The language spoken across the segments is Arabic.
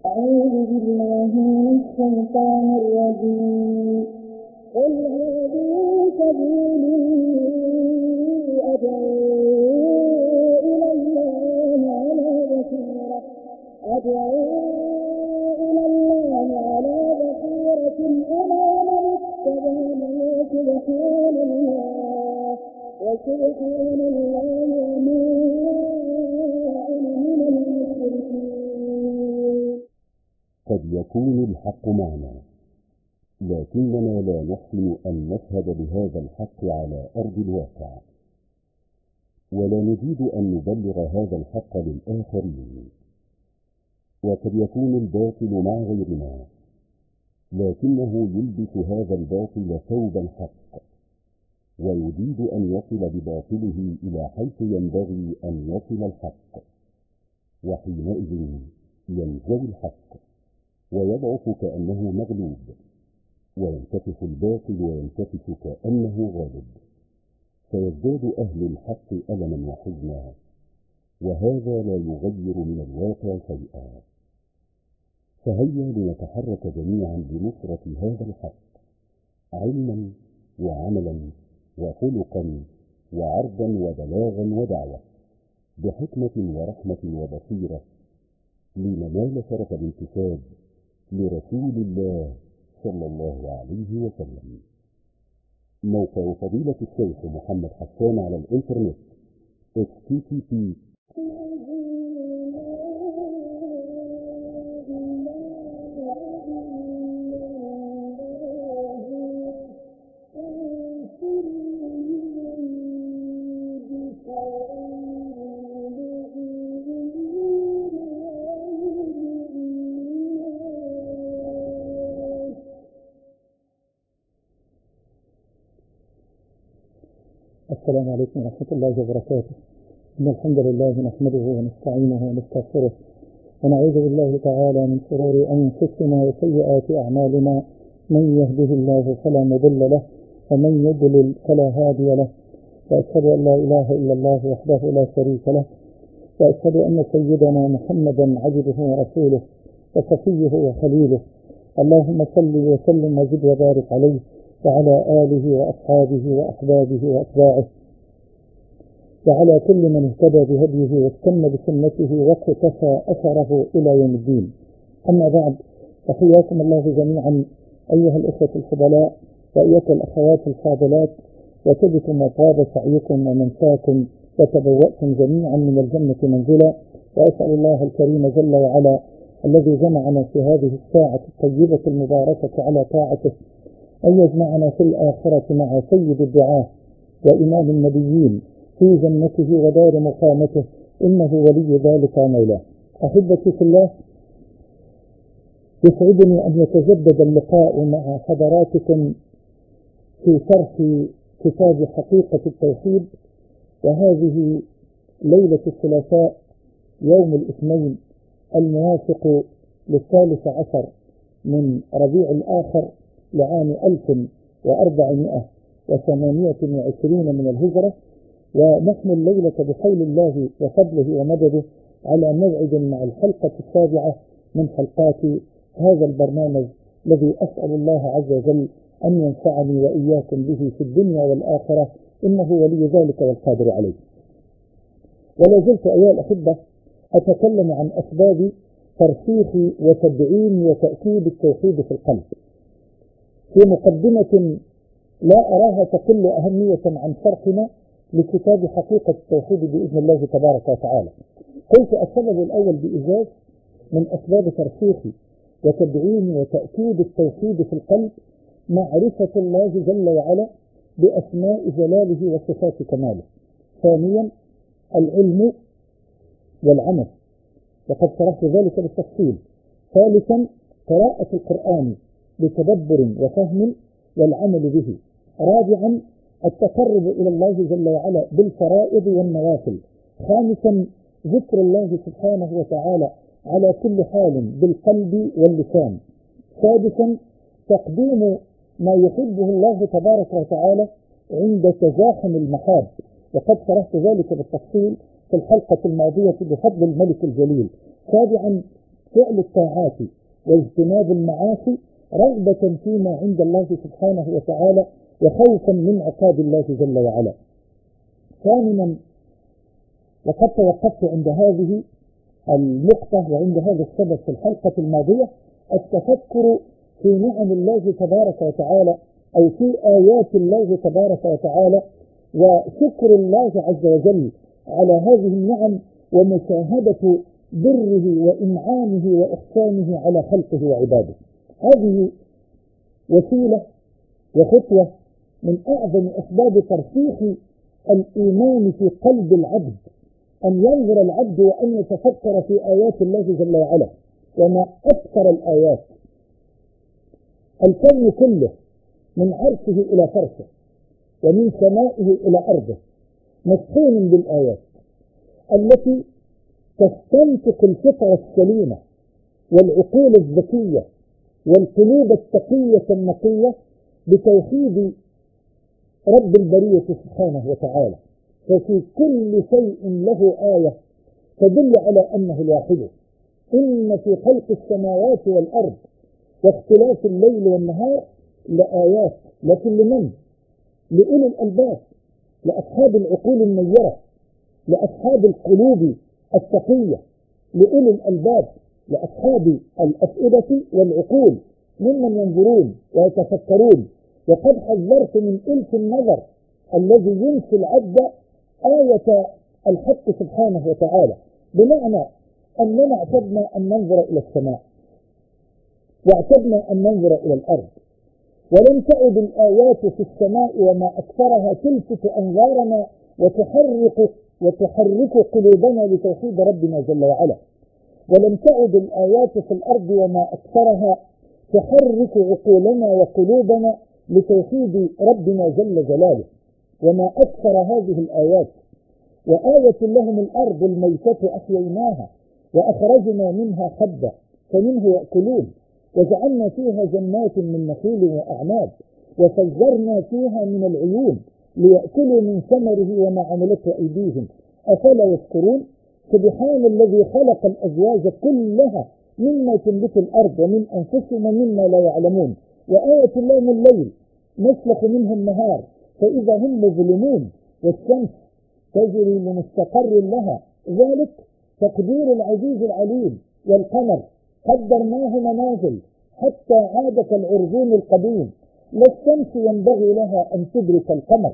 أعوذ بالله من الشيطان الرجيم. قل هذه سبيلي أدعو إلى الله على بصيرة أنا ومن اتبعني وسبحان الله وما أنا من المشركين. قد يكون الحق معنا، لكننا لا نحسن أن نشهد بهذا الحق على أرض الواقع، ولا نريد أن نبلغ هذا الحق للآخرين. وقد يكون الباطل مع غيرنا، لكنه يلبس هذا الباطل ثوب الحق، ويريد أن يصل بباطله إلى حيث ينبغي أن يصل الحق، وحينئذ ينزوي الحق ويضعف كأنه مغلوب، وينتفخ الباطل وينتفخ كأنه غالب، فيزداد أهل الحق ألما وحزنا، وهذا لا يغير من الواقع شيئا. فهيا لنتحرك جميعا لنصرة هذا الحق، علما وعملا وخلقا وعرضا وبلاغا ودعوة، بحكمة ورحمة وبصيرة، لننال شرف الانتساب لرسول الله صلى الله عليه وسلم. موقع فضيلة الشيخ محمد حسان على الانترنت http السلام عليكم ورحمة الله وبركاته. إن الحمد لله نحمده ونستعينه ونستغفره، ونعوذ بالله تعالى من شرور أنفسنا وسيئات أعمالنا، من يهده الله فلا مضل له ومن يضلل فلا هادي له، وأشهد أن لا إله إلا الله وحده لا شريك له، وأشهد أن سيدنا محمدا عبده ورسوله وصفيه وخليله. اللهم صل وسلم وزد وبارك عليه وعلى آله وأصحابه وأحبابه وأتباعه، وعلى كل من اهتدى بهديه واستنى بسنته واقتفى أثره إلى يوم الدين. أما بعد، فحياكم الله جميعا أيها الأخوة الفضلاء وأيها الأخوات الفاضلات، وتبتم وطاب سعيكم ومنساكم وتبوأتم جميعا من الجنة منزلا. وأسأل الله الكريم جل وعلا الذي جمعنا في هذه الساعة الطيبة المباركة على طاعته أن يجمعنا في الآخرة مع سيد الدعاة وإمام النبيين في جنته ودار مقامته، إنه ولي ذلك ومولاه. أحبتي في الله، يسعدني أن يتجدد اللقاء مع حضراتكم في شرح كتاب حقيقة التوحيد، وهذه ليلة الثلاثاء يوم الاثنين الموافق ل13 من ربيع الآخر لعام 1428 من الهجرة، ونحن الليلة بحول الله وفضله ومدده على موعد مع الحلقة 7 من حلقات هذا البرنامج، الذي أسأل الله عز وجل أن ينفعني وإياكم به في الدنيا والآخرة، إنه ولي ذلك والقادر عليه. ولا زلت أيها الأحبة أتكلم عن أسباب ترسيخ وتدعيم وتأكيد التوحيد في القلب، في مقدمة لا أراها تقل أهمية عن شرحنا لكتاب حقيقة التوحيد بإذن الله تبارك وتعالى. قلت السبب الأول بإيجاز من أسباب ترسيخ وتدعيم وتأكيد التوحيد في القلب معرفة الله جل وعلا بأسماء جلاله وصفات كماله. ثانيا العلم والعمل، وقد شرحت ذلك بالتفصيل. ثالثا قراءة القرآن بتدبر وفهم والعمل به. رابعا التقرب إلى الله جل وعلا بالفرائض والنوافل. خامسا ذكر الله سبحانه وتعالى على كل حال بالقلب واللسان. سادسا تقديم ما يحبه الله تبارك وتعالى عند تزاحم المحاب، وقد شرحت ذلك بالتفصيل في الحلقة الماضية بفضل الملك الجليل. سابعا فعل الطاعات واجتناب المعاصي رغبة فيما عند الله سبحانه وتعالى وخوفا من عقاب الله جل وعلا. ثامنا، وقد توقفت عند هذه النقطة وعند هذا السبب في الحلقة الماضية، التفكر في نعم الله تبارك وتعالى أو في آيات الله تبارك وتعالى، وشكر الله عز وجل على هذه النعم ومشاهدة بره وإنعامه وإحسانه على خلقه وعباده. هذه وسيلة وخطوة من أعظم أسباب ترسيخ الإيمان في قلب العبد، أن ينظر العبد وأن يتفكر في آيات الله جل وعلا. وما أكثر الآيات، الكون كله من عرشه إلى فرشه ومن سمائه إلى أرضه مسحون بالآيات التي تستنطق الفطرة السليمة والعقول الذكية والقلوب التقية النقية بتوحيد رب البرية سبحانه وتعالى. ففي كل شيء له آية تدل على أنه الواحد. إن في خلق السماوات والأرض واختلاف الليل والنهار لآيات، لكن لمن؟ لأولي الألباب، لأصحاب العقول النيرة، لأصحاب القلوب التقية، لأولي الألباب، لأصحاب الأفئدة والعقول ممن ينظرون ويتفكرون. وقد حذرت من إلف النظر الذي ينسي العبد آية الحق سبحانه وتعالى، بمعنى أننا اعتدنا أن ننظر إلى السماء واعتدنا أن ننظر إلى الأرض، ولم تعد الآيات في السماء وما أكثرها تلفت أنظارنا وتحرك قلوبنا لتوحيد ربنا جل وعلا، ولم تعد الآيات في الأرض وما أكثرها تحرك عقولنا وقلوبنا لتوحيد ربنا جل جلاله. وما أكثر هذه الآيات. وآية لهم الأرض الميتة أحييناها وأخرجنا منها حبا فمنه يأكلون وجعلنا فيها جنات من نخيل وأعناب وفجرنا فيها من العيون ليأكلوا من ثمره وما عملته أيديهم أفلا يشكرون. سبحان الذي خلق الأزواج كلها مما تنبت الأرض ومن أنفسهم ومما لا يعلمون. وآية لهم الليل نسلخ منه النهار فإذا هم مظلمون والشمس تجري لمستقر لها ذلك تقدير العزيز العليم. والقمر قدرناه منازل حتى عاد كالعرجون القديم لا الشمس ينبغي لها أن تدرك القمر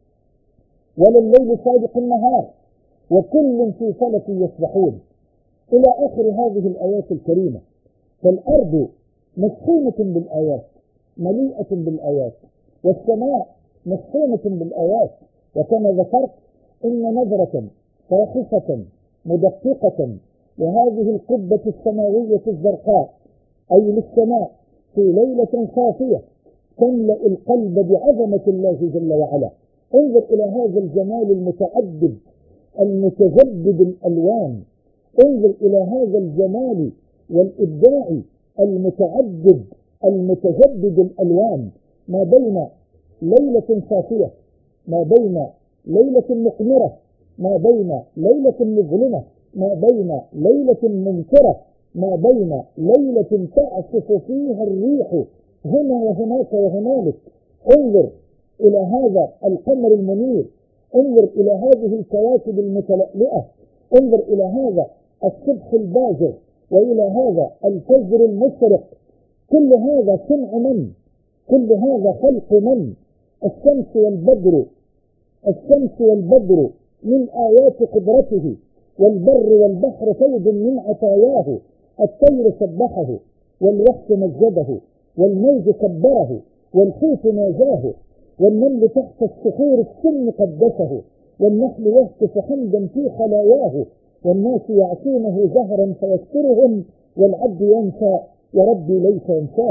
ولا الليل سابق النهار وكل في فلك يسبحون إلى آخر هذه الآيات الكريمة. فالأرض مسحونة بالآيات مليئة بالآيات، والسماء مسحونة بالآيات. وكما ذكرت إن نظرة شاخصة مدققة لهذه القبة السماوية الزرقاء أي للسماء في ليلة صافية تملأ القلب بعظمة الله جل وعلا. انظر إلى هذا الجمال المتعدد المتجدد الألوان، انظر إلى هذا الجمال والإبداع المتعدد المتجدد الألوان، ما بين ليلة صافية، ما بين ليلة مقمرة، ما بين ليلة مظلمة، ما بين ليلة ممطرة، ما بين ليلة تعصف فيها الريح هنا وهناك وهنالك. انظر إلى هذا القمر المنير، انظر إلى هذه الكواكب المتلألئة، انظر إلى هذا الصبح الباجر وإلى هذا الفجر المشرق. كل هذا صنع من؟ كل هذا خلق من؟ الشمس والبدر، الشمس والبدر من آيات قدرته، والبر والبحر فيض من عطاياه. الطير سبحه والوحش مجده والموج كبره والحوت ناجاه والنمل تحت الصخور السن قدسه والنحل يهتف حمدا في خلاياه والناس يعصونه جهرا فيسترهم والعبد ينسى وربي ليس ينساه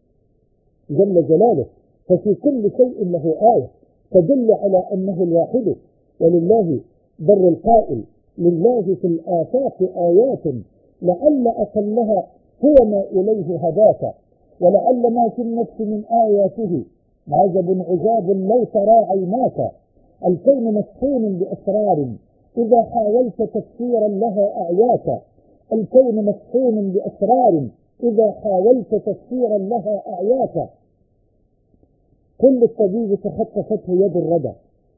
جل جلاله. ففي كل شيء له آية تدل على أنه الواحد. ولله بر القائل لله في الآفاق آيات لعل أقلها هو ما إليه هداك ولعل ما في النفس من آياته عجب عجاب لو ترى عيناك. الكون مسحون بأسرار إذا حاولت تفسيرا لها أعياك الكون مفهوم بأسرار إذا حاولت تفسيرا لها أعياك. كل الطبيب تخطفته يد الردى،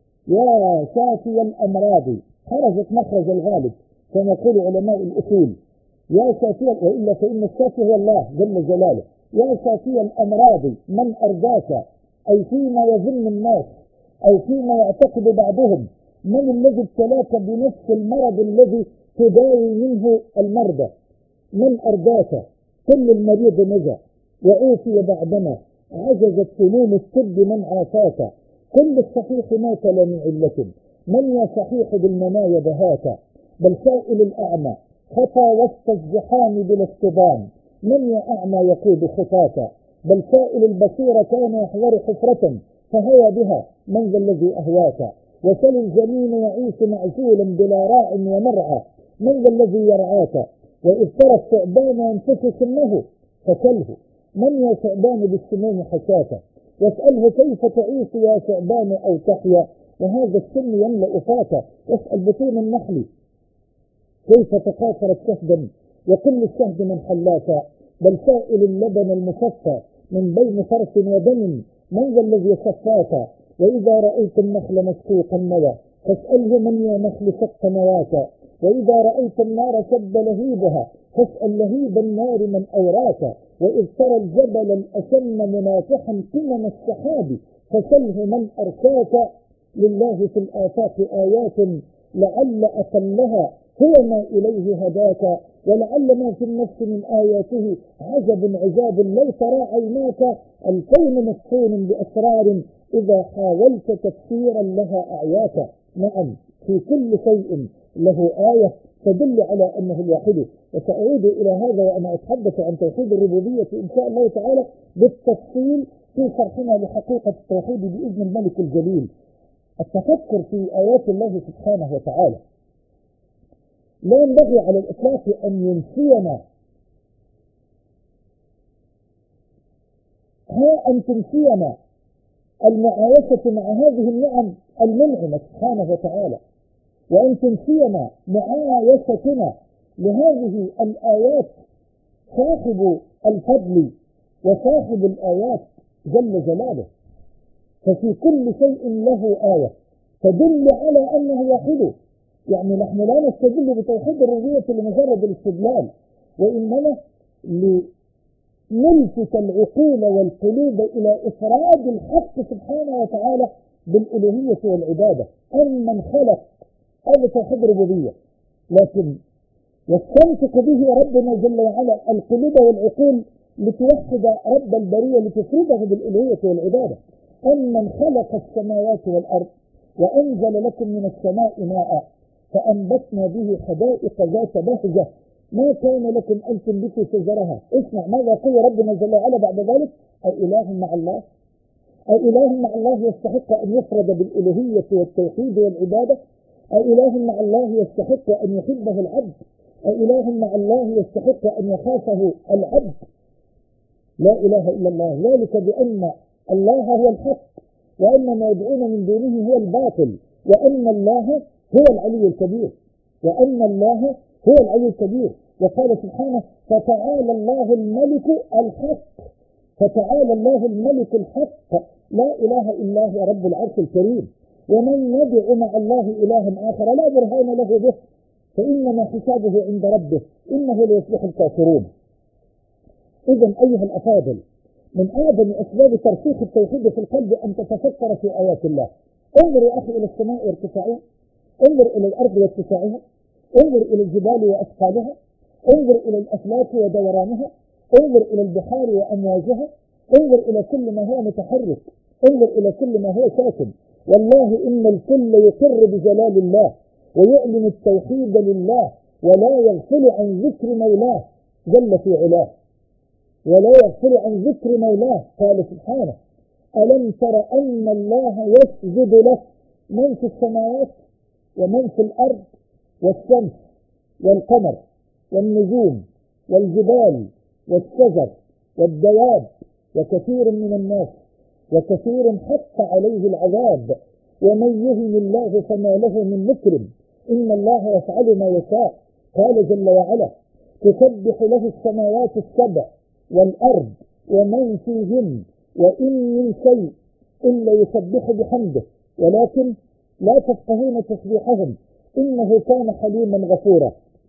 يا شافي الأمراض خرجت مخرج الغالب كما يقول علماء الأصول. يا شافي، وإلا فإن الشافي هو الله جل جلاله. يا شافي الأمراض من أرضاك، أي فيما يظن الناس أو فيما يعتقد بعضهم، من الذي ابتلاك بنفس المرض الذي تداوي منه المرضى؟ من أرضاك؟ كل المريض نجا وعوفي بعدما عجزت فنون الطب من عافاك. كل الصحيح مات لا من علة، من يا صحيح بالمنايا بهاك؟ بل سائل الأعمى خطى وسط الزحام بلا اصطدام، من يا أعمى يقود خطاك؟ بل سائل البصير كان يحذر حفرة فهوى بها، من ذا الذي أهواك؟ وسل الجنين يعيش معزولا بلا راع ومرعى، من ذا الذي يرعاك؟ وإذ ترى الثعبان ينفخ سمه فسله، من يا ثعبان بالسموم حشاك؟ واسأله كيف تعيش يا ثعبان أو تحيا وهذا السم يملأ فاك؟ واسأل بطون النحل كيف تقاصرت شهدا وكل الشهد من حلاك؟ بل سائل اللبن المصفى من بين فرث ودم، من ذا الذي صفاك؟ وإذا رأيت النخل مسقوق النوى فاسأله من يا نخل شق نواك؟ وإذا رأيت النار شد لهيبها فاسأل لهيب النار من أوراك؟ وإذ ترى الجبل الأسن منافحا قمم السحاب فسله من أرساك؟ لله في الآفاق آيات لعل أقلها هو ما إليه هداك، ولعل ما في النفس من آياته عجب عجاب لو ترى عيناك. الكون مفهوم بأسرار إذا حاولت تفسيرا لها أعياك. نعم، في كل شيء له آية تدل على أنه الواحد. وسأعود إلى هذا وأنا أتحدث عن توحيد الربوبية إن شاء الله تعالى بالتفصيل في شرحنا لحقيقة التوحيد بإذن الملك الجليل. التفكر في آيات الله سبحانه وتعالى لا ينبغي على الإطلاق أن ينسينا أن تنسينا المعايشة مع هذه النعم المنعمة سبحانه وتعالى، وأن تنسينا معايشتنا لهذه الآيات صاحب الفضل وصاحب الآيات جل جلاله. ففي كل شيء له آية تدل على أنه واحد. يعني نحن لا نستدل بتوحيد الربوبية لمجرد الاستدلال، وإنما لنلفت العقول والقلوب إلى إفراد الحق سبحانه وتعالى بالألوهية والعبادة. من خلق هذا توحيد الربوبية، لكن يستنطق به ربنا جل وعلا القلوب والعقول لتوحد رب البرية لتفرده بالألوهية والعبادة. من خلق السماوات والأرض وأنزل لكم من السماء ماء فأنبتنا به حدائق ذات بهجة ما كان لكم أن تنبتوا شجرها. اسمع ماذا يقول ربنا جل وعلا بعد ذلك: أإله مع الله؟ أإله مع الله يستحق أن يفرد بالألوهية والتوحيد والعبادة؟ أإله مع الله يستحق أن يحبه العبد؟ أإله مع الله يستحق أن يخافه العبد؟ لا إله إلا الله. ذلك بأن الله هو الحق وأن ما يدعون من دونه هو الباطل، وأن الله هو العلي الكبير، وأن الله هو العلي الكبير. وقال سبحانه: فتعالى الله الملك الحق، فتعالى الله الملك الحق لا إله إلا هو رب العرش الكريم. ومن يدع مع الله إلها آخر لا برهان له به فإنما حسابه عند ربه إنه ليفلح الكافرون. إذن أيها الأفاضل، من أعظم أسباب ترسيخ التوحيد في القلب أن تتفكر في آيات الله. انظر يا أخي إلى السماء وارتفاعها، انظر إلى الأرض واتساعها، انظر إلى الجبال وأثقالها، انظر إلى الأفلاك ودورانها، انظر إلى البحار وأمواجها، انظر إلى كل ما هو متحرك، انظر إلى كل ما هو ساكن. والله إن الكل يقر بجلال الله ويعلن التوحيد لله ولا يغفل عن ذكر مولاه جل في علاه، ولا يغفل عن ذكر مولاه. قال سبحانه: ألم تر أن الله يسجد له من في السماوات ومن في الأرض والشمس والقمر والنجوم والجبال والشجر والدواب وكثير من الناس وكثير حق عليه العذاب ومن يهن الله فما له من مكرم إن الله يفعل ما يشاء. قال جل وعلا: تسبح له السماوات السبع والأرض ومن فيهن وإن من شيء إلا يسبح بحمده ولكن لا تفقهون تسبيحهم إنه كان حليما غفورا.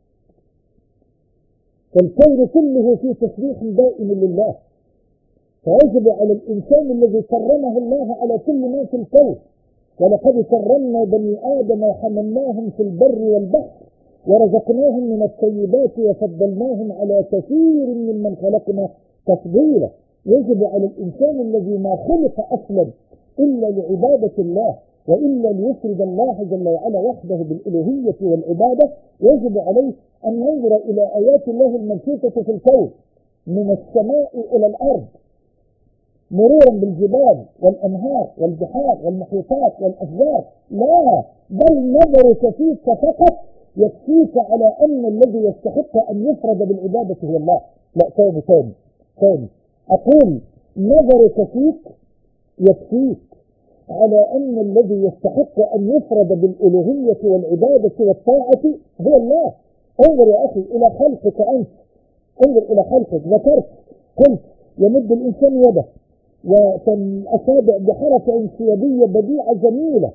فالكون كله في تسبيح دائم لله، فيجب على الإنسان الذي كرمه الله على كل ما في الكون. ولقد كرمنا بني آدم وحملناهم في البر والبحر ورزقناهم من الطيبات وفضلناهم على كثير ممن خلقنا تفضيلا. يجب على الإنسان الذي ما خلق أصلا إلا لعبادة الله وإلا ليفرد الله جل وعلا وحده بالألوهية والعبادة، يجب عليه أن ينظر إلى آيات الله المنشوطة في الكون من السماء إلى الأرض، مرورا بالجبال والأنهار والبحار والمحيطات والأشجار. لا، بل نظرك فيك فقط يكفيك على أن الذي يستحق أن يفرد بالعبادة هو الله. لا، ثاني أقول نظرك فيك يكفيك على أن الذي يستحق أن يفرد بالألوهية والعبادة والطاعة هو الله. انظر يا أخي إلى خلقك أنت، انظر إلى خلقك. ذكرت قلت يمد الإنسان يده والأصابع بحركة انسيابية بديعة جميلة،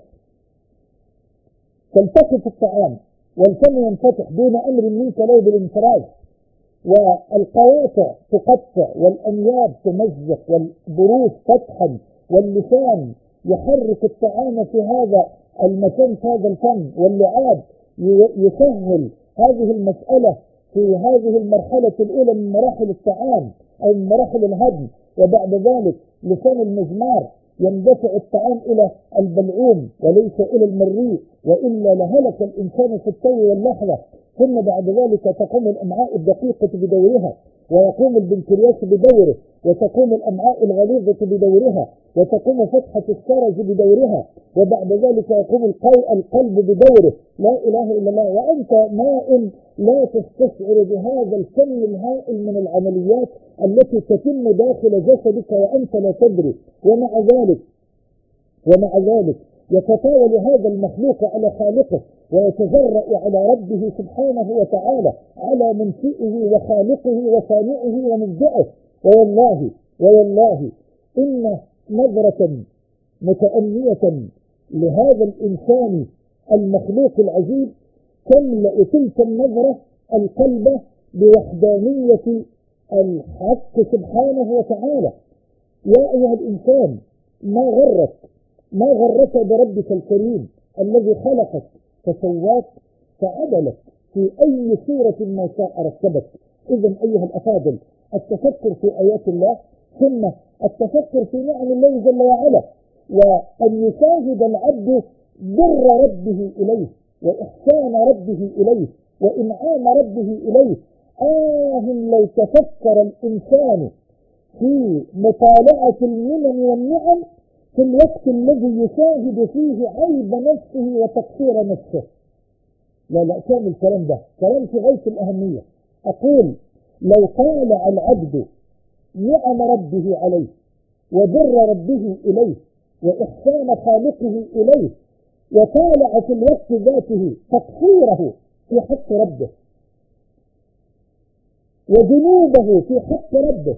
تلتقط الطعام والفم ينفتح دون أمر منك له بالانفراج، والقواطع تقطع والأنياب تمزق والبروش تطحن واللسان يحرك الطعام في هذا المكان في هذا الفم، واللعاب يسهل هذه المسألة في هذه المرحلة الأولى من مراحل الطعام أو من مراحل الهضم. وبعد ذلك لسان المزمار يندفع الطعام إلى البلعوم وليس إلى المريء، وإلا لهلك الإنسان في التو واللحظة. ثم بعد ذلك تقوم الأمعاء الدقيقة بدورها، ويقوم البنكرياس بدوره، وتقوم الأمعاء الغليظة بدورها، وتقوم فتحة السرج بدورها، وبعد ذلك يقوم القلب بدوره. لا إله إلا الله. وأنت ماء لا تستشعر بهذا الكم الهائل من العمليات التي تتم داخل جسدك وأنت لا تدري. ومع ذلك يتطاول هذا المخلوق على خالقه ويتجرأ على ربه سبحانه وتعالى، على منشئه وخالقه وصانعه ومبدئه. ووالله إن نظرة متأنية لهذا الإنسان المخلوق العجيب تملأ تلك النظرة القلب بوحدانية الحق سبحانه وتعالى. يا أيها الإنسان ما غرك بربك الكريم الذي خلقك فسواك فعدلك في أي صورة ما شاء ركبك. إذن أيها الأفاضل، التفكر في آيات الله ثم التفكر في نعم الله جل وعلا، وأن يشاهد العبد بر ربه إليه وإحسان ربه إليه وإنعام ربه إليه. لو تفكر الإنسان في مطالعة المنن والنعم في الوقت الذي يشاهد فيه عيب نفسه وتقصير نفسه. لا كامل الكلام ده كلام في غاية الأهمية. أقول لو طالع العبد نعم ربه عليه وبر ربه إليه وإحسان خالقه إليه، وطالع في الوقت ذاته تقصيره في حق ربه وذنوبه في حق ربه،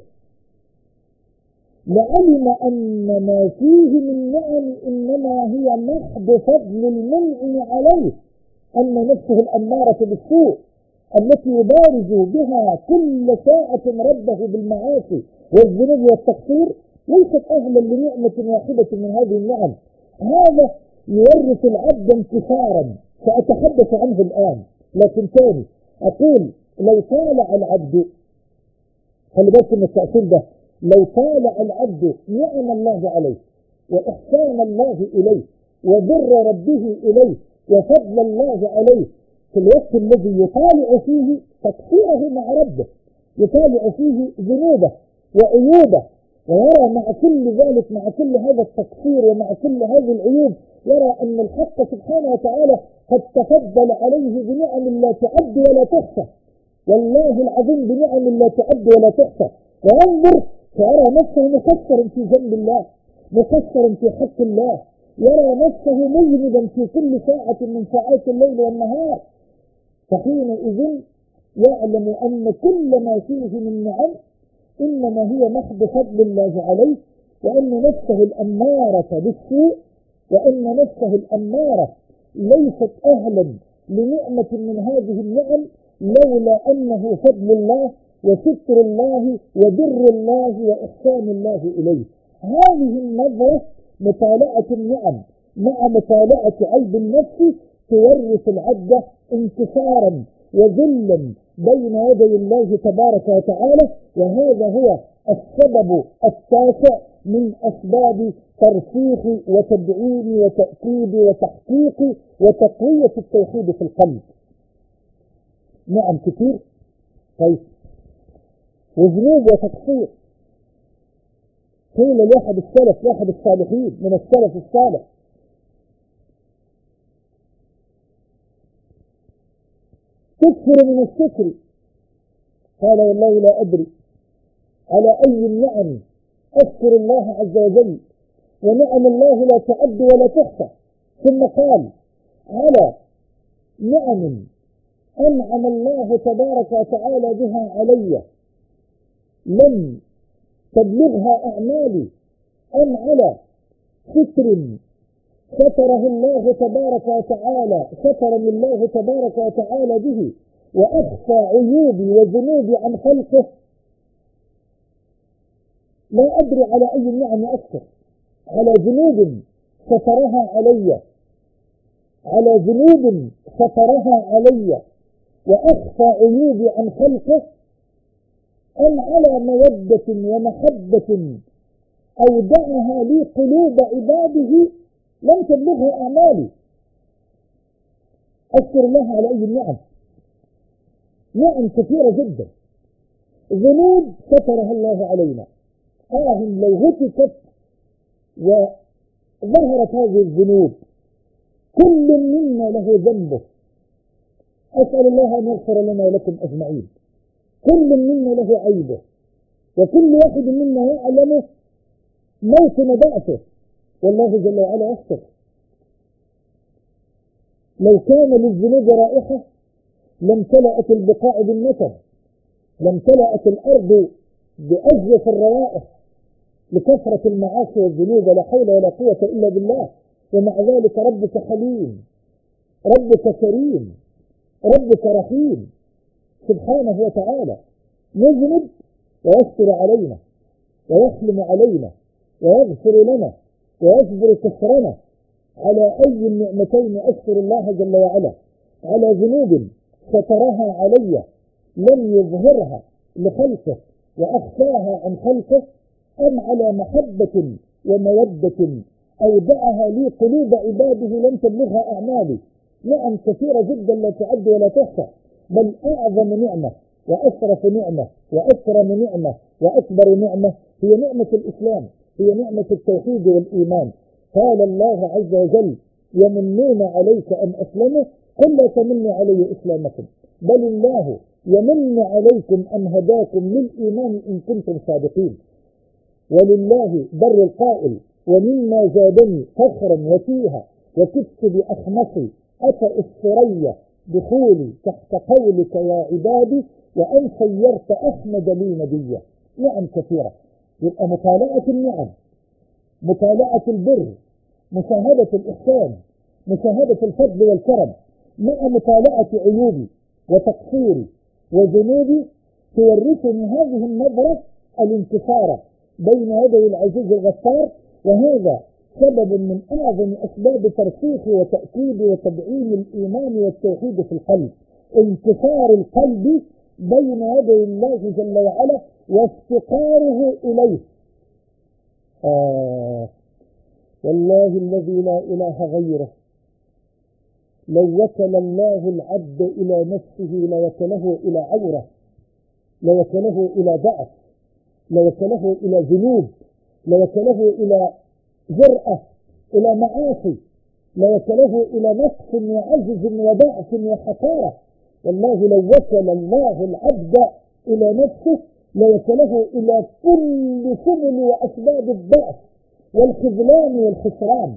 لعلم أن ما فيه من نعم إنما هي محض فضل المنعم عليه، أن نفسه الأمارة بالسوء التي يبارز بها كل ساعة ربه بالمعاصي والذنوب والتقصير ليست أهلا لنعمة واحدة من هذه النعم. هذا يورث العبد انتصارا سأتحدث عنه الآن. لكن ثاني أقول لو طالع العبد، خلي بالكم من التأثير ده، لو طالع العبد نعم الله عليه وإحسان الله إليه وبر ربه إليه وفضل الله عليه في الوقت الذي يطالع فيه تقصيره مع ربه، يطالع فيه ذنوبه وعيوبه، ويرى مع كل ذلك، مع كل هذا التقصير ومع كل هذه العيوب، يرى أن الحق سبحانه وتعالى قد تفضل عليه بنعم لا تعد ولا تحصى، والله العظيم بنعم لا تعد ولا تحصى، وينظر فيرى نفسه مقصرا في ذنب الله، مقصرا في حق الله، يرى نفسه مذنبا في كل ساعة من ساعات الليل والنهار. فحينئذ يعلم أن كل ما فيه من نعم إنما هي محض فضل الله عليه، وأن نفسه الأمارة بالسوء، وأن نفسه الأمارة ليست أهلا لنعمة من هذه النعم لولا أنه فضل الله وستر الله وبر الله وإحسان الله إليه. هذه النظرة مطالعة النعم مع مطالعة عيب النفس تورث العبد انتصارا وذلا بين يدي الله تبارك وتعالى، وهذا هو السبب التاسع من أسباب ترسيخ وتدعيم وتأكيد وتحقيق وتقوية التوحيد في القلب. نعم كثير. طيب، وذنوب وتقصير. قيل لأحد السلف، لأحد الصالحين من السلف الصالح: تكثر من الشكر. قال: والله لا أدري على أي النعم أشكر الله عز وجل، ونعم الله لا تعد ولا تحصى. ثم قال: على نعم أنعم الله تبارك وتعالى بها علي لم تبلغها أعمالي، أم على ستر ستره الله تبارك وتعالى، سترني الله تبارك وتعالى به وأخفى عيوبي وذنوبي عن خلقه. لا أدري على أي النعم أكثر، على ذنوب سترها علي، على ذنوب سترها علي وأخفى عيوبي عن خلقه، أم على مودة ومحبة أودعها لي قلوب عباده لم تبلغها أعمالي. أشكر الله على أي النعم. نعم كثيرة جدا. ذنوب سترها الله علينا، لو هتكت وظهرت هذه الذنوب، كل منا له ذنبه، أسأل الله أن يغفر لنا ولكم أجمعين. كل منا له عيبه، وكل واحد منا يعلم موطن ضعفه، والله جل وعلا يغفر. لو كان للذنوب رائحة لامتلأت البقاع بالنتن، لامتلأت الأرض بأزيف الروائح لكثرة المعاصي والذنوب، لا حول ولا قوة إلا بالله. ومع ذلك ربك حليم، ربك كريم، ربك رحيم سبحانه وتعالى. يذنب ويستر علينا ويحلم علينا ويغفر لنا ويجبر كسرنا. على أي النعمتين أشكر الله جل وعلا؟ على ذنوب سترها علي لم يظهرها لخلقه وأخفاها عن خلقه، أم على محبة ومودة أودعها لي قلوب عباده لم تبلغها أعمالي. نعم كثيرة جدا لا تعد ولا تحصى، بل أعظم نعمة وأشرف نعمة وأكرم نعمة وأكبر نعمة هي نعمة الإسلام، هي نعمة التوحيد والإيمان. قال الله عز وجل: يمنون عليك أن أسلموا، قل لا تمنوا علي إسلامكم، بل الله يمن عليكم أن هداكم للإيمان إن كنتم صادقين. ولله بر القائل: ومما زادني فخرا وفيها وكدت بأخمصي أتى الثريا دخولي تحت قولك يا عبادي وأن صيرت أحمد لي نبيا. نعم كثيرة. يبقى مطالعة النعم، مطالعة البر، مشاهدة الإحسان، مشاهدة الفضل والكرم، مع مطالعة عيوبي وتقصيري وذنوبي، تورثني هذه النظرة الانتصار بين يدي العزيز الغفار. وهذا سبب من أعظم أسباب ترسيخ وتأكيد وتدعيم الإيمان والتوحيد في القلب، انتصار القلب بين يدي الله جل وعلا وافتقاره إليه. والله الذي لا إله غيره، لو وكل الله العبد إلى نفسه لوكله إلى عورة، لوكله إلى ضعف، لوكله إلى ذنوب، لوكله إلى جرأة، إلى معاصي، لوكله إلى نقص وعجز وضعف وحقارة. والله لو وكل الله العبد إلى نفسه لوكله إلى كل سبل وأسباب الضعف والخذلان والخسران.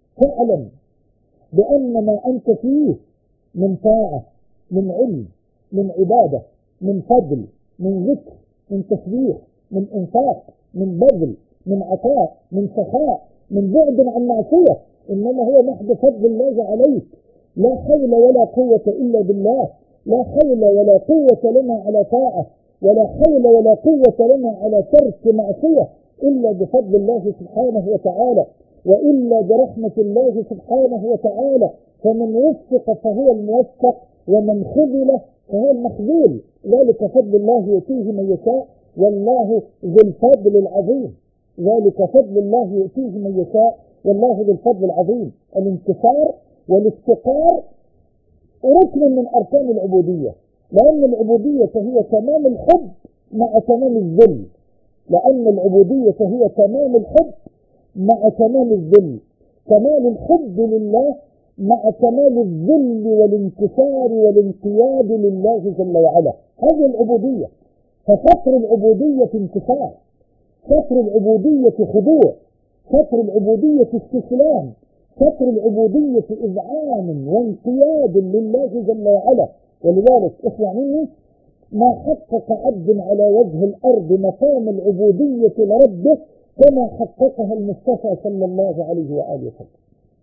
فاعلم بأن ما أنت فيه من طاعة، من علم، من عبادة، من فضل، من ذكر، من تسبيح، من إنفاق، من بذل، من عطاء، من سخاء، من بعد عن معصية، إنما هو محض فضل الله عليك. لا حول ولا قوة إلا بالله، لا حول ولا قوة لنا على طاعة، ولا حول ولا قوة لنا على ترك معصية إلا بفضل الله سبحانه وتعالى، وإلا برحمة الله سبحانه وتعالى. فمن وفق فهو الموفق، ومن خذل فهو المخذول. ذلك فضل الله يؤتيه من يشاء، والله ذو الفضل العظيم. ذلك فضل الله يؤتيه من يشاء، والله ذو الفضل العظيم. الانتصار والافتقار ركن من أركان العبودية، لأن العبودية هي تمام الحب مع تمام الذل. لأن العبودية هي تمام الحب مع تمام الذل، كمال الحب لله مع كمال الذل والانكسار والانقياد لله جل وعلا. هذه العبودية. ففطر العبودية انكسار، فطر العبودية خضوع، فطر العبودية استسلام، فطر العبودية إذعان وانقياد لله جل وعلا. ولذلك اسمع مني، ما حقق عبد على وجه الأرض مقام العبودية لربه كما حققها المصطفى صلى الله عليه وآله وسلم.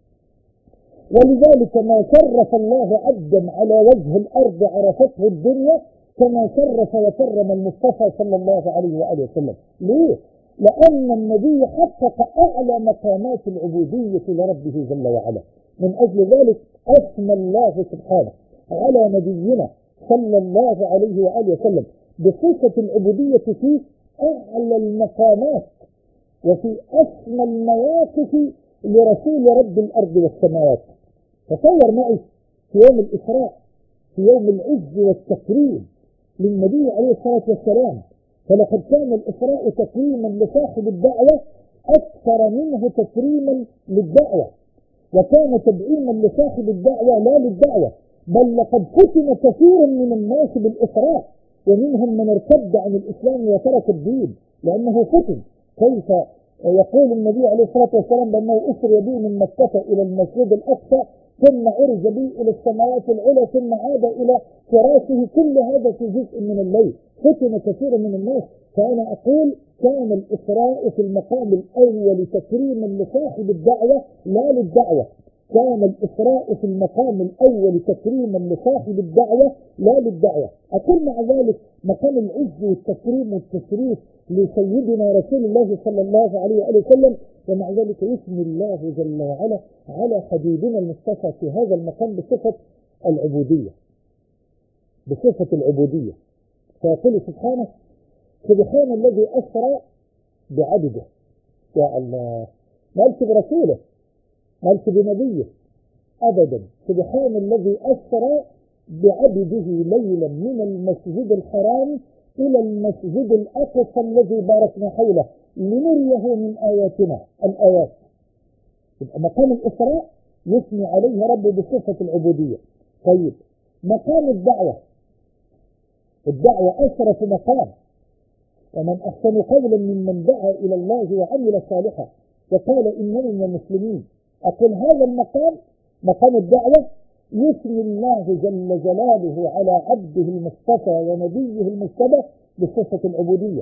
ولذلك ما شرف الله عبدا على وجه الأرض عرفته الدنيا كما شرف وكرم المصطفى صلى الله عليه وآله وسلم. ليه؟ لأن النبي حقق أعلى مقامات العبودية لربه جل وعلا. من أجل ذلك أثنى الله سبحانه على نبينا صلى الله عليه وآله وسلم بصفة العبودية في أعلى المقامات وفي أسمى المواقف لرسول رب الأرض والسماوات. تصور معي في يوم الإسراء، في يوم العز والتكريم للنبي عليه الصلاة والسلام، فلقد كان الإسراء تكريما لصاحب الدعوة أكثر منه تكريما للدعوة، وكان تدعيما لصاحب الدعوة لا للدعوة. بل لقد فتن كثير من الناس بالإسراء، ومنهم من ارتد عن الإسلام وترك الدين لأنه فتن. كيف يقول النبي عليه الصلاة والسلام بأنه أسري بي من مكة إلى المسجد الأقصى ثم عرج بي إلى السماوات العلى ثم عاد إلى فراشه، كل هذا في جزء من الليل. فتن كثير من الناس. فأنا أقول كان الإسراء في المقام الأول تكريما لصاحب الدعوة لا للدعوة. كان الإسراء في المقام الأول تكريما لصاحب الدعوة لا للدعوة. أقول مع ذلك مقام العز والتكريم والتشريف لسيدنا رسول الله صلى الله عليه وآله وسلم، ومع ذلك يثني الله جل وعلا على حبيبنا المصطفى في هذا المقام بصفة العبودية، بصفة العبودية. فيقول سبحانه: سبحان الذي أسرى بعبده. يا الله، ما قالش برسوله، ما قالش بنبيه أبدا. سبحان الذي أسرى بعبده ليلا من المسجد الحرام إلى المسجد الأقصى الذي باركنا حوله لنريه من آياتنا. الآيات. مقام الإسراء يثني عليه رب بصفة العبودية. طيب، مقام الدعوة. الدعوة أشرف مقام، ومن أحسن قولا ممن دعا إلى الله وعمل صالحا وقال إنني من المسلمين. أقول هذا المقام، مقام الدعوة، يثني الله جل جلاله على عبده المصطفى ونبيه المجتبى بصفة العبودية.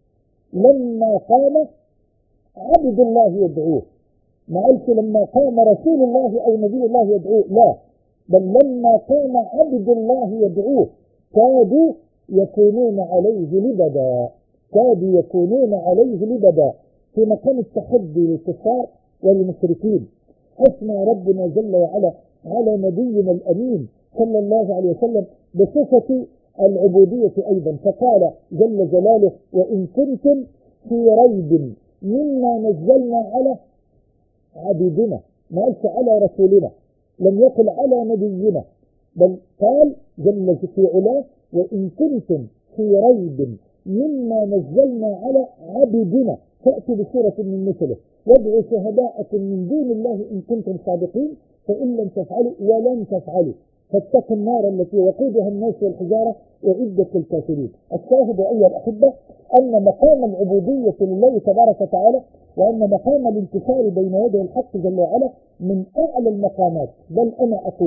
لما قام عبد الله يدعوه، ما قالش لما قام رسول الله أو نبي الله يدعوه، لا، بل لما قام عبد الله يدعوه كادوا يكونون عليه لبدا، كادوا يكونون عليه لبدا. في مقام التحدي للكفار والمشركين أثنى ربنا جل وعلا على نبينا الأمين صلى الله عليه وسلم بصفة العبودية أيضا، فقال جل جلاله: وإن كنتم في ريب مما نزلنا على عبيدنا. ما قالش على رسولنا، لم يقل على نبينا، بل قال جل في علاه: وإن كنتم في ريب مما نزلنا على عبيدنا فأتوا بسورة من مثله وادعوا شهداءكم من دون الله إن كنتم صادقين فإن لم تفعلوا ولن تفعلوا فاتقوا النار التي وقودها الناس والحجارة أعدت للكافرين. الشاهد أيها الأحبة أن مقام العبودية لله تبارك وتعالى وأن مقام الانتصار بين يدي الحق جل وعلا من أعلى المقامات. بل أنا أقول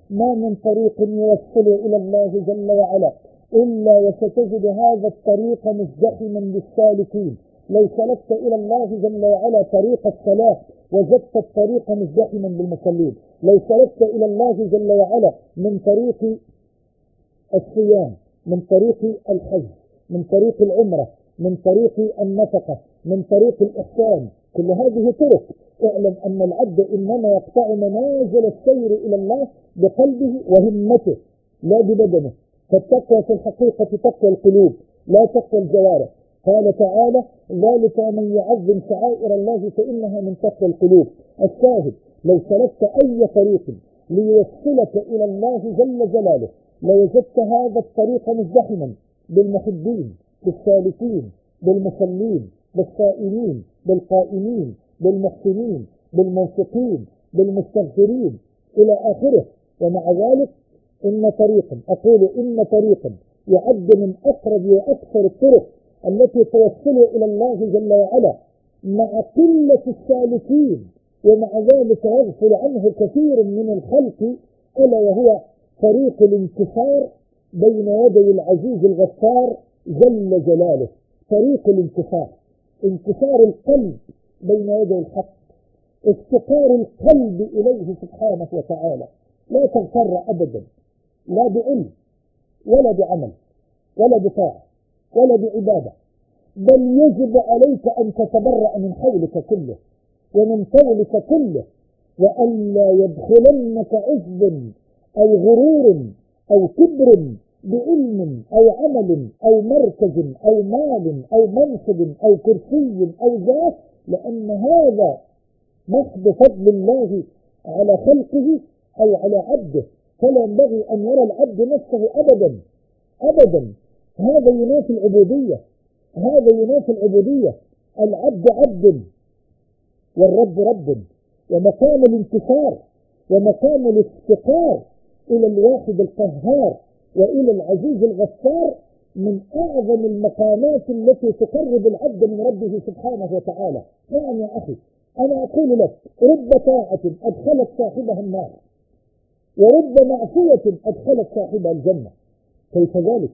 ما من طريق يوصل إلى الله جل وعلا إلا وستجد هذا الطريق مزدحما بالسالكين. لو سلكت إلى الله جل وعلا طريق الصلاة وجدت الطريق مزدحما بالمصلين. لو سلكت إلى الله جل وعلا من طريق الصيام، من طريق الحج، من طريق العمرة، من طريق النفقة، من طريق الإحسان، كل هذه طرق. اعلم أن العبد إنما يقطع منازل السير إلى الله بقلبه وهمته لا ببدنه. فالتقوى في الحقيقة تقوى القلوب لا تقوى الجوارح. قال تعالى: ذلك من يعظم شعائر الله فإنها من تقوى القلوب. الشاهد: لو سلكت أي طريق ليوصلك إلى الله جل جلاله لوجدت هذا الطريق مزدحما بالمحبين، بالسالكين، بالمصلين، بالصائمين، بالقائمين، بالمحسنين، بالمنفقين، بالمستغفرين إلى آخره. ومع ذلك إن طريقا يعد من أقرب وأكثر الطرق التي توصل إلى الله جل وعلا مع قلة السالكين، ومع ذلك يغفل عنه كثير من الخلق، ألا وهو طريق الانتصار بين يدي العزيز الغفار جل جلاله. طريق الانتصار، انتصار القلب بين يدي الحق، افتقار القلب إليه سبحانه وتعالى. لا تغتر أبدا، لا بعلم ولا بعمل ولا بطاعة ولا بعبادة، بل يجب عليك أن تتبرأ من حولك كله ومن طولك كله، وألا يدخلنك عجب أو غرور أو كبر بعلم أو عمل أو مركز أو مال أو منصب أو كرسي أو ذات، لأن هذا محض فضل الله على خلقه أو على عبده. فلا ينبغي أن يرى العبد نفسه أبدا أبدا. هذا ينافي العبودية، هذا ينافي العبودية. العبد عبد والرب رب. ومقام الانتصار ومقام الافتقار إلى الواحد القهار وإلى العزيز الغفار من أعظم المقامات التي تقرب العبد من ربه سبحانه وتعالى. نعم يا أخي، أنا أقول لك: رب طاعة أدخلت صاحبها النار، ورب معصية أدخلت صاحبها الجنة. كيف ذلك؟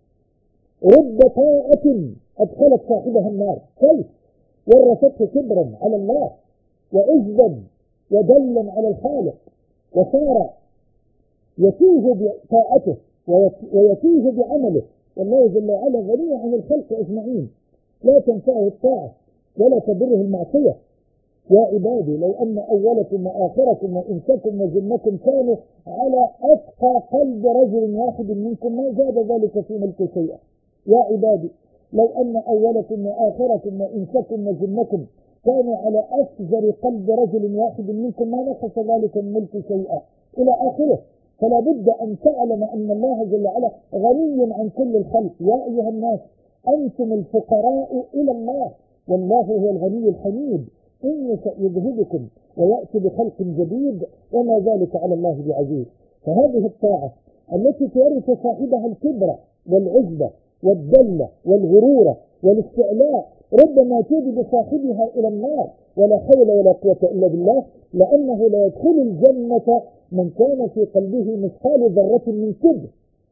رب طاعة أدخلت صاحبها النار، كيف؟ ورثته كبرا على الله وعزا ودلا على الخالق، وصار يتيه بطاعته ويتيه بعمله، والله جل وعلا غني عن الخلق أجمعين، لا تنفعه الطاعة ولا تضره المعصية. يا عبادي، لو أن أولكم وآخركم وإنسكم وجنكم كانوا على أتقى قلب رجل واحد منكم ما زاد ذلك في ملك شيئا. يا عبادي، لو أن أولكم وآخركم وإنسكم وجنكم كانوا على أفجر قلب رجل واحد منكم ما نقص ذلك من ملك شيئا إلى آخره. فلا بد أن تعلم أن الله جل وعلا غني عن كل الخلق. يا أيها الناس أنتم الفقراء إلى الله، والله هو الغني الحميد، إن يشأ يذهبكم ويأتي بخلق جديد وما ذلك على الله بعزيز. فهذه الطاعة التي تورث صاحبها الكبر والعجب والذل والغرور والاستعلاء ربما تجد صاحبها إلى النار، ولا حول ولا قوة إلا بالله، لأنه لا يدخل الجنة من كان في قلبه مثقال ذرة من كبر.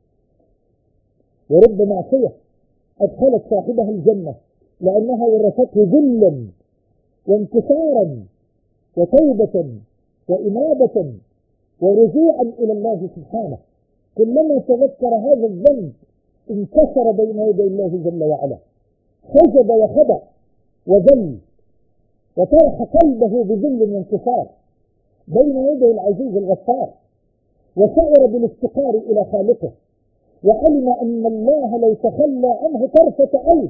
ورب معصية أدخلت صاحبها الجنة لأنها ورثته ذلا وانتصارا وتوبة وإنابة ورجوعا إلى الله سبحانه. كلما تذكر هذا الذنب انكسر بين يدي الله جل وعلا، سجد وخضع وذل وطرح قلبه بذل وانكسار بين يدي العزيز الغفار، وشعر بالافتقار إلى خالقه، وعلم أن الله لو تخلى عنه طرفة عين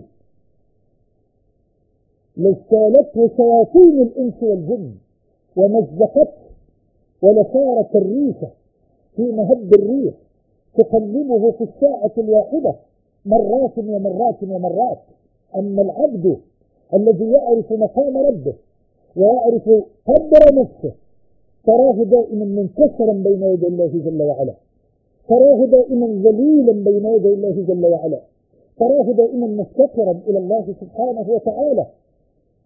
لاستالته شياطين الإنس والجن ومزقته، ولصارت الريشة في مهب الريح تقلبه في الساعة الواحدة مرات ومرات ومرات. أما العبد الذي يعرف مقام ربه ويعرف قدر نفسه تراه دائما منكسرا بين يدي الله جل وعلا، تراه دائما ذليلا بين يدي الله جل وعلا، تراه دائما مفتقرا إلى الله سبحانه وتعالى،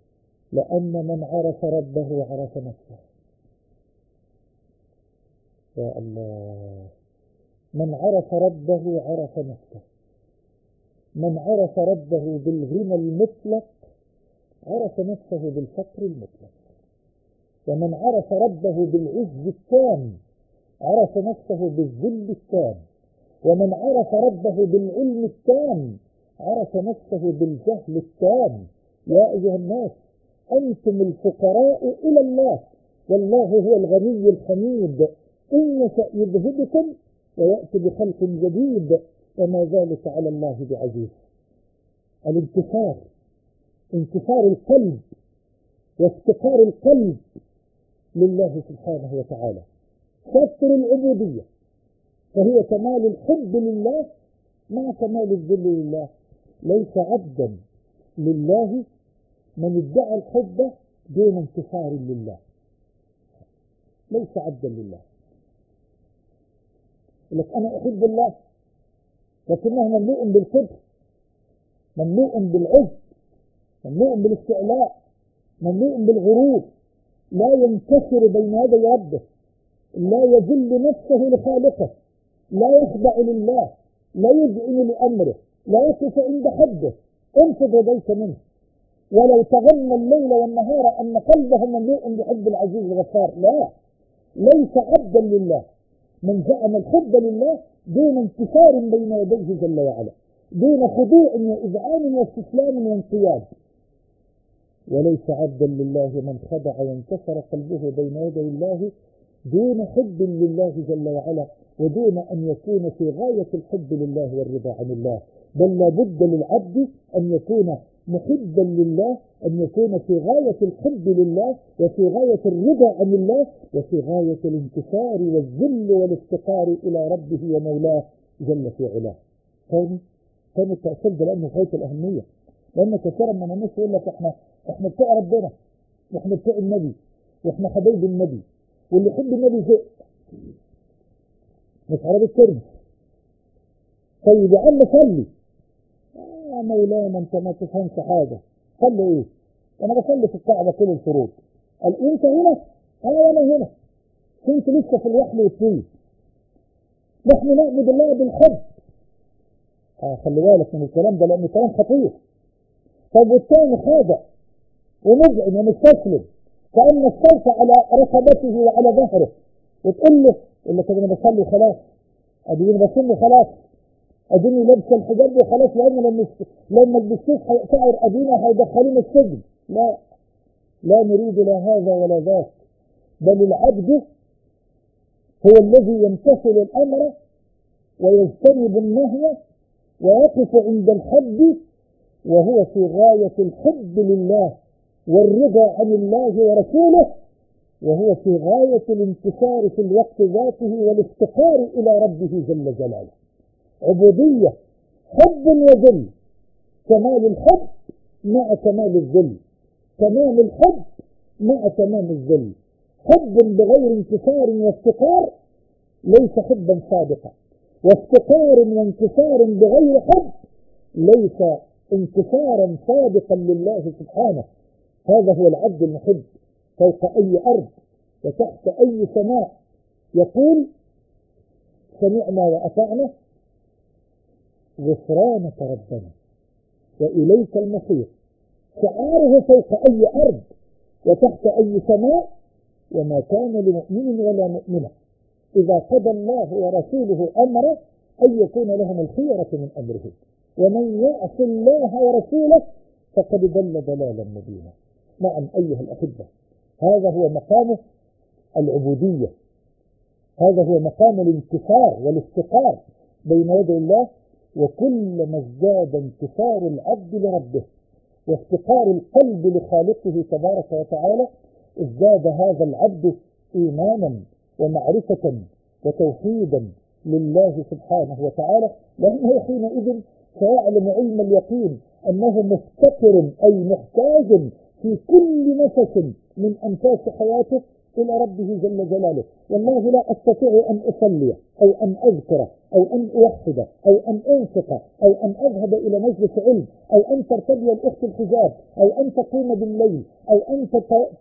لأن من عرف ربه عرف نفسه. يا الله، من عرف ربه عرف نفسه. من عرف ربه بالغنى المطلق عرف نفسه بالفقر المطلق. ومن عرف ربه بالعز التام عرف نفسه بالذل التام. ومن عرف ربه بالعلم التام عرف نفسه بالجهل التام. يا أيها الناس أنتم الفقراء إلى الله والله هو الغني الحميد، إن يشأ يذهبكم ويأتي بخلق جديد وما ذلك على الله بعزيز. الانكسار، انكسار القلب وافتقار القلب لله سبحانه وتعالى، ستر العبودية، فهي كمال الحب لله مع كمال الذل لله. ليس عبدا لله من ادعى الحب دون انتصار لله، ليس عبدا لله. لك أنا أحب الله لكنه مملوء بالكبر، مملوء بالعجب، مملوء بالاستعلاء، مملوء بالغرور، لا ينكسر بين يدي ربه، لا يذل نفسه لخالقه، لا يخضع لله، لا يذعن لأمره، لا يقف عند حده. انفض يديك منه ولو تغنى الليل والنهار أن قلبه مملوء بحب العزيز الغفار. لا، ليس عبدا لله من زعم الحب لله دون انكسار بين يديه جل وعلا، دون خضوع وإذعان واستسلام وانقياد. وليس عبدا لله من خضع وانكسر قلبه بين يدي الله دون حب لله جل وعلا، ودون أن يكون في غاية الحب لله والرضا عن الله. بل لا بد للعبد أن يكون محبا لله، أن يكون في غاية الحب لله وفي غاية الرضا عن الله وفي غاية الانكسار والذل والافتقار إلى ربه ومولاه جل في علاه. ثاني التأصيل ده لأنه غاية الأهمية، لأن كثيرا من الناس يقول لك احنا بتوع ربنا واحنا بتوع النبي واحنا حبايب النبي، واللي يحب النبي زق مش عربي الترمس. طيب يا عم صلي. يا مولانا انت ما تفهمش حاجه. صلي ايه؟ انا بصلي في الكعبه كل الفروض. قال انت هنا؟ انا هنا. كنت لسه في الوحل والطين. نحن نعبد الله بالحب. خلي بالك من الكلام ده لانه كلام خطير. طب والثاني خاضع ومذعن ومستسلم كأن السيف على رقبته وعلى ظهره، وتقول له اللي كده انا بصلي خلاص، اديني بصلي خلاص، اديني لابسه الحجاب وخلاص، لما الدكتور هيقطعر ادينا هيدخلونا السجن. لا، لا نريد لا هذا ولا ذاك، بل العبد هو الذي يمتثل الامر ويجتنب النهي ويقف عند الحد، وهو في غاية الحب لله والرضا عن الله ورسوله، وهو في غاية الانتصار في الوقت ذاته والافتقار إلى ربه جل جلاله. عبودية حب وذل، كمال الحب مع كمال الذل، تمام الحب مع تمام الذل. حب بغير انتصار وافتقار ليس حبا صادقا، وافتقار وانتصار بغير حب ليس انتصارا صادقا لله سبحانه. هذا هو العبد المحب فوق أي أرض وتحت أي سماء، يقول سمعنا وأطعنا غفرانك ربنا وإليك المصير. شعاره فوق أي أرض وتحت أي سماء. وما كان لمؤمن ولا مؤمنة إذا قضى الله ورسوله أمره أن يكون لهم الخيرة من أمرهم، ومن يعص الله ورسوله فقد ضل ضلالا مبينا. نعم أيها الأحبة، هذا هو مقام العبودية، هذا هو مقام الانتصار والافتقار بين يدي الله. وكلما ازداد انتصار العبد لربه وافتقار القلب لخالقه تبارك وتعالى ازداد هذا العبد إيمانا ومعرفة وتوحيدا لله سبحانه وتعالى، لأنه حينئذ سيعلم علم اليقين أنه مفتقر أي محتاج في كل نفس من أنفاس حياته إلى ربه جل جلاله. والله لا أستطيع أن أصلي أو أن أذكر أو أن أوحد أو أن أنفق أو أن أذهب إلى مجلس علم أو أن ترتدي الأخت الحجاب أو أن تقوم بالليل أو أن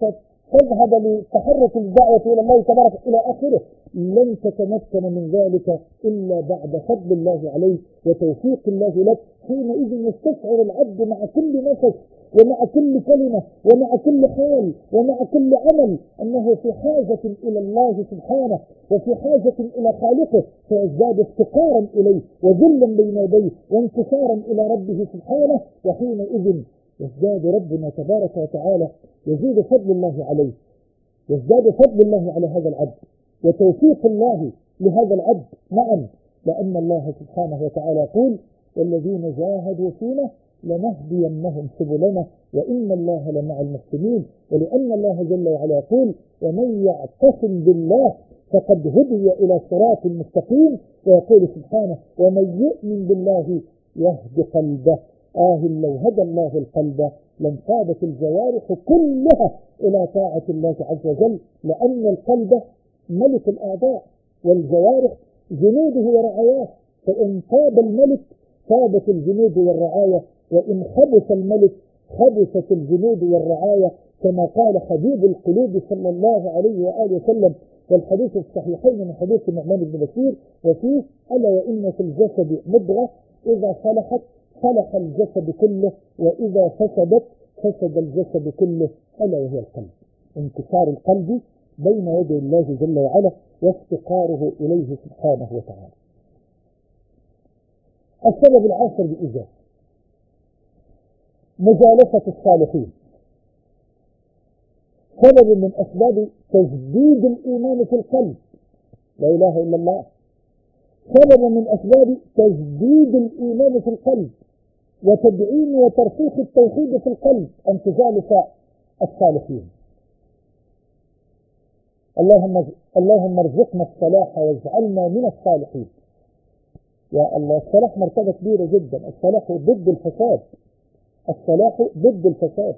تذهب لتحرك الدعوة إلى الله تبارك إلى آخره، لن تتمكن من ذلك إلا بعد فضل الله عليك وتوفيق الله لك. حينئذ يستشعر العبد مع كل نفس ومع كل كلمة ومع كل حال ومع كل عمل أنه في حاجة إلى الله سبحانه وفي حاجة إلى خالقه، فيزداد افتقارا إليه وذلا بين يديه وانتصارا إلى ربه سبحانه. وحينئذ يزداد ربنا تبارك وتعالى، يزيد فضل الله عليه، يزداد فضل الله على هذا العبد وتوفيق الله لهذا العبد. نعم، لأن الله سبحانه وتعالى يقول: والذين جاهدوا فينا لنهدينهم سبلنا وإن الله لمع المحسنين. ولأن الله جل وعلا يقول: ومن يعتصم بالله فقد هدي إلى صراط مستقيم. ويقول سبحانه: ومن يؤمن بالله يهد قلبه. لو هدى الله القلب لانقادت الجوارح كلها إلى طاعة الله عز وجل، لأن القلب ملك الأعضاء والجوارح جنوده ورعاياه، فإن طاب الملك طابت الجنود والرعاية، وإن خبث الملك خبثت الجنود والرعاية، كما قال حبيب القلوب صلى الله عليه وآله وسلم والحديث الصحيحين من حديث النعمان بن بشير وفيه: ألا وإن في الجسد مضغة إذا صلحت صلح الجسد كله وإذا فسدت فسد الجسد كله، ألا وهي القلب. انكسار القلب بين يدي الله جل وعلا وافتقاره إليه سبحانه وتعالى. السبب العاشر بإيجاب مجالسة الصالحين، سبب من أسباب تجديد الإيمان في القلب، لا إله إلا الله، سبب من أسباب تجديد الإيمان في القلب وتدعيم وترسيخ التوحيد في القلب أن تجالس الصالحين. اللهم ارزقنا الصلاح واجعلنا من الصالحين. يا الله، الصلاح مرتبة كبيرة جدا، الصلاح ضد الفساد، الصلاح ضد الفساد.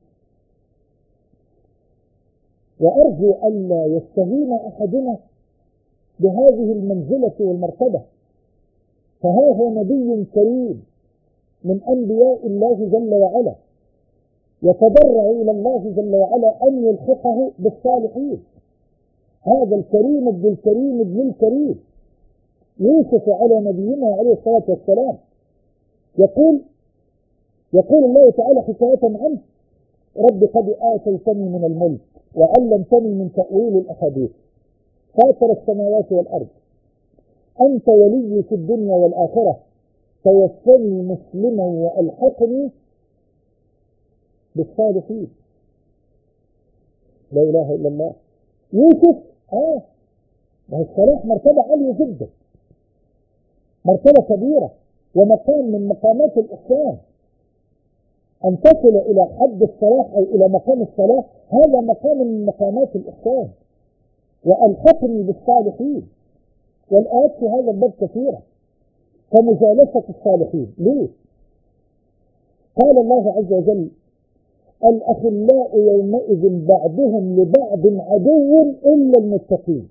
وأرجو ألا يستهين أحدنا بهذه المنزلة والمرتبة، فها هو نبي كريم من أنبياء الله جل وعلا يتضرع إلى الله جل وعلا أن يلحقه بالصالحين. هذا الكريم ابن الكريم ابن الكريم يوسف على نبينا عليه الصلاة والسلام يقول الله تعالى حكاية عنه: رب قد آتيتني من الملك وعلمتني من تأويل الأحاديث فاطر السماوات والأرض أنت ولي في الدنيا والآخرة توفني مسلما وألحقني بالصالحين. لا إله إلا الله. يوسف الصلاح مرتبة عالية جدا، مرتبة كبيرة ومقام من مقامات الإحسان. أن تصل إلى حد الصلاح أو إلى مقام الصلاح هذا مقام من مقامات الإحسان. وألحقني بالصالحين، والآيات في هذا الباب كثيرة. فمجالسة الصالحين ليه؟ قال الله عز وجل: الأخلاء يومئذ بعضهم لبعض عدو إلا المتقين.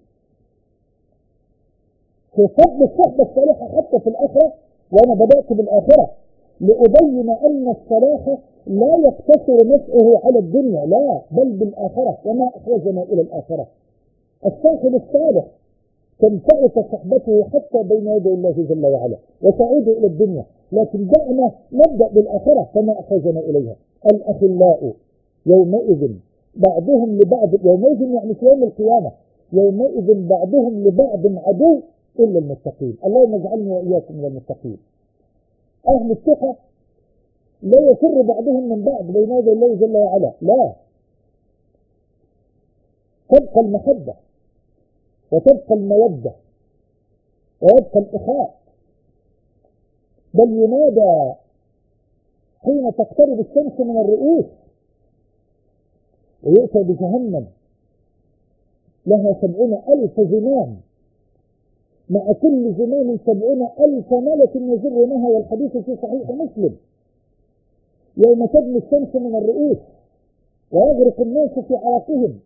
في فضل الصحبة الصالحة حتى في الآخرة، وأنا بدأت بالآخرة لأبين أن الصلاح لا يقتصر نفعه على الدنيا، لا، بل بالآخرة، وما أخرجنا إلى الآخرة. الصاحب الصالح تنفعك صحبته حتى بين يدي الله جل وعلا وتعود إلى الدنيا، لكن دعنا نبدأ بالآخرة فما أخرجنا إليها. الأخلاء يومئذ بعضهم لبعض، يومئذ يعني في يوم القيامة، يومئذ بعضهم لبعض عدو إلا المتقين. اللهم اجعلني وإياكم من المتقين. أهل الثقة لا يفر بعضهم من بعض بين يدي الله جل وعلا، لا، تبقى المحبة وتبقى المودة ويبقى الإخاء، بل ينادى حين تقترب الشمس من الرؤوس ويؤتى بجهنم لها 70,000 زمام، مع كل زمام 70,000 ملك يجرونها، والحديث في صحيح مسلم. يوم تدنو الشمس من الرؤوس ويغرق الناس في عراقهم،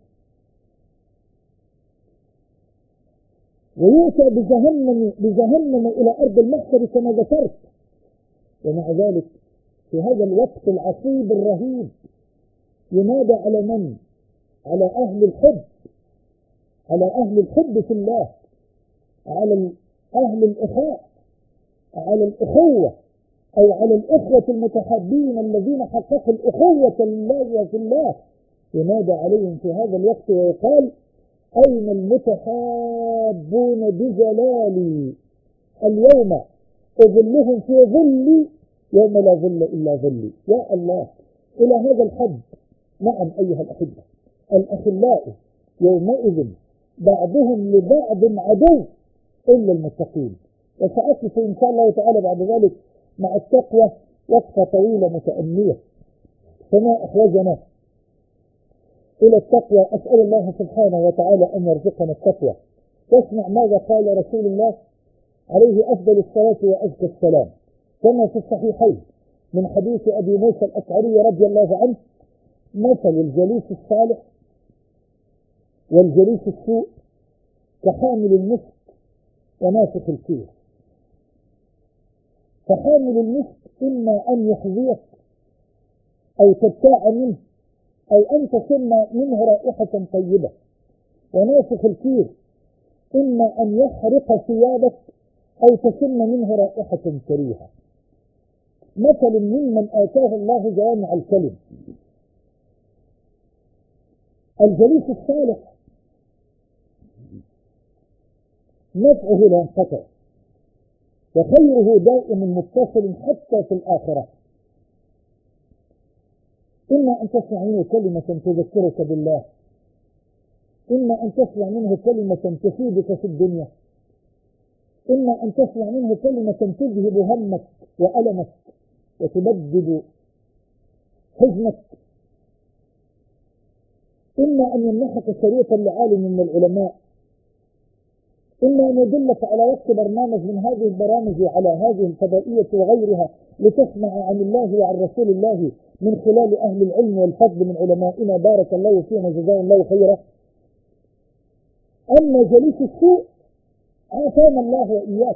ويؤتى بجهنم إلى أرض المحشر كما ذكرت. ومع ذلك في هذا الوقت العصيب الرهيب ينادى على من؟ على أهل الحب، على أهل الحب في الله، على أهل الإخاء، على الأخوة، أو على الإخوة المتحابين الذين حققوا الأخوة لله وفي الله، ينادى عليهم في هذا الوقت ويقال: أين المتحابون بجلالي اليوم أظلهم في ظلي يوم لا ظل إلا ظلي. يا الله، إلى هذا الحد. نعم أيها الأحبة، الأخلاء يومئذ بعضهم لبعض عدو إلا المتقين. وسأقف إن شاء الله تعالى بعد ذلك مع التقوى وقفة طويلة متأنية، فما أحوجنا إلى التقوى. أسأل الله سبحانه وتعالى أن يرزقنا التقوى. واسمع ماذا قال رسول الله عليه أفضل الصلاة وأزكى السلام كما في الصحيحين من حديث أبي موسى الأشعري رضي الله عنه: مثل الجليس الصالح والجليس السوء كحامل المسك ونافخ الكير. فحامل المسك إما أن يحذيك أو تبتاع منه أو أن تشم منه رائحة طيبة، ونافخ الكير إما أن يحرق ثيابك أو تشم منه رائحة كريهة. مثل ممن آتاه الله جوامع الكلم. الجليس الصالح نفعه لا ينقطع وخيره دائم متصل حتى في الآخرة. إما أن تسمع منه كلمة تذكرك بالله، إما أن تسمع منه كلمة تفيدك في الدنيا، إما أن تسمع منه كلمة تذهب همك وألمك وتبدد حزنك، إما أن يمنحك شريطا لعالم من العلماء، إما أن يدلك على وقت برنامج من هذه البرامج على هذه الفضائية وغيرها لتسمع عن الله وعن رسول الله من خلال أهل العلم والفضل من علمائنا بارك الله فيهم وجزاهم الله خيرا. أما جليس السوء عافانا الله وإياك،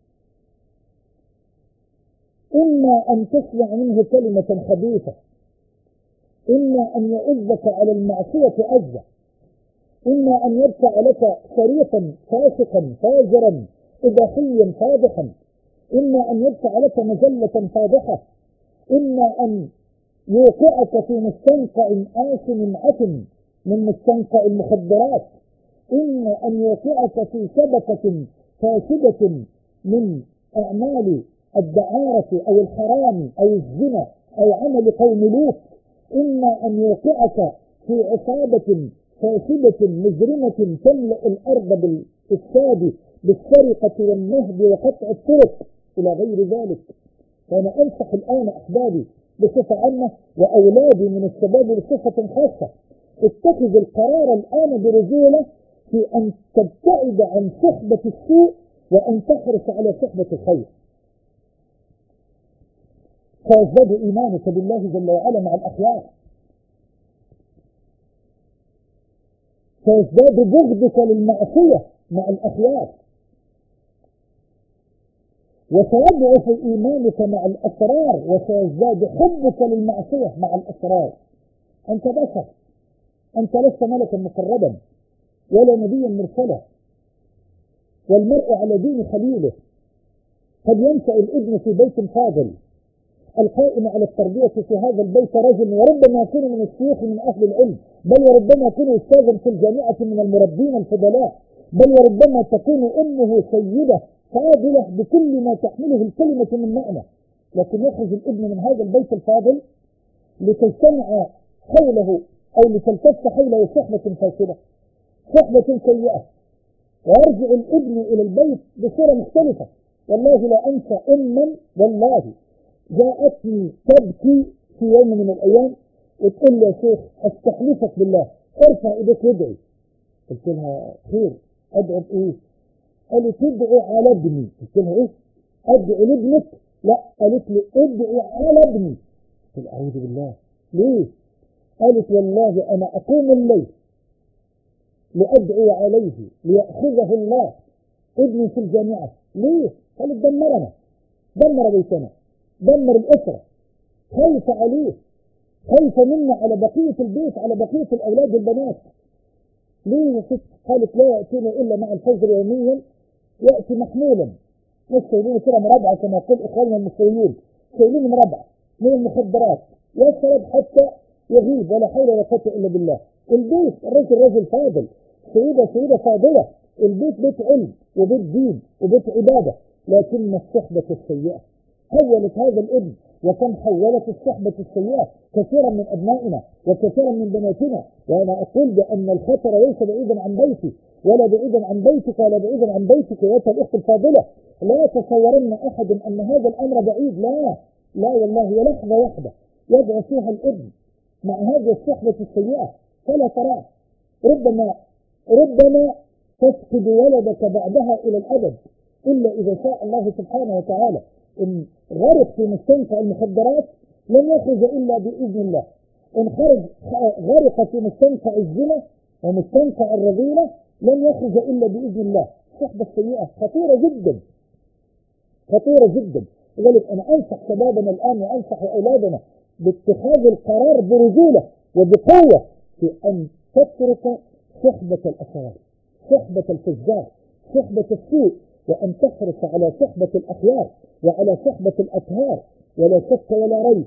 إما أن تسمع منه كلمة خبيثة، إما أن يؤذك على المعصية أذى، إما أن يدفع لك شريطا فاسقا فاجرا إباحيا فاضحا، إما أن يدفع لك مجلة فاضحة، إما أن يوقعك في مستنقع آثم عثم من مستنقع المخدرات، إما أن يوقعك في شبكة فاسدة من أعمال الدعارة أو الحرام أو الزنا أو عمل قوم لوط، إما أن يوقعك في عصابة فاسدة مجرمة تملأ الأرض بالإفساد بالسرقة والنهب وقطع الطرق إلى غير ذلك. فأنا أنصح الآن أحبابي بصفة عامة وأولادي من الشباب بصفة خاصة: اتخذ القرار الآن برجولة في أن تبتعد عن صحبة السوء وأن تحرص على صحبة الخير، فيزداد إيمانك بالله جل وعلا مع الأخيار، فيزداد بغضك للمعصية مع الأخيار، وسيضعف إيمانك مع الأسرار وسيزداد حبك للمعصية مع الأسرار. أنت بشر، أنت لست ملكا مقربا ولا نبيا مرسلا، والمرء على دين خليله. قد ينشأ الابن في بيت فاضل، القائم على التربية في هذا البيت رجل وربما يكون من الشيوخ من أهل العلم، بل وربما يكون أستاذا في الجامعة من المربين الفضلاء، بل وربما تكون أمه سيدة فاضلة بكل ما تحمله الكلمة من معنى، لكن يخرج الابن من هذا البيت الفاضل لتجتمع حوله أو لتلتف حوله صحبة فاسدة، صحبة سيئة، ويرجع الابن إلى البيت بصورة مختلفة. والله لا أنسى أما والله جاءتني تبكي في يوم من الأيام وتقول لي: يا شيخ أستحلفك بالله ارفع إيديك وادعي. قلت لها: خير، أدعو بإيه؟ قالت: تدعو على ابني. قلت لها: إيه؟ أدعو لابنك؟ لا، قالت لي: ادعو على ابني. قلت لها: أعوذ بالله، ليه؟ قالت: والله أنا أقوم الليل لأدعو عليه ليأخذه الله، ابني في الجامعة. ليه؟ قالت: دمرنا، دمر بيتنا، دمر الأسرة، خايف عليه، خايفة منه على بقية البيت، على بقية الأولاد والبنات. ليه يا ست؟ قالت لا يأتينا إلا مع الفجر يوميا، يأتي محمولا، مش شايلين كده مربعة كما يقول إخواننا المصريين، شايلين مربعة من المخدرات يشرب حتى يغيب، ولا حول ولا قوة إلا بالله. البيت الرجل رجل فاضل، سيدة فاضلة، البيت بيت علم وبيت دين وبيت عبادة، لكن الصحبة السيئة حولت هذا الابن، وكم حولت الصحبة السيئة كثيرا من أبنائنا وكثيرا من بناتنا. وأنا أقول بأن الخطر ليس بعيدا عن بيتي ولا بعيدا عن بيتك ولا بعيدا عن بيتك يا الأخت الفاضلة. لا يتصورن أحد أن هذا الأمر بعيد، لا والله، ولحظة واحدة يدعو فيها الابن مع هذه الصحبة السيئة فلا تراه، ربما تفقد ولدك بعدها إلى الأبد، إلا إذا شاء الله سبحانه وتعالى. إن غرق في مستنقع المخدرات لن يخرج إلا بإذن الله، إن غرق في مستنقع الزنا ومستنقع الرذيلة لن يخرج إلا بإذن الله. الصحبة السيئة خطيرة جدا، خطيرة جدا. لذلك أنا أنصح شبابنا الآن وأنصح أولادنا باتخاذ القرار برجولة وبقوة في أن تترك صحبة الأشرار، صحبة الفجار، صحبة السوء، وأن تحرص على صحبة الأخيار وعلى صحبة الأطهار. ولا شك ولا ريب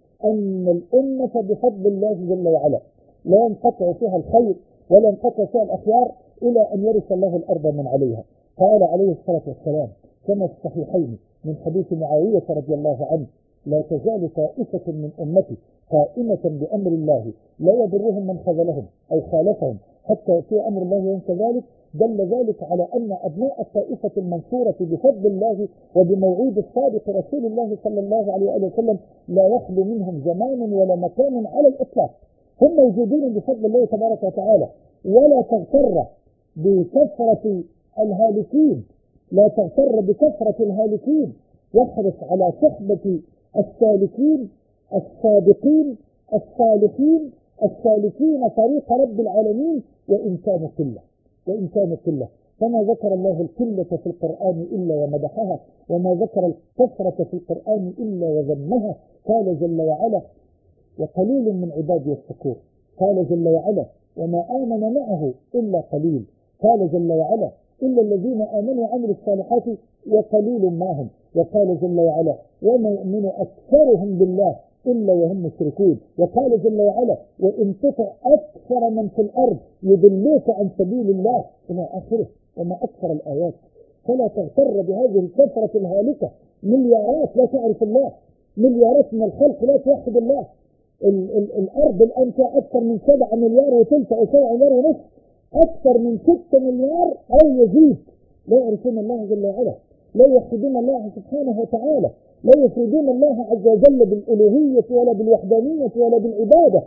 أن الأمة بفضل الله جل وعلا لا ينقطع فيها الخير ولا ينقطع فيها الأخيار إلى أن يرث الله الأرض من عليها. قال عليه الصلاة والسلام كما في الصحيحين من حديث معاوية رضي الله عنه: لا تزال طائفة من أمتي قائمة بأمر الله لا يضرهم من خذلهم أو خالفهم حتى يأتي أمر الله وهم كذلك. دل ذلك على أن أبناء الطائفة المنصورة بفضل الله وبموعود الصادق رسول الله صلى الله عليه وسلم لا يخلو منهم زمان ولا مكان على الإطلاق، هم موجودين بفضل الله تبارك وتعالى. ولا تغتر بكثرة الهالكين، لا تغتر بكثرة الهالكين، واحرص على صحبة السالكين الصادقين الصالحين السالكين طريق رب العالمين، وإن كانوا قلة، فما ذكر الله القلة في القرآن إلا ومدحها، وما ذكر الكثرة في القرآن إلا وذمها. قال جل وعلا: وقليل من عبادي الشكور. قال جل وعلا: وما آمن معه إلا قليل. قال جل وعلا: إلا الذين آمنوا وعملوا الصالحات وقليل معهم. وقال جل وعلا: وما يؤمن أكثرهم بالله إلا وهم مشركون. وقال جل وعلا: وإن تطع أكثر من في الأرض يضلوك عن سبيل الله إلى آخره، وما أكثر الآيات. فلا تغتر بهذه الكثرة الهالكة، مليارات لا تعرف الله، مليارات من الخلق لا توحد الله. الأرض الآن فيها أكثر من 7 مليار وثلث أو 7 مليار ونصف، أكثر من 6 مليار أو يزيد لا يعرفون الله جل وعلا، لا يوحدون الله سبحانه وتعالى، لا يفردون الله عز وجل بالألوهية ولا بالوحدانية ولا بالعبادة.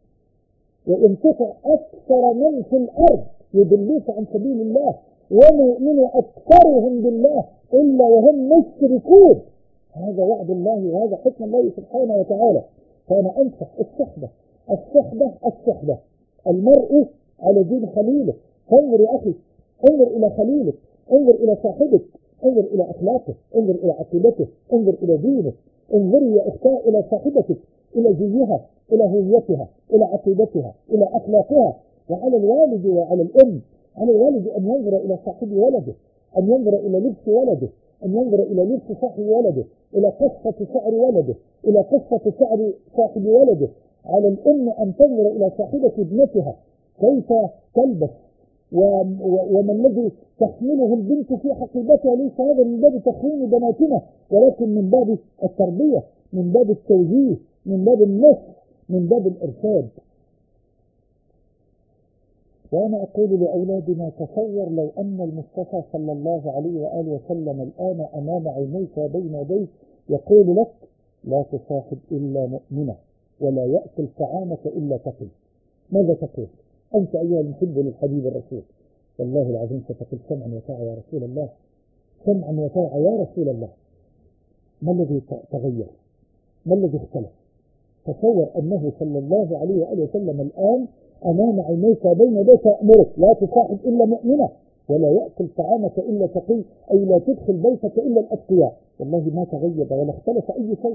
وإن تطع أكثر من في الأرض يضلوك عن سبيل الله وما يؤمن أكثرهم بالله إلا وهم مشركون. هذا وعد الله وهذا حكم الله سبحانه وتعالى. فأنا أنصح الصحبة المرء على دين خليله. فانظر يا أخي، انظر إلى خليلك، انظر إلى صاحبك، انظر إلى أخلاقه، انظر إلى عقيدته، انظر إلى دينه. انظري يا أختاه إلى صاحبتك، إلى زيها، إلى هويتها، إلى عقيدتها، إلى أخلاقها. وعلى الوالد وعلى الأم، على الوالد أن ينظر إلى صاحب ولده، أن ينظر إلى لبس ولده، أن ينظر إلى لبس صاحب ولده، إلى قصة شعر ولده، إلى قصة شعر صاحب ولده. على الأم أن تنظر إلى صاحبة ابنتها كيف تلبس، وما الذي تحمله البنت في حقيبتها. ليس هذا من باب تخوين بناتنا، ولكن من باب التربية، من باب التوجيه، من باب النصح، من باب الإرشاد. وأنا أقول لأولادنا: تصور لو أن المصطفى صلى الله عليه وآله وسلم الآن أمام عينيك وبين يديك يقول لك: لا تصاحب إلا مؤمنة، ولا يأكل طعامك إلا تقي. ماذا تقول أنت أيها المحب للحبيب الرسول؟ والله العظيم ستقول: سمعا وطاعة يا رسول الله، سمعا وطاعة يا رسول الله. ما الذي تغير؟ ما الذي اختلف؟ تصور أنه صلى الله عليه وآله وسلم الآن أمام عينيك وبين يديك يأمرك: لا تصاحب إلا مؤمنة، ولا يأكل طعامك إلا تقي، أي لا تدخل بيتك إلا الأتقياء. والله ما تغير ولا اختلف أي شيء.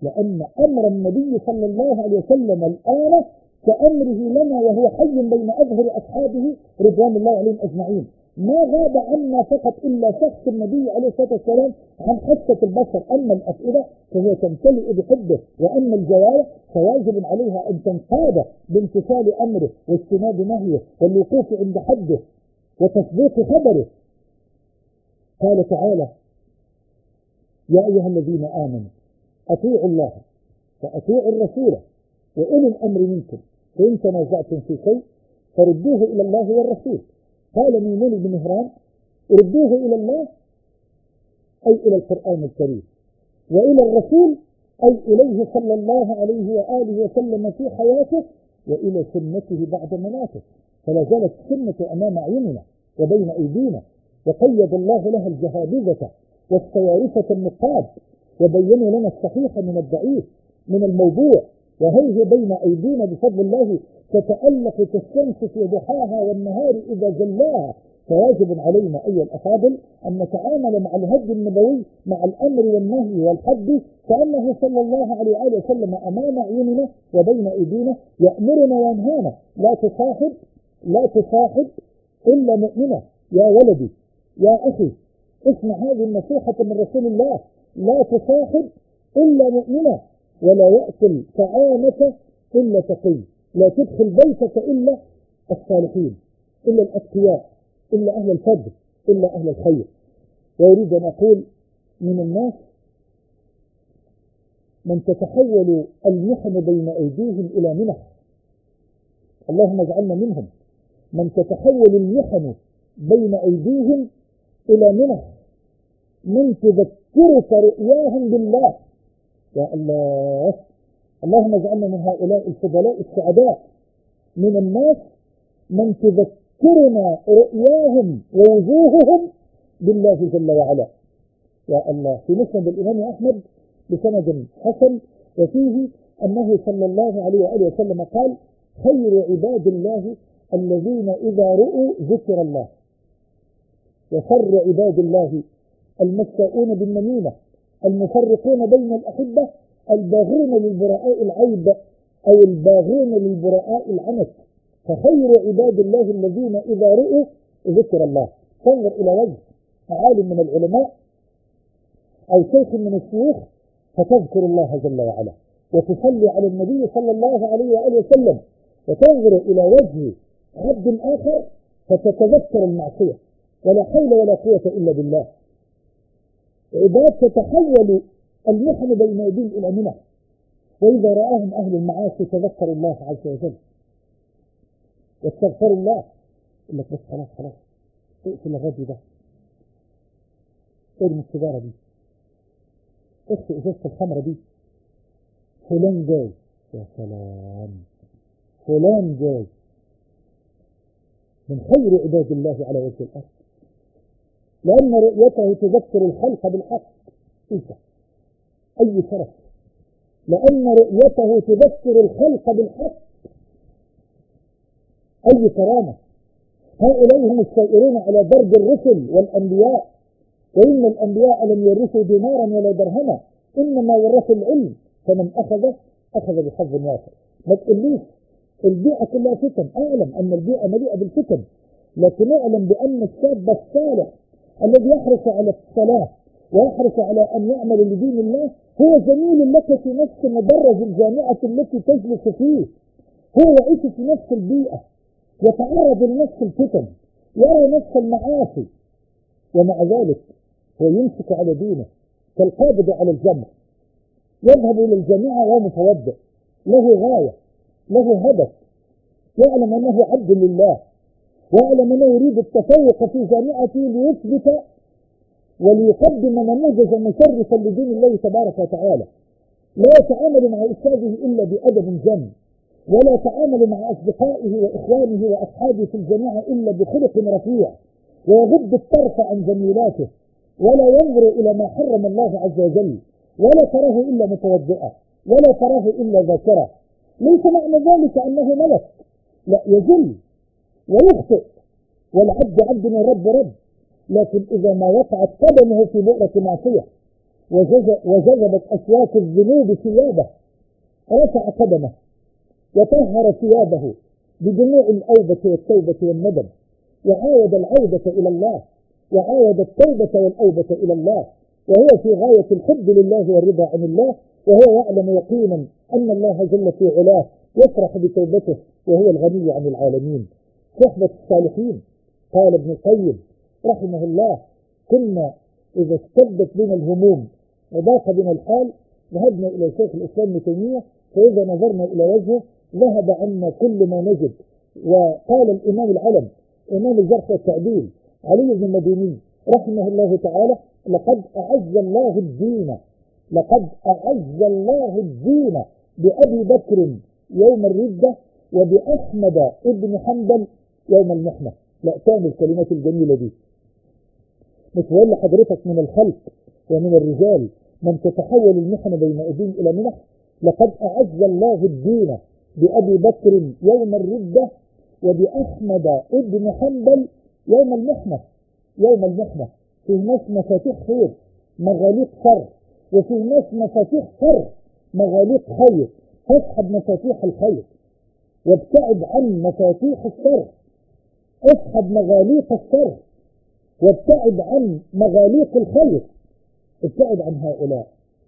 لأن أمر النبي صلى الله عليه وسلم الآن كأمره لنا وهو حي بين أظهر أصحابه رضوان الله عليهم أجمعين. ما غاب عنا فقط إلا شخص النبي عليه الصلاة والسلام عن حاسة البشر. أما الأفئدة فهي تمتلئ بحبه، وأما الجوارح فواجب عليها أن تنقاد بامتثال أمره واجتناب نهيه والوقوف عند حده وتصديق خبره. قال تعالى: يا أيها الذين آمنوا أطيعوا الله وأطيعوا الرسول وأولي الأمر منكم فإن تنازعتم في شيء فردوه إلى الله والرسول. قال ميمون بن مهران: ردوه إلى الله أي إلى القرآن الكريم، وإلى الرسول أي إليه صلى الله عليه وآله وسلم في حياته، وإلى سنته بعد مماته. فلا زالت السنة أمام أعيننا وبين أيدينا، وقيد الله لها الجهابذة والصوارفة النقاب، وبينوا لنا الصحيح من الضعيف من الموضوع، وهي بين أيدينا بفضل الله تتألق كالشمس في ضحاها والنهار إذا جلاها. فواجب علينا أيها الأفاضل أن نتعامل مع الهدي النبوي مع الأمر والنهي والحد كأنه صلى الله عليه وآله وسلم أمام أعيننا وبين أيدينا يأمرنا وينهانا. لا تصاحب إلا مؤمنة. يا ولدي يا أخي اسمع هذه النصيحة من رسول الله: لا تصاحب إلا مؤمنة، ولا يأكل طعامك إلا تقي، لا تدخل بيتك إلا الصالحين، إلا الأتقياء، إلا أهل الفضل، إلا أهل الخير. وأريد أن أقول: من الناس من تتحول المحن بين أيديهم إلى منح، اللهم اجعلنا منهم. من تتحول المحن بين أيديهم إلى منح، من تذكرك رؤياهم بالله. يا الله، اللهم اجعلنا من هؤلاء الفضلاء السعداء. من الناس من تذكرنا رؤياهم ووجوههم بالله جل وعلا. يا الله. في مسند الإمام أحمد بسند حسن وفيه أنه صلى الله عليه وآله وسلم قال: خير عباد الله الذين إذا رؤوا ذكر الله، وشر عباد الله المساءون بالنميمة، المفرقون بين الأحبة، الباغون للبراء العيب أو الباغون للبراء العنت. فخير عباد الله الذين إذا رؤوا ذكر الله. تنظر إلى وجه عالم من العلماء أو شيخ من الشيوخ فتذكر الله جل وعلا، وتصلي على النبي صلى الله عليه وآله وسلم، وتنظر إلى وجه عبد آخر فتتذكر المعصية. ولا حول ولا قوة إلا بالله. عباد تتحول المحن بين يدين إلى منح، وإذا رآهم أهل المعاصي تذكروا الله عز وجل واستغفروا الله. يقول لك: بس خلاص اقفل الراديو ده، ارمي السيجارة دي، اخفي ازازة الخمرة دي، فلان جاي. يا سلام، فلان جاي. من خير عباد الله على وجه الأرض، لأن رؤيته تذكر الخلق بالحق. أي شرف! لأن رؤيته تذكر الخلق بالحق. أي كرامة! هؤلاء هم السائرون على درب الرسل والأنبياء، وإن الأنبياء لم يورثوا دينارا ولا درهما، إنما ورثوا العلم، فمن أخذ بحظ وافر. ما تقوليش البيئة كلها فتن، أعلم أن البيئة مليئة بالفتن، لكن أعلم بأن الشاب الصالح الذي يحرص على الصلاة ويحرص على أن يعمل لدين الله هو زميل لك في نفس مدرج الجامعة التي تجلس فيه، هو يعيش في نفس البيئة، يتعرض لنفس الفتن، يرى نفس المعاصي، ومع ذلك هو يمسك على دينه كالقابض على الجمر، يذهب إلى الجامعة وهو متوضئ، له غاية، له هدف، يعلم أنه عبد لله، ويعلم أنه يريد التفوق في جامعته ليثبت وليقدم نموذجا مشرفا لدين الله تبارك وتعالى. لا يتعامل مع أستاذه إلا بأدب جم، ولا يتعامل مع أصدقائه وإخوانه وأصحابه في الجامعة إلا بخلق رفيع، ويغض الطرف عن جميلاته، ولا ينظر إلى ما حرم الله عز وجل، ولا تراه إلا متوضئا، ولا تراه إلا ذاكرا. ليس معنى ذلك أنه ملك، لا، يجل ويخطئ، والعبد عبد من رب رب، لكن إذا ما وقعت قدمه في بؤرة معصية وجذبت أصوات الذنوب ثيابه، رفع قدمه وطهر ثيابه بجميع الأوبة والتوبة والندم، وعاود العودة إلى الله، وعاود التوبة والأوبة إلى الله، وهو في غاية الحب لله والرضا عن الله، وهو يعلم يقينا أن الله جل في علاه يفرح بتوبته وهو الغني عن العالمين. صحبة الصالحين. قال ابن القيم رحمه الله: كنا إذا اشتدت بنا الهموم وضاق بنا الحال ذهبنا إلى شيخ الإسلام ابن تيمية، فإذا نظرنا إلى وجهه ذهب عنا كل ما نجد. وقال الإمام العلم إمام الجرح والتعديل علي بن المديني رحمه الله تعالى: لقد أعز الله الدين، لقد أعز الله الدين بأبي بكر يوم الردة وبأحمد ابن حنبل يوم المحنة. لا، تاني الكلمات الجميلة دي. مش بقول لحضرتك من الخلق ومن الرجال من تتحول المحن بين أيديهم إلى منح؟ لقد أعز الله الدين بأبي بكر يوم الردة وبأحمد ابن حنبل يوم المحنة. يوم المحنة فيه ناس مفاتيح خير مغاليق شر، وفيه ناس مفاتيح شر مغاليق خير، فاسحب مفاتيح الخير وابتعد عن مفاتيح الشر، اسحب مغاليق الشر وابتعد عن مغاليق الخير، ابتعد عن هؤلاء.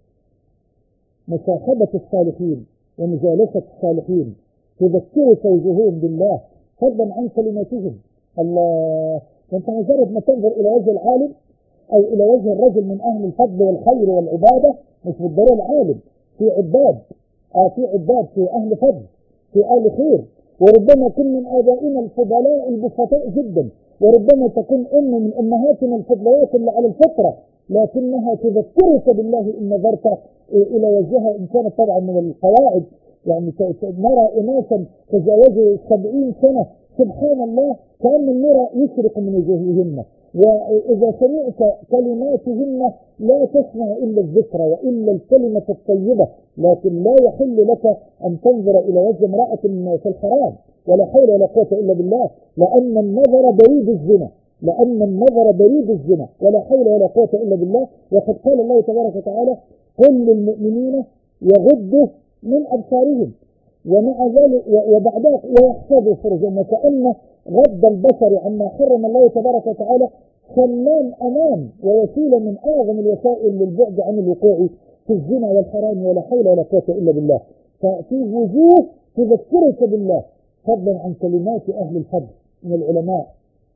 مصاحبة الصالحين ومجالسة الصالحين تذكرك وجوههم بالله فضلا عن كلماتهم. الله، وانت مجرد ما تنظر الى وجه العالم او الى وجه الرجل من اهل الفضل والخير والعبادة، مش بالضرورة العالم، في عباد، في عباد، في اهل فضل، في اهل خير، وربما كن من ابائنا الفضلاء البسطاء جدا، وربما تكون من امهاتنا الفضليات اللي على الفطرة، لكنها تذكرك بالله ان نظرت الى وجهها، ان كانت طبعا من القواعد. يعني نرى اناسا تجاوزوا 70 سنة سبحان الله كأن النور يشرق من وجوههن، وإذا سمعت كلماتهن لا تسمع إلا الذكر وإلا الكلمة الطيبة، لكن لا يحل لك أن تنظر إلى وجه امرأة في الحرام، ولا حول ولا قوة إلا بالله، لأن النظر بريد الزنا، لأن النظر بريد الزنا، ولا حول ولا قوة إلا بالله. وقد قال الله تبارك وتعالى: قل للمؤمنين يغضوا من أبصارهم، ومع ذلك وبعدها ويحفظوا فرجهم، وكأن غض البصر عما حرم الله تبارك وتعالى سلام أمان ووسيلة من أعظم الوسائل للبعد عن الوقوع في الزنا والحرام، ولا حول ولا قوة إلا بالله. ففي وجوه تذكرك بالله فضلا عن كلمات أهل الفضل من العلماء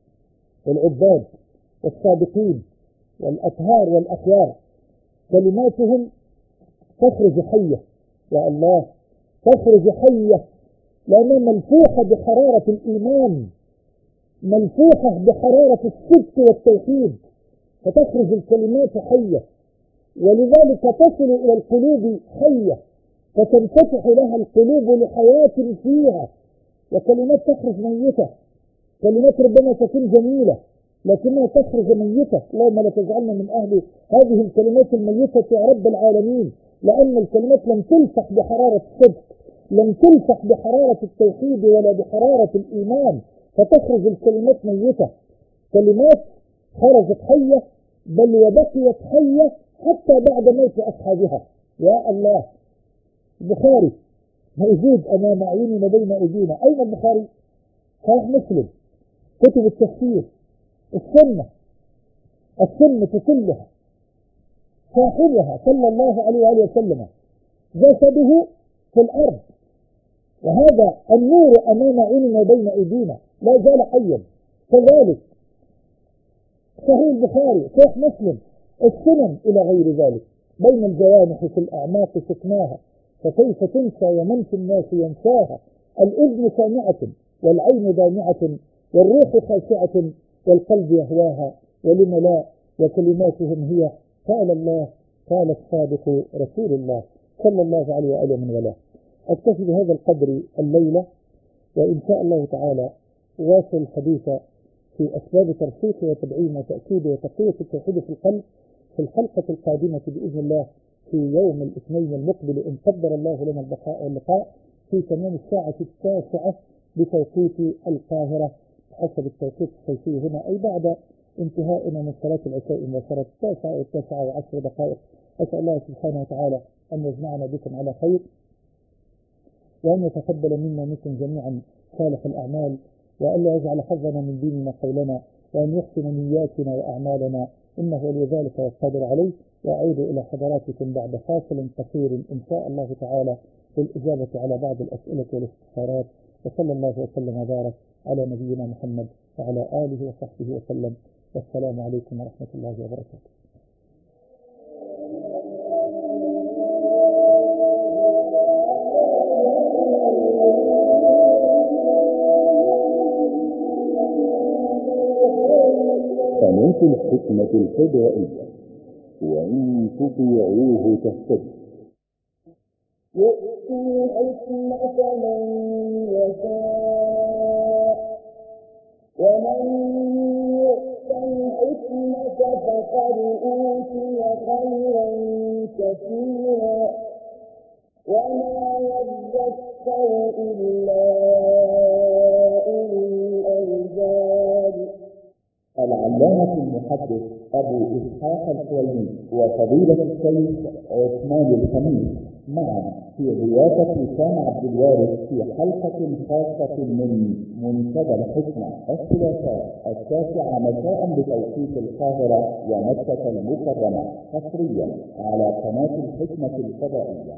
والعباد والصادقين والأطهار والأخيار، كلماتهم تخرج حية، يا الله، تخرج حية، لأنها ملفوحة بحرارة الإيمان، ملفوحة بحرارة الصدق والتوحيد، فتخرج الكلمات حية، ولذلك تصل إلى القلوب حية، فتنفتح لها القلوب لحياة فيها. وكلمات تخرج ميتة، كلمات ربما تكون جميلة لكنها تخرج ميتة. اللهم لا تجعلنا من أهل هذه الكلمات الميتة يا رب العالمين، لأن الكلمات لم تلفح بحرارة الصدق، لم تلفح بحرارة التوحيد ولا بحرارة الإيمان، فتخرج الكلمات ميتة. كلمات خرجت حية، بل وبقيت حية حتى بعد موت أصحابها. يا الله، البخاري موجود أمام أعيننا بين أيدينا. أين البخاري؟ صحيح مسلم، كتب التفسير، السنة كلها، صاحبها صلى الله عليه وآله وسلم جسده في الأرض، وهذا النور أمام عيننا بين أيدينا لا زال حيا. كذلك صحيح البخاري، صحيح مسلم، السنن إلى غير ذلك، بين الجوانح في الأعماق سكناها، فكيف تنسى ومن في الناس ينساها. الإذن سامعة والعين دامعة والروح خاشعة والقلب يهواها، ولم لا، وكلماتهم هي قال الله قال الصادق رسول الله صلى الله عليه وآله من والاه. أكتفي بهذا القدر الليلة، وإن شاء الله تعالى واصل الحديث في أسباب ترسيخ وتدعيم وتأكيد وتقوية التوحيد في القلب في الحلقة القادمة بإذن الله في يوم الاثنين المقبل إن قدر الله لنا البقاء واللقاء في تمام الساعة 9 بتوقيت القاهرة حسب التوقيت الصيفي هنا، أي بعد انتهائنا من صلاة العشاء مباشرة 9 و9 و10 دقائق. أسأل الله سبحانه وتعالى أن يجمعنا بكم على خير، وأن يتقبل منا منكم جميعا صالح الأعمال، وأن لا يجعل حظنا من ديننا قولنا، وأن يحسن نياتنا وأعمالنا، إنه ولي ذلك والقادر عليه. وأعود إلى حضراتكم بعد فاصل قصير إن شاء الله تعالى للإجابة على بعض الأسئلة والاستفسارات. وصلى الله وسلم وبارك على نبينا محمد وعلى آله وصحبه وسلم، والسلام عليكم ورحمة الله وبركاته. قناة الحكمة الفضائية، وإن تطيعوه تهتدوا. يؤتي الحكمة من يشاء، ومن يؤت الحكمة فقد أوتي خيرا كثيرا، وما يذكر إلا أولو الألباب. العلامة المحدث أبو إسحاق الحويني وفضيلة الشيخ عثمان الخميس معا في ضيافة وسام عبد الوارث في حلقة خاصة من منتدى الحكمة الثلاثاء 9 مساء بتوقيت القاهرة ومكة المكرمة، حصريا على قناة الحكمة الفضائية.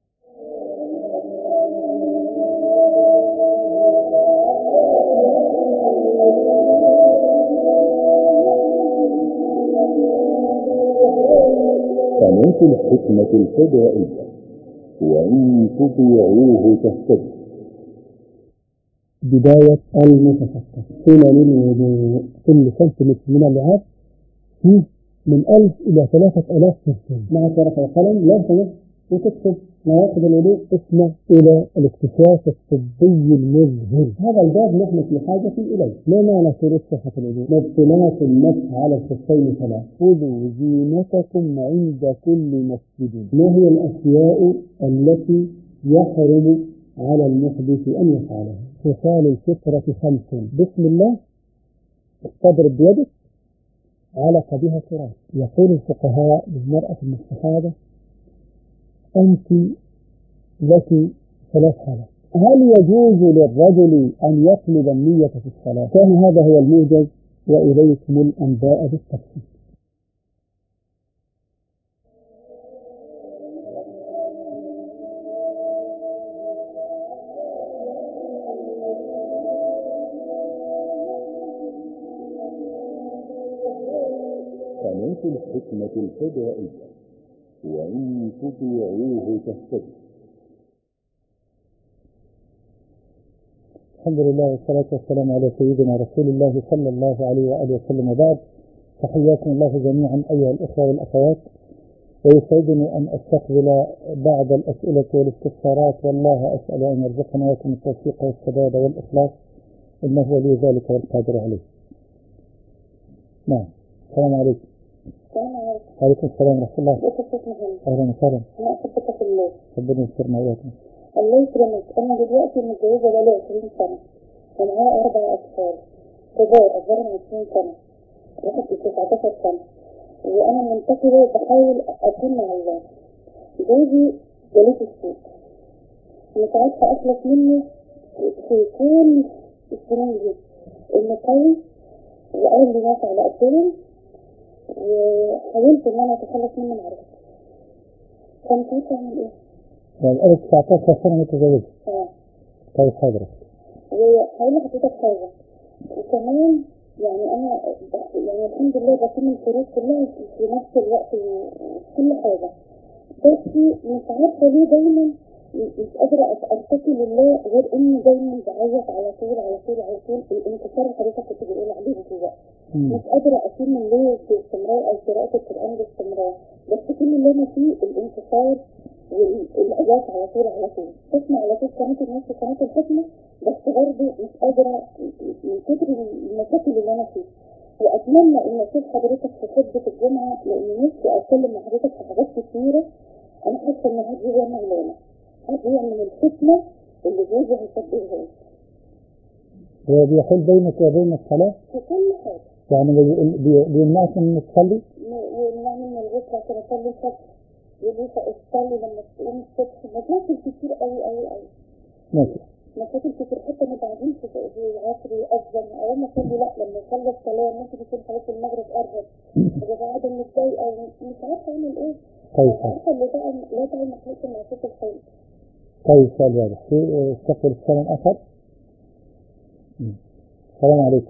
قناة الحكمة الفضائية، وإن تطيعوه تهتدوا. بداية المتفكر. سنن الوضوء. كل سنتيمتر من اللعاب فيه من 1000 إلى 3000 سنتيمتر. مع ورقة وقلم لازم وتكتب مواقف الوضوء اسمه إلى الاكتشاف الطبي المذهل. هذا الباب نحن في حاجة إليه. ما معنى شروط صحة الوضوء؟ مبطلات المسح على الخفين 3. خذوا زينتكم عند كل مسجد. ما هي الأشياء التي يحرم على المحدث أن يفعلها؟ خصال الفطرة 5. بسم الله، استضرب بيدك، علق بها تراب. يقول الفقهاء للمرأة المستحاضة أنت لك 3 حالات. هل يجوز للرجل أن يطلب النية في الصلاة؟ كان هذا هو الموجز، وإليكم الأنباء بالتفصيل. قناة الحكمة الفضائية، وإن تطيعوه تهتدوا. الحمد لله والصلاة والسلام على سيدنا رسول الله صلى الله عليه وآله وسلم، وبعد. تحياكم الله جميعا أيها الإخوة والأخوات، ويسعدني أن أستقبل بعض الأسئلة والاستفسارات، والله أسأل أن يرزقنا ويكون التوفيق والسداد والإخلاص، إنه ولي ذلك والقادر عليه. نعم. السلام عليكم. السلام عليكم. وعليكم السلام ورحمة الله. ازيك يا شيخ محمد؟ أهلا وسهلا. أنا أحبك في الله. ربنا يسترنا وإياكم. الله يكرمك. أنا دلوقتي متجوزة بقالي 20 سنة ومعايا 4 أطفال كبار أكبرهم 20 سنة، واحد 19 سنة، وأنا منتقبة وبحاول أكون مع الله. جوزي جليس السوق، مش عارفة أخلص منه في كل السنين دي. إنه قوي وقال لي ناس على قدهم، وحاولت إن أنا أتخلص منه معرفتي. كنت عارفة أعمل إيه؟ يعني أنا 19 سنة متزوجة. طيب حاضر. وهقول لحضرتك حاجة، وكمان يعني أنا يعني الحمد لله بقيم الفروض كلها في نفس الوقت وكل حاجة، بس مش عارفة ليه دايما مش قادرة أرتقي لله، غير إني دايما بعيط على طول على طول على طول. الانكسار اللي حضرتك كنت بتقول عليه دلوقتي مش قادرة أقيم الليل باستمرار أو قراءة القرآن باستمرار، بس كل اللي أنا فيه الانكسار والعياط على طول على طول. بسمع على طول قناة الناس وقناة الحكمة، بس برضه مش قادرة من كتر المشاكل اللي أنا فيه. وأتمنى إن أشوف حضرتك في خطبة الجمعة، لأن نفسي أتكلم مع حضرتك في حاجات كتيرة. أنا حاسة إن هذه هي مولانا، هذه من الفتنة اللي جوزي هيصدقها لي. هو بيحول بينك وبين الصلاة في كل حاجة. يعني بيمنعك من تصلي؟ ويمنعني من الغسل عشان أصلي الفجر. يقول اصلي لما تقوم الصبح مشاكل كتير قوي قوي قوي. ماشي. مشاكل كتير حتى ما بعدين في العصر يأذن أول ما صلي لا لما صلى الصلاة ممكن يكون خلاص المغرب قرب ببقى قاعدة متضايقة ومش عارفة أعمل إيه. طيب عارفة اللي بقى لا تعمل مخلصة مع صوت الخير. طيب سؤال واضح. في استقبل السلام آخر. السلام عليكم.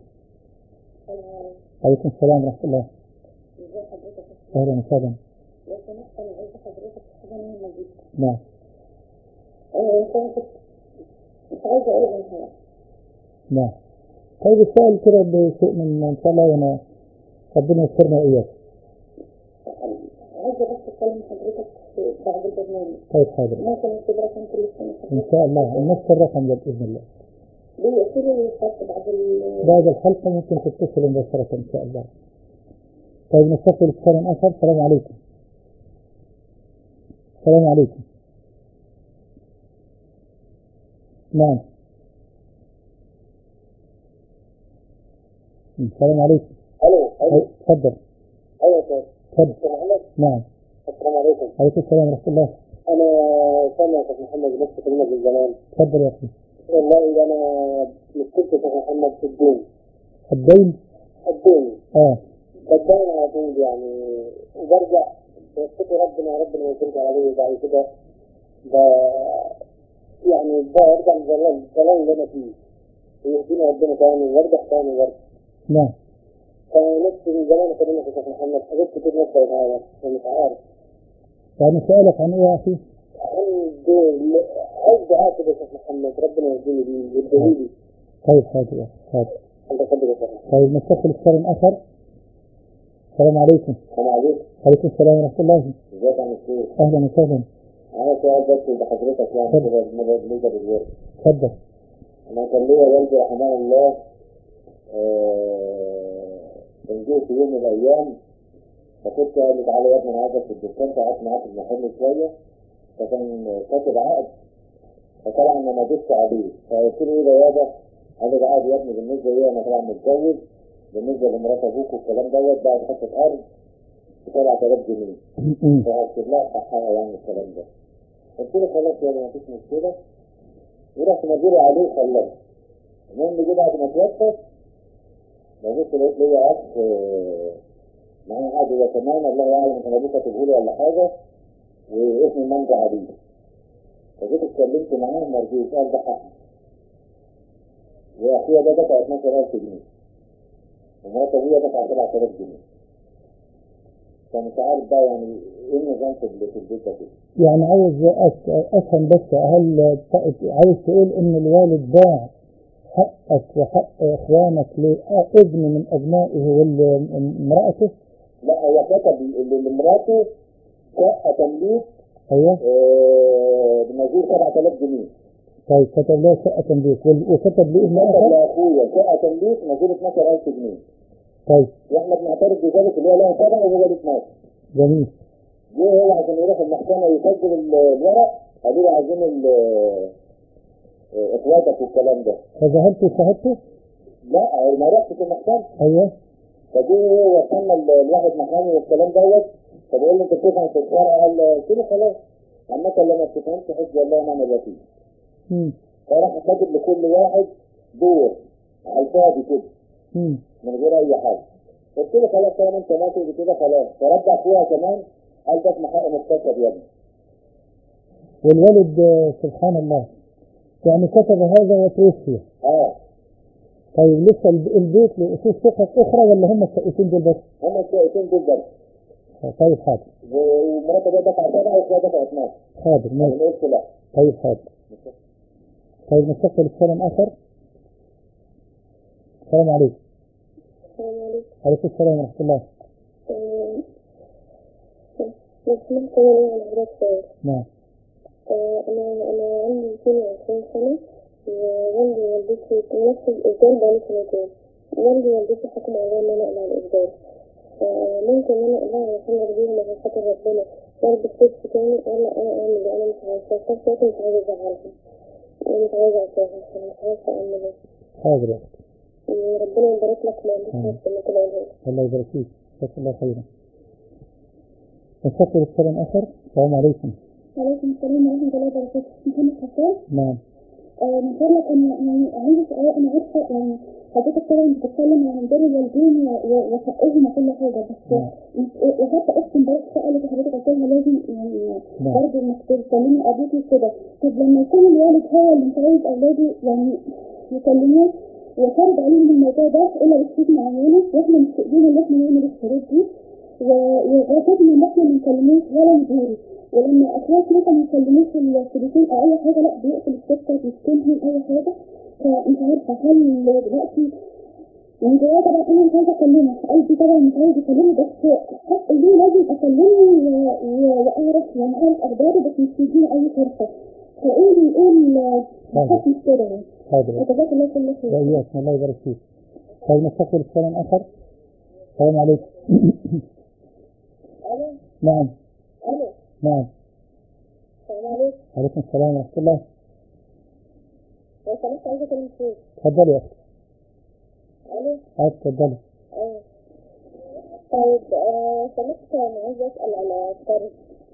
عليكم السلام ورحمة الله. ازي حضرتك؟ أهلا وسهلا. لو سمحت أنا عايزة حضرتك في حاجة مهمة جدا. نعم. أنا كنت مش عايزة أقول لها. نعم. طيب السؤال كده بشيء من إن شاء الله وأنا ربنا يسرنا وإياك. عايزة بس أتكلم حضرتك بعد البرنامج. طيب حاضر. ممكن أكتب رقم كل سنة إن شاء الله نفس الرقم ده بإذن الله. بيقفلوا لي الخط بعد الحلقة ممكن تتصل مباشرة إن شاء الله. طيب نستقبل اتصال آخر. السلام عليكم. السلام عليكم. نعم. السلام عليكم. ألو. تفضل. أيوة يا تفضل. محمد. نعم. السلام عليكم. عليكم السلام ورحمة الله. أنا سامع يا محمد بس كلمة من زمان. تفضل يا أخي. والله أنا مشكلتي يا محمد في الدين. الدين؟ بدين على طول يعني وبرجع بشكر ربنا يكرمك عليه وبعد كده يعني برجع الظلام اللي أنا فيه ويهديني ربنا تاني وارجع تاني برضه. نعم. فنفسي من زمان أكلمك يا شيخ محمد حاجات كتير نفسي معايا ومش عارف. يعني سؤالك عن إيه يا أخي؟ عايز دعاء كده يا شيخ محمد ربنا يهديني بيه ويهديني لي. طيب حاضر يا أخي حاضر. الله يخليك يا شيخ. طيب نستقبل اتصال آخر. السلام عليكم. السلام عليكم. عليكم السلام ورحمة الله. ازيك يا مستر؟ أهلا وسهلا. أنا سؤال بس لحضرتك يعني كده بالنسبة للورد. تفضل. أنا كان ليا والدي رحمه الله كان جه في يوم من الأيام فكنت قال لي تعالى يا ابني أنا عايزك في الدكان قعدت معاه في المحل شوية فكان كاتب عقد فطبعا أنا ما جبتش عليه فقلت له إيه ده يابا؟ قال لي ده عقد يا ابني بالنسبة لي أنا طبعا متجوز بالنسبة لمرات أبوك والكلام دوت بعد حتة أرض ب 7000 جنيه فهكتب لها حقها يعني الكلام ده. قلت له خلاص يا ابني مفيش مشكلة ورحت مديري عليه وخلصت. المهم جه بعد ما توفى ببص لقيت ليا اخ معاه عقد هو كمان الله اعلم كان ابوه كاتبه لي ولا حاجه واسم الممضي عليه. فجيت اتكلمت معاه ما رضيش قال ده حقي. واخويا ده دفع 12000 جنيه ومرات ابويا دفع 7000 جنيه. فمش عارف بقى يعني ايه النظام في البيت ده كده. يعني عايز أفهم بس هل عايز تقول إن الوالد باع حقك وحق إخوانك لابن من أبنائه وامرأته؟ لا هو كتب لمراته شقة تمليك أيوه بمجهود 7000 جنيه. طيب كتب له شقة تمليك وكتب لابن آخر؟ كتب لأخويا شقة تمليك مجهود 12000 جنيه. طيب واحنا بنعترف بذلك اللي هو لها 7 وهو له 12. جميل. جه هو عشان يروح المحكمة يسجل الورق قالوا له عايزين اخواتك والكلام ده. فذهبت وشاهدته؟ لا ما رحتش المحكمة. أيوه. فجه هو وصلنا الواحد محامي والكلام دوت فبقول له انت بتفهم في الشرع قال له خلاص عامة لما بتفهمش حسبي الله ونعم الوكيل. فراح كاتب لكل واحد دور على الفاضي كده من غير اي حاجه. قلت له خلاص طالما انت ماشي كده خلاص فرجع فيها كمان قال ده اسمه حق مكتسب يا ابني. والولد سبحان الله يعني كتب هذا وتوفي. طيب لسه البيت له أصول شقق أخرى ولا هم الشقتين دول بس؟ هم الشقتين دول بس. طيب حاضر. ومراته ده دفع 7 وهو دفع 12. حاضر ماشي. انا قلت لا. طيب حاضر. طيب نستقبل السلام آخر. السلام عليكم. السلام عليكم. عليكم السلام ورحمة الله. سمعت أنا عن حضرتك سؤال. نعم. أنا عندي 22 سنة ووالدي ووالدتي نفس الإسجال بقالي سنتين. والدي ووالدتي حكموا عليا إن أنا أقلع الإسجال. ممكن إن أنا أقلعها عشان أرضيهم عشان خاطر ربنا وأرضي الست تاني ولا أنا أعمل إيه؟ أنا مش عارفة في نفس الوقت مش عايزة أزعلها ومش عايزة أعصاها مش عارفة أعمل إيه. حاضر يا أختي. ربنا يبارك لك ما عنديش نفس اللي تلاقيها. الله يبارك فيك. جزاك الله خيرا. نستقبل السلام آخر. السلام عليكم. وعليكم السلام ورحمة الله وبركاته. محمد حسان. نعم. من فضلك أنا يعني عندي سؤال. أنا عارفة يعني حضرتك طبعا بتتكلم عن دور الوالدين وحقهم وكل حاجة، بس وحتى أختي امبارح سألت حضرتك قلت لها لازم يعني برضه إنك تكلمي أبوكي كده. طب لما يكون الوالد هو اللي مش عايز أولاده يعني يكلموه وفرض عليهم الموضوع ده إلا بشروط معينة، وإحنا مش في إيدينا إن إحنا نعمل الشروط دي، وغصبنا إن إحنا ما نكلموش ولا نزوره، ولما أخوات مثلا ما يكلموش التليفون أو أي حاجة لا بيقفل السكة بيشتمهم أي حاجة. فمش عارفة هل دلوقتي يعني جوايا طبعا أنا مش عايزة أكلمه، قلبي طبعا مش عايز أكلمه، بس حق ليه لازم أكلمه وأعرف يعني أعرف أخباره، بس مش يديني أي فرصة. فقولي بحكم كده يعني. حاضر. جزاك الله كل خير. وإياكم الله يبارك فيك. طيب نستقبل السلام آخر. السلام عليكم. ألو. نعم. ألو. نعم. السلام عليكم. عليكم السلام ورحمة الله. لو سمحت عايزة أكلم فيك. تفضلي يا أختي. ألو. تفضلي. أيوه. طيب سمحت أنا عايزة أسأل على القرض.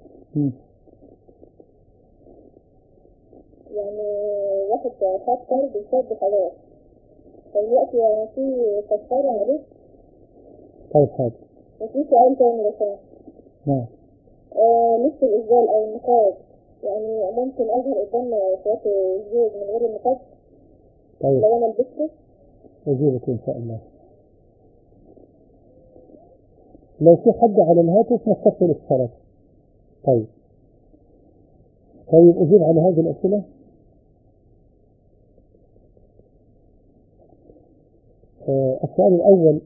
يعني واحد خد قرض وسد خلاص، دلوقتي يعني في كفارة عليه. طيب حاضر. وفي سؤال تاني لو سمحت. نعم. لبس الإسدال أو النقاب، يعني ممكن أظهر قدام إخوات الزوج من غير النقاب؟ طيب. لو أنا لبسته؟ أجيبك إن شاء الله. لو في حد على الهاتف نستقبل الصلاة. طيب أجيب على هذه الأسئلة. السؤال الأول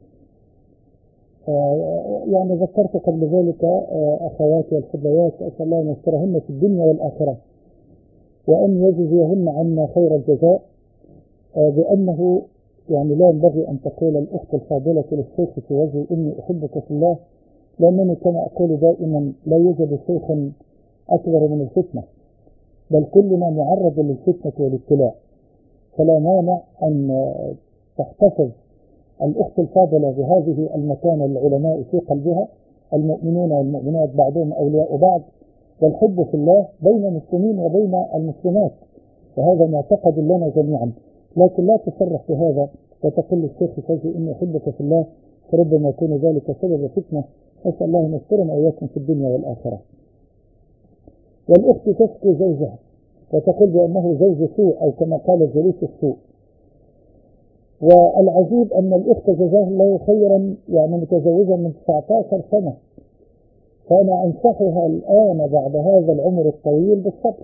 يعني ذكرت قبل ذلك أخواتي الفضليات أسأل الله أن يسترهن في الدنيا والآخرة وأن يجزيهن عنا خير الجزاء، بأنه يعني لا ينبغي أن تقول الأخت الفاضلة للشيخ في وجهي إني أحبك في الله، لأنني كما أقول دائما لا يوجد شيخ أكبر من الفتنة، بل كلنا معرض للفتنة والابتلاء، فلا مانع أن تحتفظ الأخت الفاضلة بهذه المكانة للعلماء في قلبها. المؤمنون والمؤمنات بعضهم أولياء بعض، والحب في الله بين المسلمين وبين المسلمات، وهذا معتقد لنا جميعا، لكن لا تصرح بهذا وتقول للشيخ فوزي إني أحبك في الله، فربما يكون ذلك سبب فتنة. أسأل الله أن يسترنا وإياكم في الدنيا والآخرة. والأخت تشكي زوجها وتقول بأنه زوج سوء أو كما قال الجليس السوء، والعجيب أن الأخت جزاه الله خيرا يعني متزوجة من 19 سنة، فأنا أنصحها الآن بعد هذا العمر الطويل بالصبر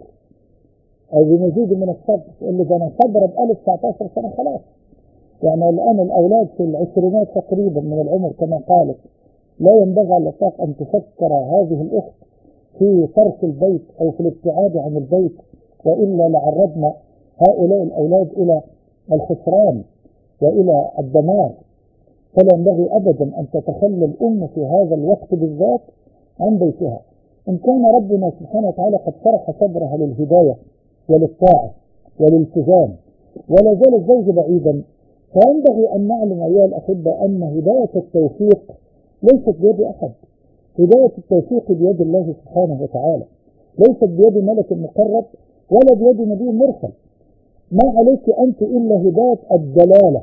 أو بمزيد من الصبر، اللي ده أنا صبر بقالي 19 سنة خلاص، يعني الآن الأولاد في العشرينات تقريبا من العمر كما قالت، لا ينبغي على الإطلاق أن تفكر هذه الأخت في ترك البيت أو في الابتعاد عن البيت، وإلا لعرضنا هؤلاء الأولاد إلى الخسران وإلى الدمار. فلا ينبغي أبدا أن تتخلى الأم في هذا الوقت بالذات عن بيتها، إن كان ربنا سبحانه وتعالى قد شرح صدرها للهداية وللطاعة والالتزام ولا زال الزوج بعيدا، فينبغي أن نعلم أيها الأحبة أن هداية التوفيق ليست بيد أحد، هداية التوفيق بيد الله سبحانه وتعالى، ليست بيد ملك مقرب ولا بيد نبي مرسل. ما عليك أنت إلا هداية الدلالة.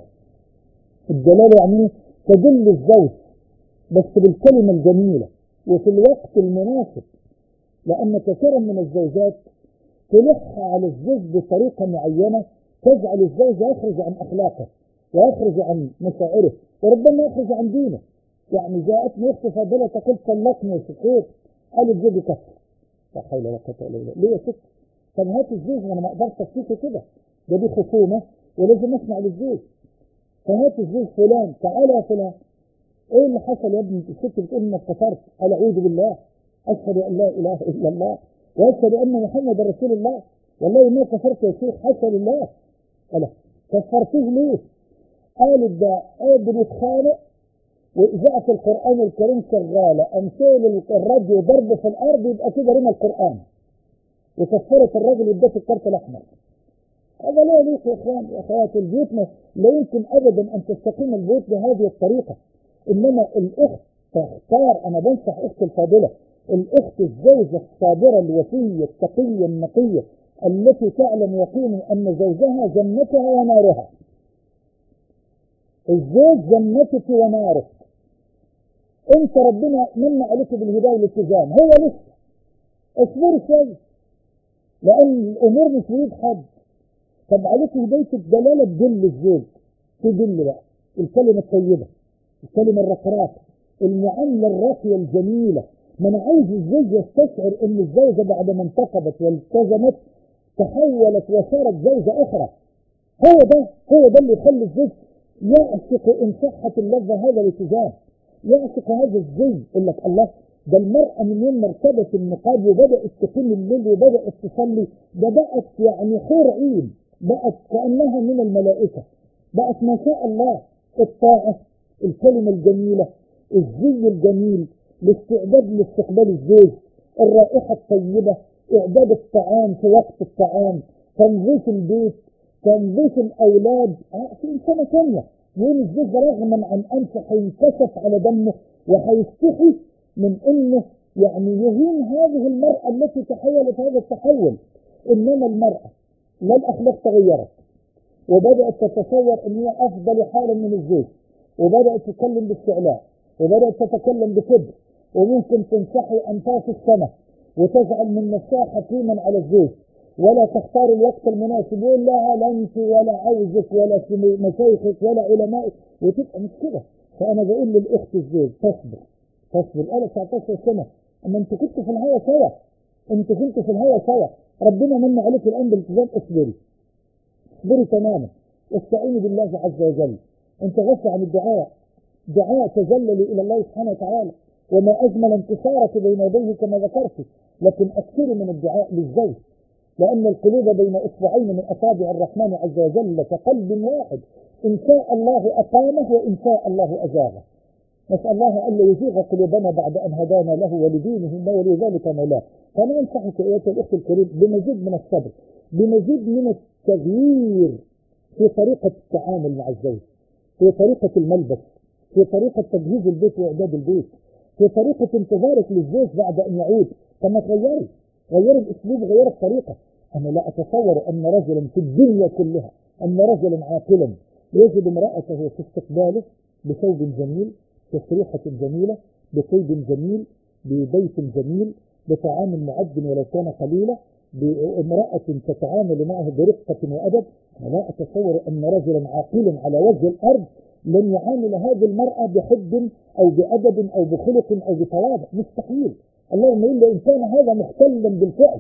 الدلالة يعني تدل الزوج بس بالكلمة الجميلة وفي الوقت المناسب، لأن كثيرا من الزوجات تلح على الزوج بطريقة معينة تجعل الزوج يخرج عن أخلاقه ويخرج عن مشاعره وربما يخرج عن دينه. يعني جاءتني أخت فاضلة تقول طلقني يا شيخ، قال الزوج كفر، لا حول ولا قوة إلا بالله. ليه يا ست؟ طب هات الزوج، وانا ما اقدرش اسكته كده، ده دي خصومه ولازم اسمع للزوج. فهات الزوج فلان، تعالى يا فلان، ايه اللي حصل يا ابني؟ الست بتقول انك كفرت. قال اعوذ بالله، اشهد ان لا اله الا الله واشهد ان محمد رسول الله، والله ما كفرت يا شيخ، حاشا لله. قال كفرتيه ليه؟ قال ده بنتخانق وإذاعة القرآن الكريم شغالة، أمثال الراديو ضرب في الأرض، يبقى كده رمى القرآن وكفرت الرجل يدفع الكارت الأحمر. هذا لا يليق يا إخوان يا أخوات. البيوت لا يمكن أبدا أن تستقيم البيوت بهذه الطريقة. إنما الأخت فاختار. أنا بنصح أختي الفاضلة، الأخت الزوجة الصابرة الوفية التقية النقية التي تعلم يقينا أن زوجها جنتها ونارها. الزوج جنتك ونارك. انت ربنا من عليك بالهداية والالتزام، هو لسه اصبر شوية لأن الأمور مش بيد حد. طب عليك هداية الدلالة تدل الزوج، تدل بقى الكلمة الطيبة، الكلمة الرقراقة، المعاملة الراقية الجميلة. ما أنا عايز الزوج يستشعر أن الزوجة بعد ما انتقبت والتزمت تحولت وصارت زوجة أخرى. هو ده اللي يخلي الزوج يعشق إن صحت اللذة هذا الالتزام، يعشق هذا الزي. يقول لك الله، ده المرأة من يوم ما ارتدت النقاب وبدأت تقيم الليل وبدأت تصلي، ده بقت يعني حور عين، بقت كأنها من الملائكة، بقت ما شاء الله. الطاعة، الكلمة الجميلة، الزي الجميل، الاستعداد لاستقبال الزوج، الرائحة الطيبة، إعداد الطعام في وقت الطعام، تنظيف البيت، تنظيف الأولاد. في إنسانة ثانية يقول الزوج رغما عن أنفه هينكشف على دمه وهيستحي من إنه يعني يهين هذه المرأة التي تحولت هذا التحول. إنما المرأة لا الأخلاق تغيرت وبدأت تتصور أن هي أفضل حالا من الزوج، وبدأت تتكلم باستعلاء، وبدأت تتكلم بكبر، وممكن تنسحي أنفاس السماء وتجعل من نفسها حكيما على الزوج، ولا تختار الوقت المناسب، يقول لها لا انت ولا عاوزك ولا مشايخك ولا علمائك، وتبقى مش كده. فانا بقول للاخت الزوج تصبر. انا 19 سنه، اما انت كنت في الهوى سوا، ربنا من عليك الان بالالتزام. اصبري تماما، واستعيني بالله عز وجل. انت غفل عن دعاء تجللي الى الله سبحانه وتعالى، وما اجمل انتصارك بين يديه كما ذكرت. لكن اكثري من الدعاء للزوج، لأن القلوب بين إصبعين من أصابع الرحمن عز وجل كقلب واحد، إن شاء الله أقامه وإن شاء الله أزاغه. نسأل الله ألا يزيغ قلوبنا بعد أن هدانا له ولدينه ما ولي ذلك مولاه. فأنا أنصحك أيها الأخت الكريم بمزيد من الصبر، بمزيد من التغيير في طريقة التعامل مع الزوج، في طريقة الملبس، في طريقة تجهيز البيت وإعداد البيت، في طريقة انتظارك للزوج بعد أن يعود. كما غير الاسلوب، غير الطريقه. انا لا اتصور ان رجلا في الدنيا كلها، ان رجلا عاقلا يجد امراته في استقباله بثوب جميل، بتسريحه جميله، بطيب جميل، ببيت جميل، بطعام معد ولو كان قليلا، بامراه تتعامل معه برقه وادب. انا لا اتصور ان رجلا عاقلا على وجه الارض لن يعامل هذه المراه بحب او بادب او بخلق او بتواضع. مستحيل. اللهم إلا إن كان هذا مختلا بالفعل.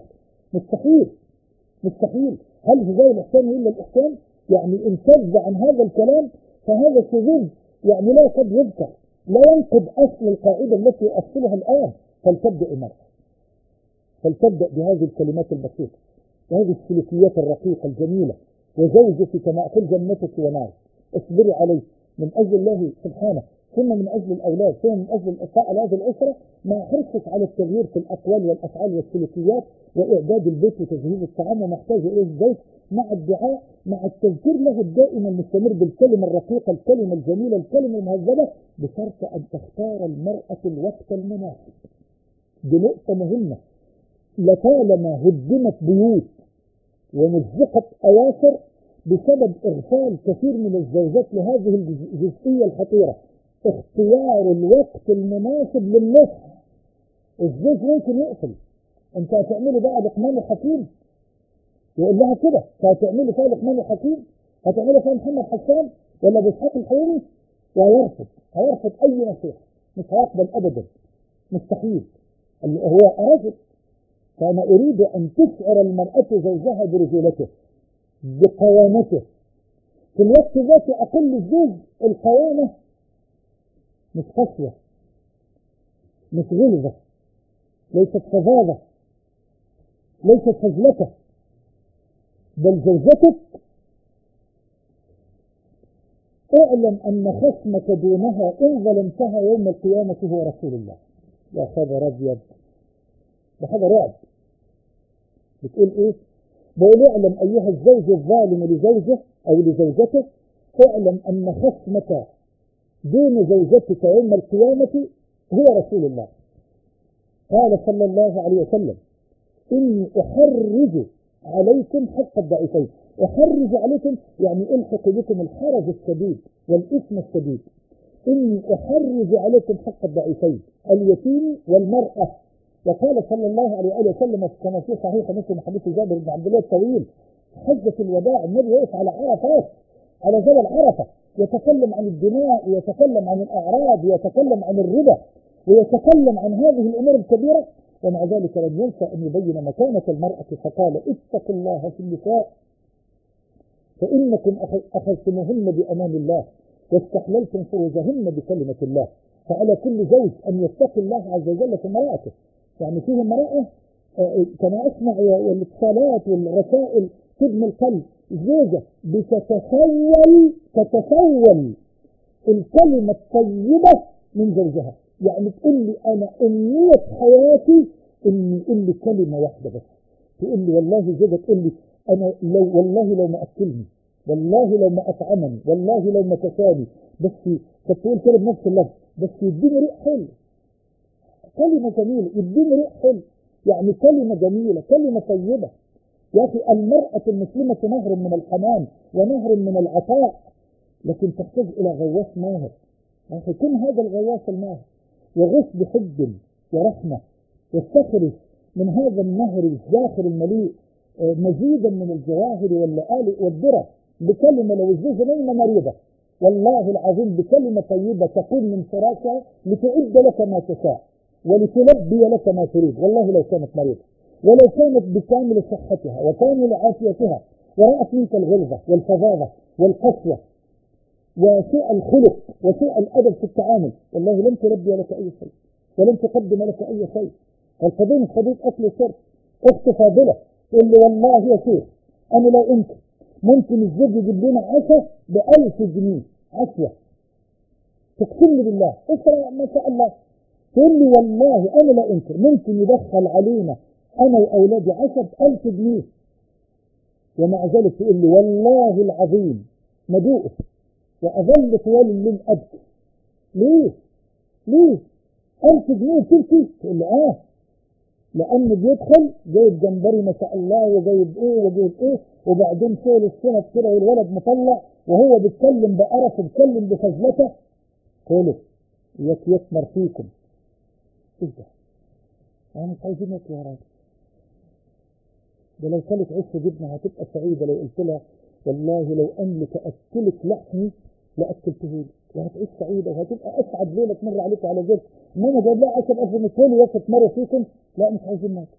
مستحيل. هل زي الإحسان إلا الإحسان؟ يعني إن كذب عن هذا الكلام فهذا شذوذ، يعني لا قد يذكر، لا ينقض أصل القاعدة التي أصلها الآن. فلتبدأ بهذه الكلمات البسيطة وهذه السلوكيات الرقيقة الجميلة. وزوجك كما أقول جنتك ونارك، اصبري عليه من أجل الله سبحانه، ثم من أجل الأولاد، ثم من أجل الإطاعة على هذه الأسرة، مع حرصك على التغيير في الأقوال والأفعال والسلوكيات وإعداد البيت وتجهيز الطعام وما يحتاج إليه الزوج، مع الدعاء، مع التذكير له الدائم المستمر بالكلمة الرقيقة، الكلمة الجميلة، الكلمة المهذبة، بشرط أن تختار المرأة الوقت المناسب. دي نقطة مهمة. لطالما هدمت بيوت ومزقت أواصر بسبب إغفال كثير من الزوجات لهذه الجزئية الخطيرة، اختيار الوقت المناسب للنصح. الزوج ممكن يقفل، انت هتعملي بقى لقمان الحكيم، يقول لها كده، فهتعملي فيها لقمان الحكيم، هتعملي فيها محمد حسان ولا بإسحاق الحويني، وهيرفض أي نصيحة، مش هيقبل أبدا، مستحيل. هو رجل، فأنا أريد أن تشعر المرأة زوجها برجولته، بقوامته. في الوقت ذاته أقل الزوج القوامة مش قسوة، مش غلظة، ليست فظاظة، ليست فزلته، بل زوجتك اعلم أن خصمك دونها إن ظلمتها يوم القيامة هو رسول الله. يا خبر أبيض، ده هذا رعب. بتقول إيه؟ بقول اعلم أيها الزوج الظالم لزوجه أو لزوجته، اعلم أن خصمك دون زوجتك يوم القيامة هو رسول الله. قال صلى الله عليه وسلم: إني أحرج عليكم حق الضعيفين. أحرج عليكم يعني ألحق بكم الحرج الشديد والإثم الشديد. إني أحرج عليكم حق الضعيفين اليتيم والمرأة. وقال صلى الله عليه وسلم كما في صحيح مسلم حديث جابر بن عبد الله الطويل: حجة الوداع النبي وقف على عرفات، على جبل عرفة، يتكلم عن الدماء ويتكلم عن الأعراض ويتكلم عن الربا ويتكلم عن هذه الأمور الكبيرة، ومع ذلك لم ينسى أن يبين مكانة المرأة، فقال: اتقوا الله في النساء فإنكم أخذتموهن بأمان الله واستحللتم فروجهن بكلمة الله. فعلى كل زوج أن يتقي الله عز وجل في امرأته. يعني فيه امرأة كما أسمع والاتصالات والرسائل تبني القلب، زوجة تتسول الكلمة الطيبة من زوجها. يعني تقول لي أنا أمنية حياتي إني يقول لي كلمة واحدة بس، تقول لي والله زوجة تقول لي أنا والله لو ما أكلني، والله لو ما أطعمني، والله لو ما كساني، بس تقول كده بنفس اللفظ، بس يديني ريح حلو، كلمة جميلة، يديني ريح حلو، يعني كلمة جميلة، كلمة طيبة. يا أخي المرأة المسلمة نهر من الحنان ونهر من العطاء، لكن تحتاج إلى غواص ماهر. يا أخي كن هذا الغواص الماهر يغوص بحب ورحمة، يستخرج من هذا النهر الزاخر المليء مزيدا من الجواهر واللآلئ والذرة بكلمة. لو الزوجة نايمة مريضة والله العظيم بكلمة طيبة تقوم من فراشها لتعد لك ما تشاء ولتلبي لك ما تريد، والله لو كانت مريضة، ولو كانت بكامل صحتها وكامل عافيتها ورأت منك الغلظة والفظاظة والقسوة وسوء الخلق وسوء الأدب في التعامل، والله لن تلبي لك أي شيء ولن تقدم لك أي شيء. القضية قضية أكل وشرب. أخت فاضلة تقول لي والله يا شيخ أنا لو أنت ممكن الزوج يجيب لنا عشاء ب1000 جنيه عشوة، تقسم بالله اسرع ما شاء الله. تقول لي والله أنا لو أنت ممكن يدخل علينا أنا وأولادي عشاء ب1000 جنيه، ومع ذلك تقول لي والله العظيم مدوء وأظل طوال الليل أبكي. ليه؟ 1000 جنيه تبكي؟ تقول لي لأنه بيدخل جايب جمبري ما شاء الله وجايب إيه وبعدين شايل السنة كده والولد مطلع وهو بيتكلم بقرف وبيتكلم بفزلته. قولوا يثمر فيكم. إيه ده؟ أنا مش عايزين يا راجل. ده لو كانت عيش جبنة هتبقى سعيدة لو قلت لها والله لو أملك أكلك لحمي لأكلته وهتعيش سعيدة وهتبقى أسعد ليلة تمر عليك على ذلك. إنما جايب لها 10,000 مثالي ياخد مرة فيكم، لا مش عايزين ناكل،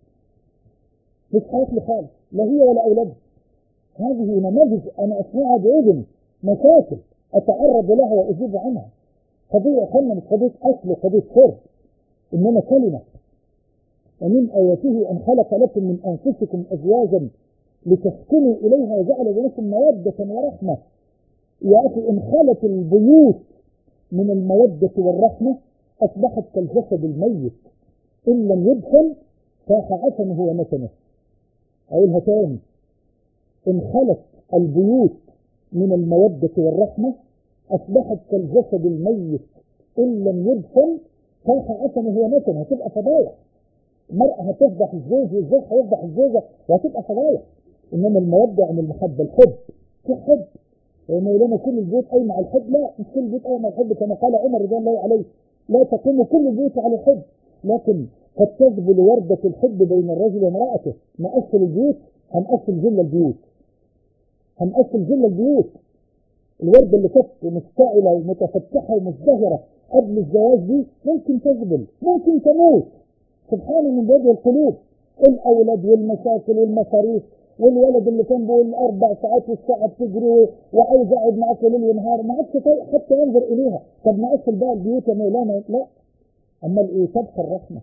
مش هاكل خالص، لا هي ولا أولادها. هذه نماذج أنا أسمعها بإذن، مشاكل أتعرض لها وأجيب عنها. قضية أخرى مش قضية أكل وقضية شرب، إنما كلمة. ومن آياته أن خلق لكم من أنفسكم أزواجا لتسكنوا إليها وجعل بينكم مودة ورحمة. يا أخي إن خلت البيوت من المودة والرحمة أصبحت كالجسد الميت إن لم يدفن فاح عفنه ونتنه. أقولها تاني، إن خلت البيوت من المودة والرحمة أصبحت كالجسد الميت إن لم يدفن فاح عفنه ونتنه. هتبقى فضايح. المرأة هتفضح الزوج والزوج هيفضح الزوجة وهتبقى فضايح. إنما المودة عن المحبة، الحب، في حب. ومولانا كل البيوت قايمة على الحب؟ لا، مش كل البيوت قايمة على الحب، كما قال عمر رضي الله عليه لا تقوم كل البيوت على الحب، لكن قد تذبل وردة الحب بين الرجل وامرأته. نقفل البيوت، هنقفل جل البيوت، هنقفل جل البيوت. الوردة اللي كانت مشتعلة ومتفتحة ومزدهرة قبل الزواج دي ممكن تذبل، ممكن تموت. سبحانه من بدء القلوب. الأولاد والمشاكل والمصاريف، والولد اللي كان بيقول 4 ساعات والساعة بتجري وعايز اقعد معاك ليل ونهار، ما عادش طايق حتى ينظر اليها. طب نقفل بقى البيوت يا مولانا؟ لا. اما ايه؟ تبقى الرحمة،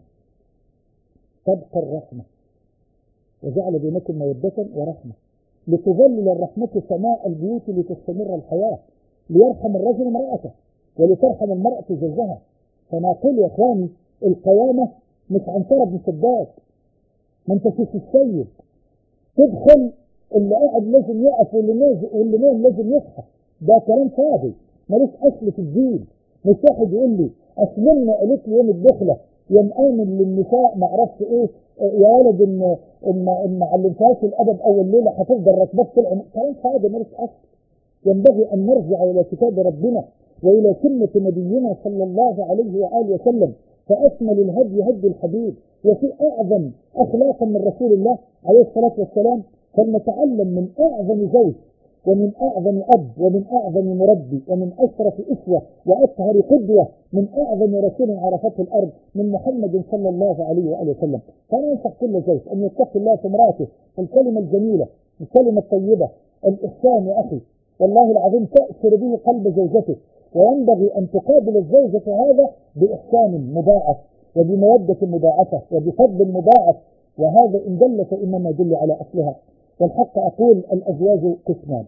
تبقى الرحمة. وجعل بينكم مودة ورحمة لتظلل الرحمة سماء البيوت لتستمر الحياة، ليرحم الرجل امرأته ولترحم المرأة زوجها. فما أقول يا اخواني القيامة مش عن طرب مسدات، ما انت فيش السيد تدخل اللي قاعد لازم يقف واللي نام لازم يصحى. ده كلام فاضي ملوش اصل في الدين. مش واحد يقول لي اسلمنا قالت لي يوم الدخله يوم امن للنساء ما اعرفش ايه، يا ولد ان ما علمتهاش الادب اول ليله هتفضل راكبه طول عمرها. كلام فاضي مالوش اصل. ينبغي ان نرجع الى كتاب ربنا والى سنه نبينا صلى الله عليه واله وسلم. فاكمل الهدي هدي الحبيب، وفي اعظم اخلاقا من رسول الله عليه الصلاه والسلام. فلنتعلم من اعظم زوج ومن اعظم اب ومن اعظم مربي ومن اشرف اسوه واطهر قدوه من اعظم رسول عرفته الارض من محمد صلى الله عليه واله وسلم. فانا انصح كل زوج ان يتقي الله في امراته، الكلمه الجميله، الكلمه الطيبه، الاحسان يا اخي والله العظيم تأثر به قلب زوجته. وينبغي أن تقابل الزوجة هذا بإحسان مضاعف وبمودة مضاعفة وبفضل مضاعف، وهذا إن دل فإنما يدل على أصلها. والحق أقول الأزواج قسمان.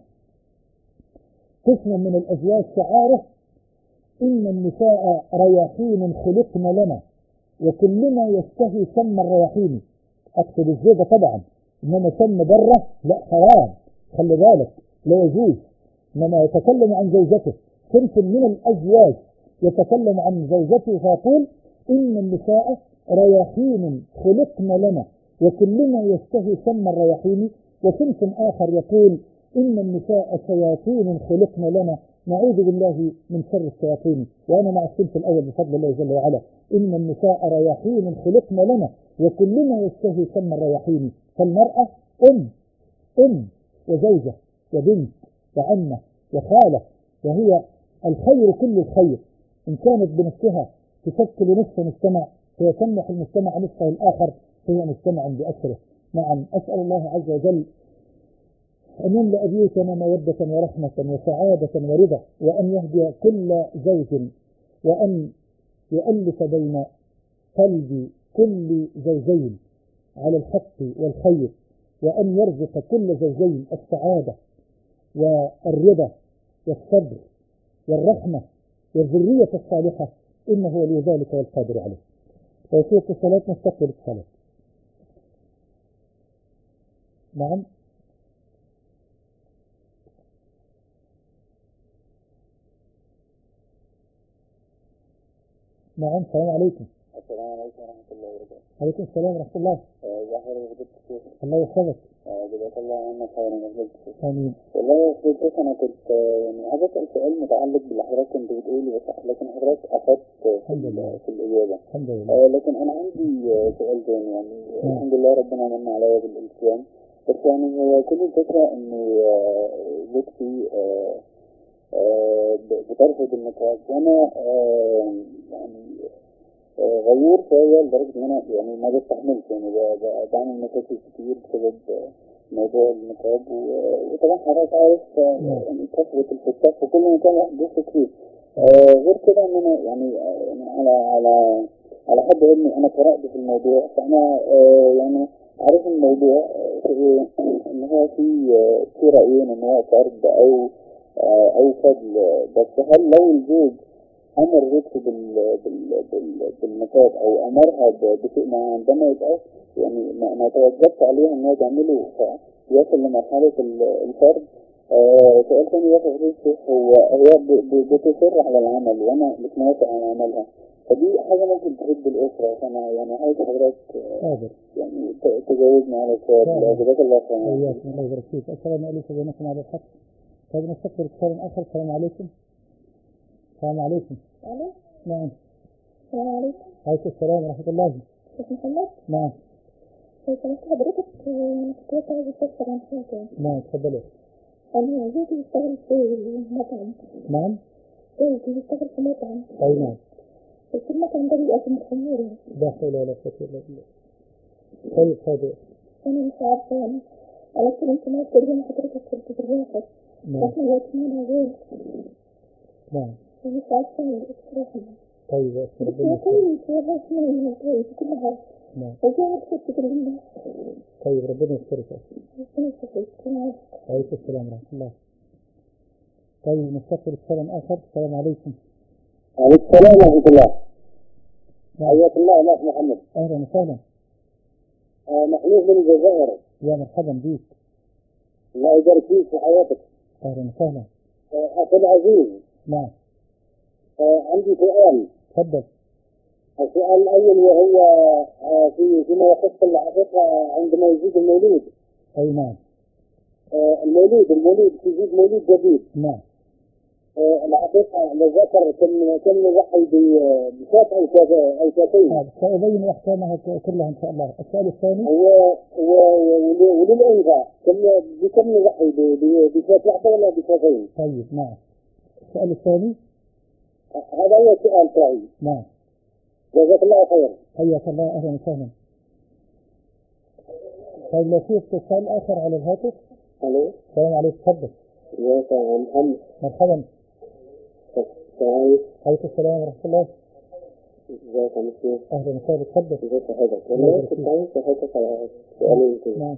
قسم من الأزواج شعاره إن النساء رياحين خلقن لنا وكلنا يشتهي سم الرياحين. أقصد الزوجة طبعا، إنما سم بره لا حرام، خلي بالك لا يجوز. إنما يتكلم عن زوجته. صنف من الأزواج يتكلم عن زوجته فيقول إن النساء رياحين خلقن لنا وكلنا يشتهي سم الرياحين. وصنف آخر يقول إن النساء شياطين خلقن لنا نعوذ بالله من شر الشياطين. وأنا مع الصنف الأول بفضل الله جل وعلا. إن النساء رياحين خلقن لنا وكلنا يشتهي سم الرياحين. فالمرأة أم وزوجة وبنت وعمة وخالة، وهي الخير كل الخير. إن كانت بنفسها تشكل نصف مجتمع هي تمنح المجتمع نصفه الآخر، فهي مجتمع بأسره. نعم، أسأل الله عز وجل أن يملأ بيوتنا مودة ورحمة وسعادة ورضا، وأن يهدي كل زوج، وأن يؤلف بين قلب كل زوجين على الحق والخير، وأن يرزق كل زوجين السعادة والرضا والصبر والرحمة والذرية الصالحة، إنه ولي ذلك والقادر عليه. توفيق الصلاة نستقبل الصلاة. نعم. نعم، السلام عليكم. السلام عليكم ورحمة الله وبركاته. عليكم السلام ورحمة الله. ظاهر وجدت الشيخ. الله يحفظك. جزاك الله عنا خيرا وجزاك الشيخ. آمين. والله يا شيخ أنا كنت يعني عايز أسأل سؤال متعلق باللي حضرتك كنت بتقولي، بس لكن حضرتك أفدت في الإجابة. الحمد لله. لكن أنا عندي سؤال تاني يعني. الحمد لله ربنا من عليا بالالتزام، بس يعني هو كل الفكرة إنه زوجتي بترفض النقاش، وأنا يعني غيور شوية لدرجة إن أنا يعني ما بستحملش، يعني بعمل مشاكل كتير بسبب موضوع النقاب. وطبعا حضرتك عارف يعني كثرة الفتاة في كل مكان واحد بيثق فيه. غير كده إن أنا يعني على حد علمي أنا قرأت في الموضوع، فأنا يعني عارف الموضوع إن هو في رأيين، إن هو فرض أو فضل. بس هل لو الزوج أمر زوجته بالنقاب أو أمرها بشيء معين، عندما يبقى يعني ما توجبت عليها إن هي تعمله فيصل لمرحلة الفرض. سؤال ثاني يا فضيلة هو بتصر على العمل وأنا مش موافق على عملها، فدي حاجة ممكن تهد الأسرة. فأنا يعني عايز حضرتك يعني تجاوبني على السؤال. جزاك الله خيرا. وإياكم الله يبارك فيك. السلام عليكم بينكم على الحق. طيب نستقبل اتصال آخر. السلام عليكم. السلام عليكم. ألو. نعم. السلام عليكم. عليكم السلام ورحمة الله. شيخ محمد. نعم. لو سمحت حضرتك كنت عايزة أستفسر عن حاجة. نعم تفضلي. أنا زوجي بيشتغل في مطعم. نعم. زوجي بيشتغل في مطعم. أي نعم. بس المطعم ده بيقدم خمور يعني. لا حول ولا قوة إلا بالله. طيب هذا. أنا مش عارفة يعني. ولكن أنت ما تقدرين حضرتك كنت بالراحة. نعم. إحنا وقتنا غير. نعم. مش عارفة الإصلاح. طيب بس هو كل شيء اسمه من كل حاجة. نعم. وجاء أكثر تقولين. طيب ربنا يسترك. السلام عليكم السلام ورحمة الله. طيب نستقبل السلام آخر. السلام عليكم. عليكم السلام ورحمة الله. نعم. حياك الله يا أخ محمد. أهلا وسهلا. محمود من الجزائر. يا مرحبا بك. الله يبارك فيك في حياتك. أهلا وسهلا. أخي العزيز. نعم. عندي سؤال. تفضل. السؤال الأول وهو فيما يخص العقيقة عندما يزيد المولود. أي نعم. المولود يزيد مولود جديد. نعم. العقيقة للذكر كم نضحي بشاة أو شاتين. سأبين أحكامها كلها إن شاء الله. السؤال الثاني وللأنثى بكم نضحي بشاة واحدة ولا بشاتين؟ طيب نعم. السؤال الثاني هذا هو السؤال تاعي. نعم. جزاك الله خير. حياك الله، أهلا وسهلا. طيب لو في اتصال آخر على الهاتف. ألو. السلام عليكم، تفضل. ازيك يا محمد؟ مرحبا. عليكم السلام ورحمة الله. ازيك يا مسيح؟ أهلا وسهلا، تفضل. ازيك يا حضرتك؟ أنا كنت عايز أسألك على سؤالين كده. نعم.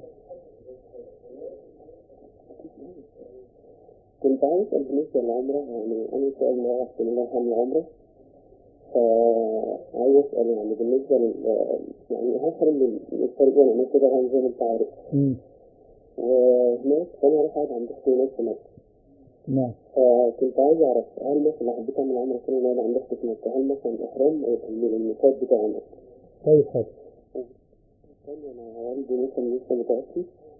كنت عايز أسأل بالنسبة للعمرة، يعني أنا سؤال ما رحت من الله حمل العمرة، فعايز أسأل يعني بالنسبة يعني هحرم للفريقين يعني كده زي ما أنت عارف. وهناك أنا راح أقعد عند أختي هناك في مكة. نعم. فكنت عايز أعرف هل مثلا حبيت أعمل عمرة كده وأنا عند أختي في مكة، هل مثلا الإحرام من الميقات بتاع مكة؟ طيب حاضر. أنا والدي مثلا لسه متوفي،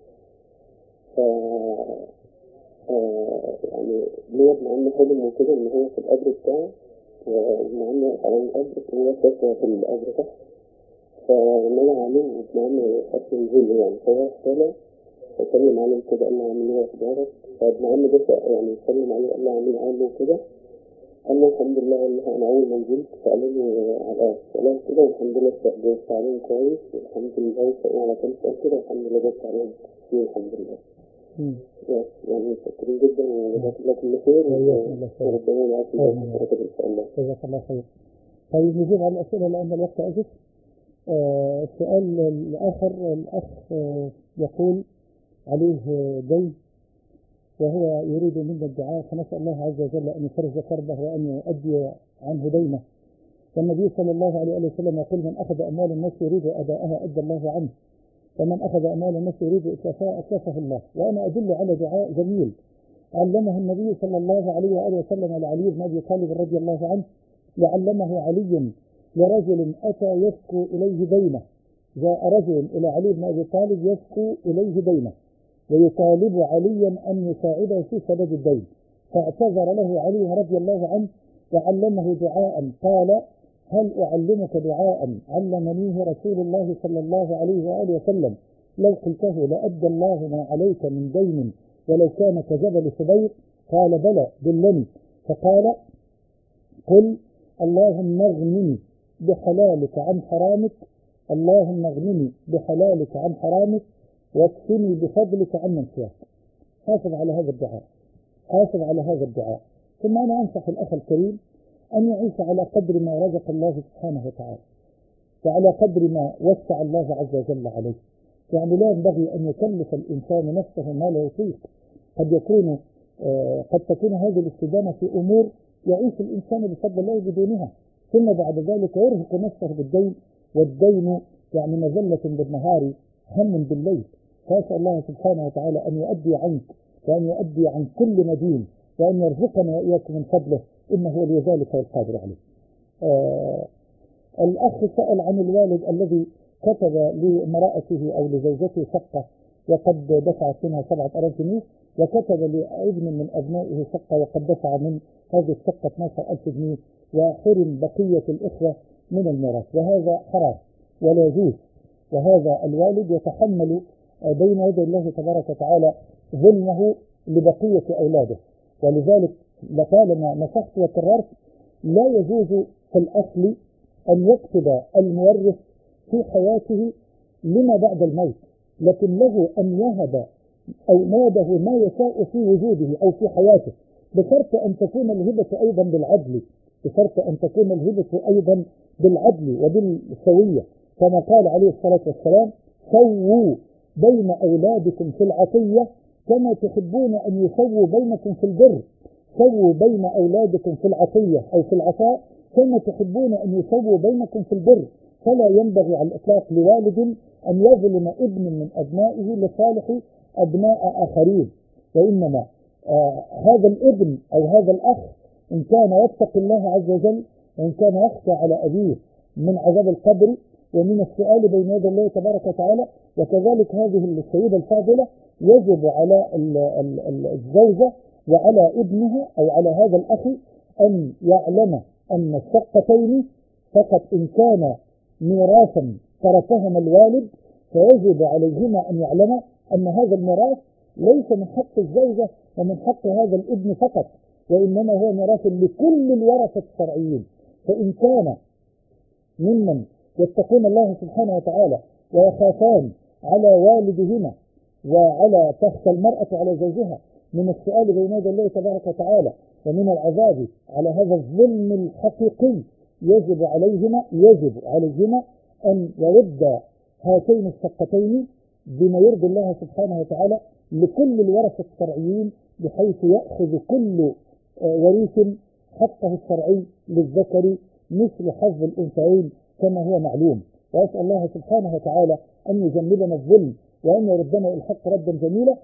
يعني ليه ابن عمي حلم وكده إن هو في القبر بتاعه، وابن عمي واقف على القبر وهو شايفه في القبر تحت، فنادى عليه وابن عمي أصلا نزل يعني، فهو طالع فسلم عليه كده قال له عامل إيه أخبارك؟ فابن عمي ده يعني سلم عليه قال له عامل عنه وكده، قال له الحمد لله والله أنا أول ما نزلت فقالوا لي على السلام كده والحمد لله جاوبت عليهم كويس والحمد لله وسألوا على كام سؤال كده والحمد لله جاوبت عليهم كتير الحمد لله. يعني متشكرين جدا وجزاك الله كل خير وربنا معاك في إن شاء الله. جزاك الله خير. طيب نجيب على الأسئلة لأن الوقت أجف. السؤال الآخر الأخ يقول عليه دين وهو يريد منا الدعاء، فنسأل الله عز وجل أن يفرج كربه وأن يؤدي عنه دينه. والنبي صلى الله عليه وسلم يقول من أخذ أموال الناس يريد أداءها أدى الله عنه، ومن أخذ أموال الناس يريد إتلافها أتلفه الله. وأنا أدل على دعاء جميل علمه النبي صلى الله عليه وسلم لعلي بن أبي طالب رضي الله عنه، وعلمه علي لرجل أتى يشكو إليه دينه. جاء رجل إلى علي بن أبي طالب يشكو إليه دينه ويطالب عليا أن يساعده في سداد الدين، فاعتذر له علي رضي الله عنه وعلمه دعاء قال هل أعلمك دعاء علمنيه رسول الله صلى الله عليه وآله وسلم لو قلته لأدى الله ما عليك من دين ولو كان كجبل صبير؟ قال بلى دلني. فقال قل اللهم اغنني بحلالك عن حرامك، اللهم اغنني بحلالك عن حرامك واكفني بفضلك عمن سواك. حافظ على هذا الدعاء، حافظ على هذا الدعاء. ثم أنا أنصح الأخ الكريم أن يعيش على قدر ما رزق الله سبحانه وتعالى وعلى قدر ما وسع الله عز وجل عليه. يعني لا ينبغي أن يكلف الإنسان نفسه ما لا يطيق. قد تكون هذه الاستدامة في أمور يعيش الإنسان بفضل الله بدونها، ثم بعد ذلك يرهق نفسه بالدين، والدين يعني مذلة بالنهار هم بالليل. فأسأل الله سبحانه وتعالى أن يؤدي عنك وأن يؤدي عن كل مدين وأن يرزقنا وإياكم من فضله إنه ولي ذلك والقادر عليه. الأخ سأل عن الوالد الذي كتب لامرأته أو لزوجته شقة وقد دفع منها 7,000 جنيه، وكتب لابن من أبنائه شقة وقد دفع من هذه الشقة 12,000 جنيه، وحرم بقية الإخوة من الميراث، وهذا حرام ولا يجوز. وهذا الوالد يتحمل بين يدي الله تبارك وتعالى ظلمه لبقية أولاده. ولذلك لطالما نصحت وكررت لا يجوز في الأصل أن يكتب المورث في حياته لما بعد الموت، لكن له أن يهب أولاده ما يشاء في وجوده أو في حياته، بشرط أن تكون الهبة أيضا بالعدل، بشرط أن تكون الهبة أيضا بالعدل وبالسوية، كما قال عليه الصلاة والسلام سووا بين أولادكم في العطية كما تحبون أن يسووا بينكم في البر. سووا بين أولادكم في العطية أو في العطاء كما تحبون أن يسووا بينكم في البر. فلا ينبغي على الإطلاق لوالد أن يظلم ابن من أبنائه لصالح أبناء آخرين، وإنما هذا الابن أو هذا الأخ إن كان يتقي الله عز وجل وإن كان يخشى على أبيه من عذاب القبر ومن السؤال بين يدي الله تبارك وتعالى. وكذلك هذه السيدة الفاضلة يجب على الزوجة وعلى ابنها أو على هذا الأخ أن يعلم أن الشقتين فقط إن كان ميراثا تركهما الوالد فيجب عليهما أن يعلم أن هذا الميراث ليس من حق الزوجة ومن حق هذا الابن فقط، وإنما هو ميراث لكل الورثة الشرعيين. فإن كان ممن يتقون الله سبحانه وتعالى ويخافان على والدهما وعلى تخشى المرأة على زوجها من السؤال بين يدي الله تبارك وتعالى ومن العذاب على هذا الظلم الحقيقي، يجب عليهما أن يرد هاتين الشقتين بما يرضي الله سبحانه وتعالى لكل الورثة الشرعيين، بحيث يأخذ كل وريث حقه الشرعي للذكر مثل حظ الأنثيين كما هو معلوم. وأسأل الله سبحانه وتعالى أن يجنبنا الظلم وأن يردنا إلى الحق ردا جميلا،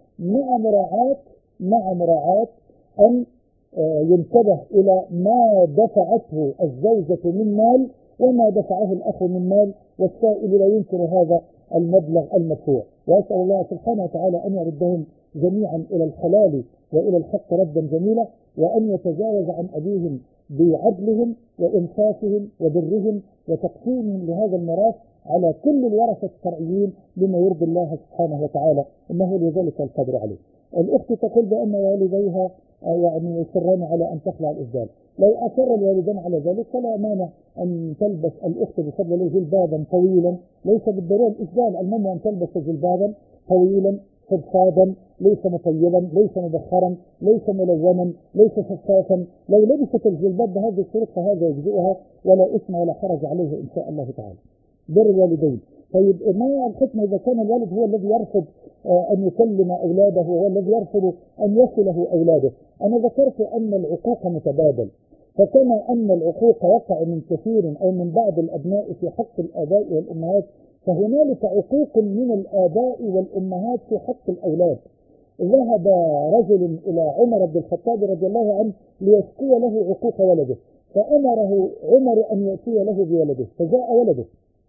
مع مراعاة أن ينتبه إلى ما دفعته الزوجة من مال وما دفعه الأخ من مال، والسائل لا ينكر هذا المبلغ المدفوع. وأسأل الله سبحانه وتعالى أن يردهم جميعا إلى الحلال وإلى الحق ردا جميلا، وأن يتجاوز عن أبيهم بعدلهم وإنصافهم وبرهم وتقسيمهم لهذا الميراث على كل الورثة الشرعيين بما يرضي الله سبحانه وتعالى، إنه لذلك القدر عليه. الأخت تقول بأن والديها يعني يصران على أن تخلع الإسدال. لو أصر الوالدان على ذلك فلا مانع أن تلبس الأخت بفضل الله جلبابا طويلا، ليس بالضرورة الإسدال، المهم أن تلبس جلبابا طويلا فضفاضا ليس مطيبا ليس مبخرا ليس ملونا ليس شفافا. لو لبست الجلباب بهذه الشروط فهذا يجزئها ولا إثم ولا حرج عليه إن شاء الله تعالى. بر الوالدين. طيب ما الحكم إذا كان الوالد هو الذي يرفض أن يكلم أولاده وهو الذي يرفض أن يصله أولاده؟ أنا ذكرت أن العقوق متبادل، فكما أن العقوق وقع من كثير أو من بعض الأبناء في حق الآباء والأمهات، فهنالك عقوق من الآباء والأمهات في حق الأولاد. ذهب رجل إلى عمر بن الخطاب رضي الله عنه ليشكي له عقوق ولده، فأمره عمر أن يأتي له بولده، فجاء ولده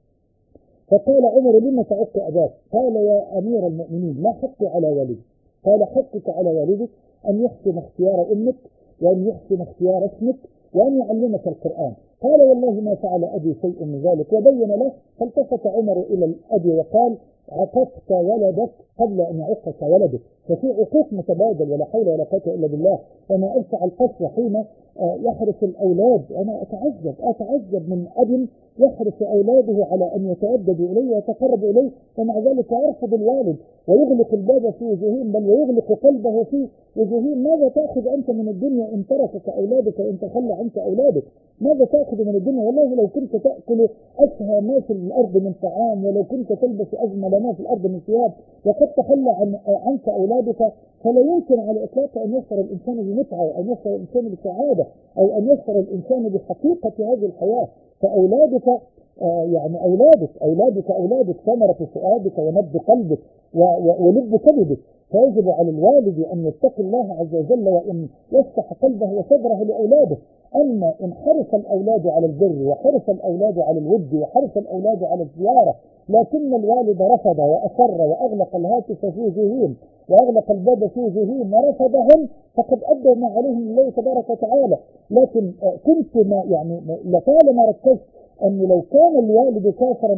فقال عمر لما تعق أباك؟ قال يا أمير المؤمنين ما حقي على والدي؟ قال حقك على والدك أن يحسن اختيار أمك وأن يحسن اختيار اسمك وأن يعلمك القرآن. قال والله ما فعل أبي شيء من ذلك، وبين له. فالتفت عمر إلى الأبي وقال عققت ولدك قبل أن يعقك ولدك. ففي عقوق متبادل ولا حول ولا قوة إلا بالله. وما ألفع القسوة حين يحرص الأولاد. أنا أتعجب من أب يحرص أولاده على أن يتأدبوا إليه ويتقربوا إليه، ومع ذلك يرفض الوالد ويغلق الباب في وجوههم، بل ويغلق قلبه في وجوههم. ماذا تأخذ أنت من الدنيا إن تركك أولادك وإن تخلى عنك أولادك؟ ماذا تأخذ من الدنيا؟ والله لو كنت تأكل أشهى ما في الأرض من طعام، ولو كنت تلبس أجمل ما في الأرض من ثياب، وقد تخلى عنك أولادك، فلا يمكن على الإطلاق أن يشعر الإنسان بمتعة أو أن يشعر الإنسان بسعادة أو أن يشعر الإنسان بحقيقة هذه الحياة. فأولادك يعني أولادك ثمرة فؤادك ونبض قلبك ولب كبدك. فيجب على الوالد أن يتقي الله عز وجل وأن يفتح قلبه وصدره لأولاده. أما إن حرص الأولاد على البر وحرص الأولاد على الود وحرص الأولاد على الزيارة، لكن الوالد رفض وأصر وأغلق الهاتف في وجوههم وأغلق الباب في وجوههم ورفضهم، فقد أدوا ما عليهم الله تبارك وتعالى. لكن كنت لطالما ركزت أن لو كان الوالد كافرا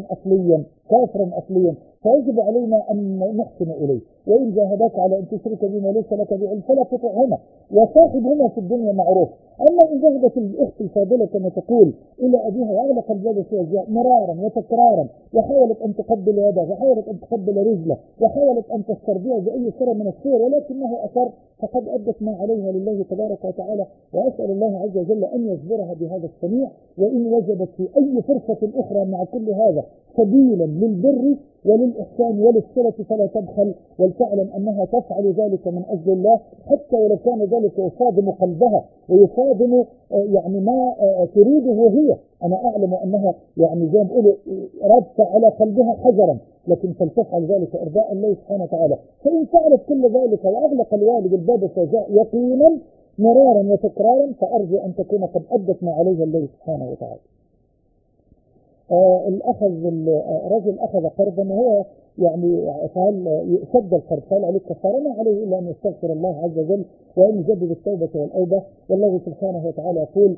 أصليا فيجب علينا أن نحسن إليه. وإن جاهداك على أن تشرك بما ليس لك به علم فلا تطعهما وصاحبهما في الدنيا معروف. أما إن جاهدت الأخت الفاضلة كما تقول إلى أبيها وأغلق الباب في وجهها مرارا وتكرارا وحاولت أن تقبل يده وحاولت أن تقبل رجله وحاولت أن تسترضيه بأي صورة من الصور ولكنه أصر، فقد أدت ما عليها لله تبارك وتعالى. وأسأل الله عز وجل أن يجبرها بهذا الصنيع. وإن وجدت في أي فرصة أخرى مع كل هذا سبيلا للبر وللإحسان وللصلة فلا تبخل، ولتعلم أنها تفعل ذلك من أجل الله، حتى ولو كان ذلك يصادم قلبها ويصادم ما تريده هي. أنا أعلم أنها زي ما بيقولوا ربط على قلبها حجرا، لكن فلتفعل ذلك إرضاء الله سبحانه وتعالى. فإن فعلت كل ذلك وأغلق الوالد الباب فجاء يقينا مرارا وتكرارا، فأرجو أن تكون قد أدت ما عليها الله سبحانه وتعالى. رجل أخذ قرضا، وهو يعني قال سد القرض، قال عليه كفارة، ما عليه إلا أن يستغفر الله عز وجل وأن يجدد التوبة والأوبة. والله سبحانه وتعالى يقول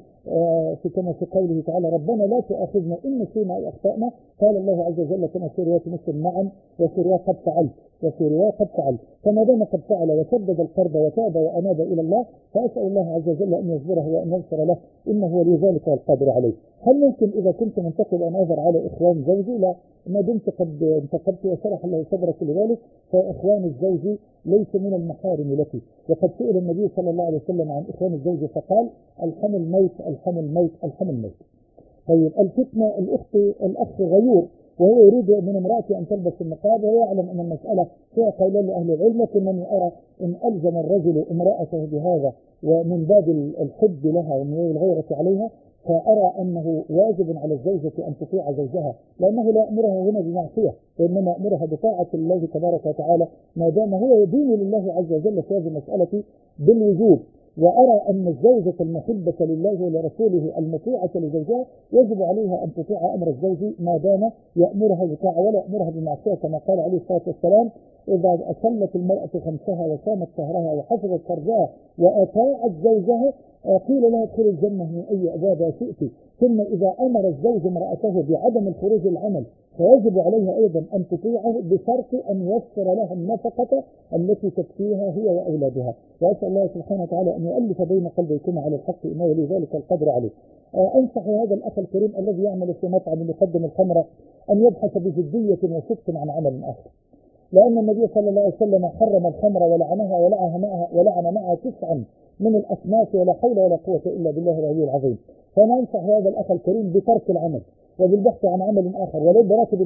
كما في قوله تعالى: ربنا لا تؤاخذنا إن نسينا أو أخطأنا. قال الله عز وجل كما في رواية مسلم: نعم، وفي رواية قد فعلت، وفي رواية قد فعلت. فما دام قد فعل وسدد القرض وتاب وأناب إلى الله، فأسأل الله عز وجل أن يصبره وأن يغفر له، إنه ولي ذلك والقادر عليه. هل ممكن إذا كنت منتقل أن أظهر على إخوان زوجي؟ لا، ما دمت قد انتقلت وشرح الله صدرك لذلك، فإخوان الزوج ليس من المحارم لك. وقد سئل النبي صلى الله عليه وسلم عن إخوان الزوج فقال: الحم الموت، الحم الموت، الحم الموت. طيب، الفتنة الأخ غيور، وهو يريد من امرأته أن تلبس النقاب، وهو يعلم أن المسألة فيها قولان لأهل العلم، لكنني أرى إن ألزم الرجل امرأته بهذا ومن باب الحب لها ومن باب الغيرة عليها، فأرى أنه واجب على الزوجة أن تطيع زوجها، لأنه لا يأمرها هنا بمعصية، وإنما يأمرها بطاعة الله تبارك وتعالى، ما دام هو يدين لله عز وجل في هذه المسألة بالوجوب. وأرى أن الزوجة المحبة لله ولرسوله المطيعة لزوجها يجب عليها أن تطيع أمر الزوج ما دام يأمرها بطاعة ولا يأمرها بمعصية، كما قال عليه الصلاة والسلام: إذا أصلت المرأة خمسها وصامت شهرها وحفظت فرجها وأطاعت زوجها قيل لها ادخلي الجنة من أي أبوابها شئت. ثم إذا أمر الزوج امرأته بعدم الخروج العمل، فيجب عليها أيضا أن تطيعه بشرط أن يوفر لها النفقة التي تكفيها هي وأولادها. وأسأل الله سبحانه وتعالى أن يؤلف بين قلبيكما على الحق، إنه لذلك القدر عليه. أنصح هذا الأخ الكريم الذي يعمل في مطعم يقدم الخمر أن يبحث بجدية وصدق عن عمل آخر، لأن النبي صلى الله عليه وسلم حرم الخمر ولعنها ولعن معها 9 من الأصناف، ولا حول ولا قوة إلا بالله العلي العظيم. فأنا أنصح هذا الأخ الكريم بترك العمل وبالبحث عن عمل آخر، ولو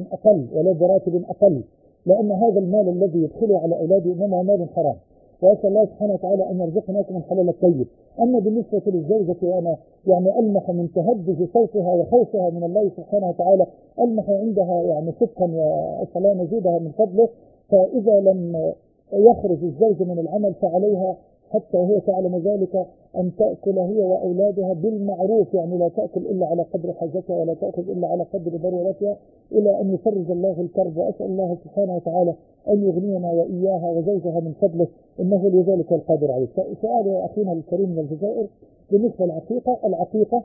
براتب أقل، لأن هذا المال الذي يدخله على أولاده إنما مال حرام. وأسأل الله سبحانه وتعالى أن يرزقنا من حلال الطيب. أما بالنسبة للزوجة، وأنا يعني ألمح من تهدج صوتها وخوفها من الله سبحانه وتعالى، ألمح عندها يعني صدقا، وأسأل الله نزيدها من فضله. فإذا لم يخرج الزوج من العمل فعليها حتى هي تعلم ذلك أن تأكل هي وأولادها بالمعروف، يعني لا تأكل إلا على قدر حاجتها ولا تأكل إلا على قدر ضرورتها، إلى أن يفرج الله الكرب. وأسأل الله سبحانه وتعالى أن يغنينا وإياها وزوجها من فضله، إنه لذلك القادر عليه. سؤال أخينا الكريم من الجزائر بالنسبة العقيقة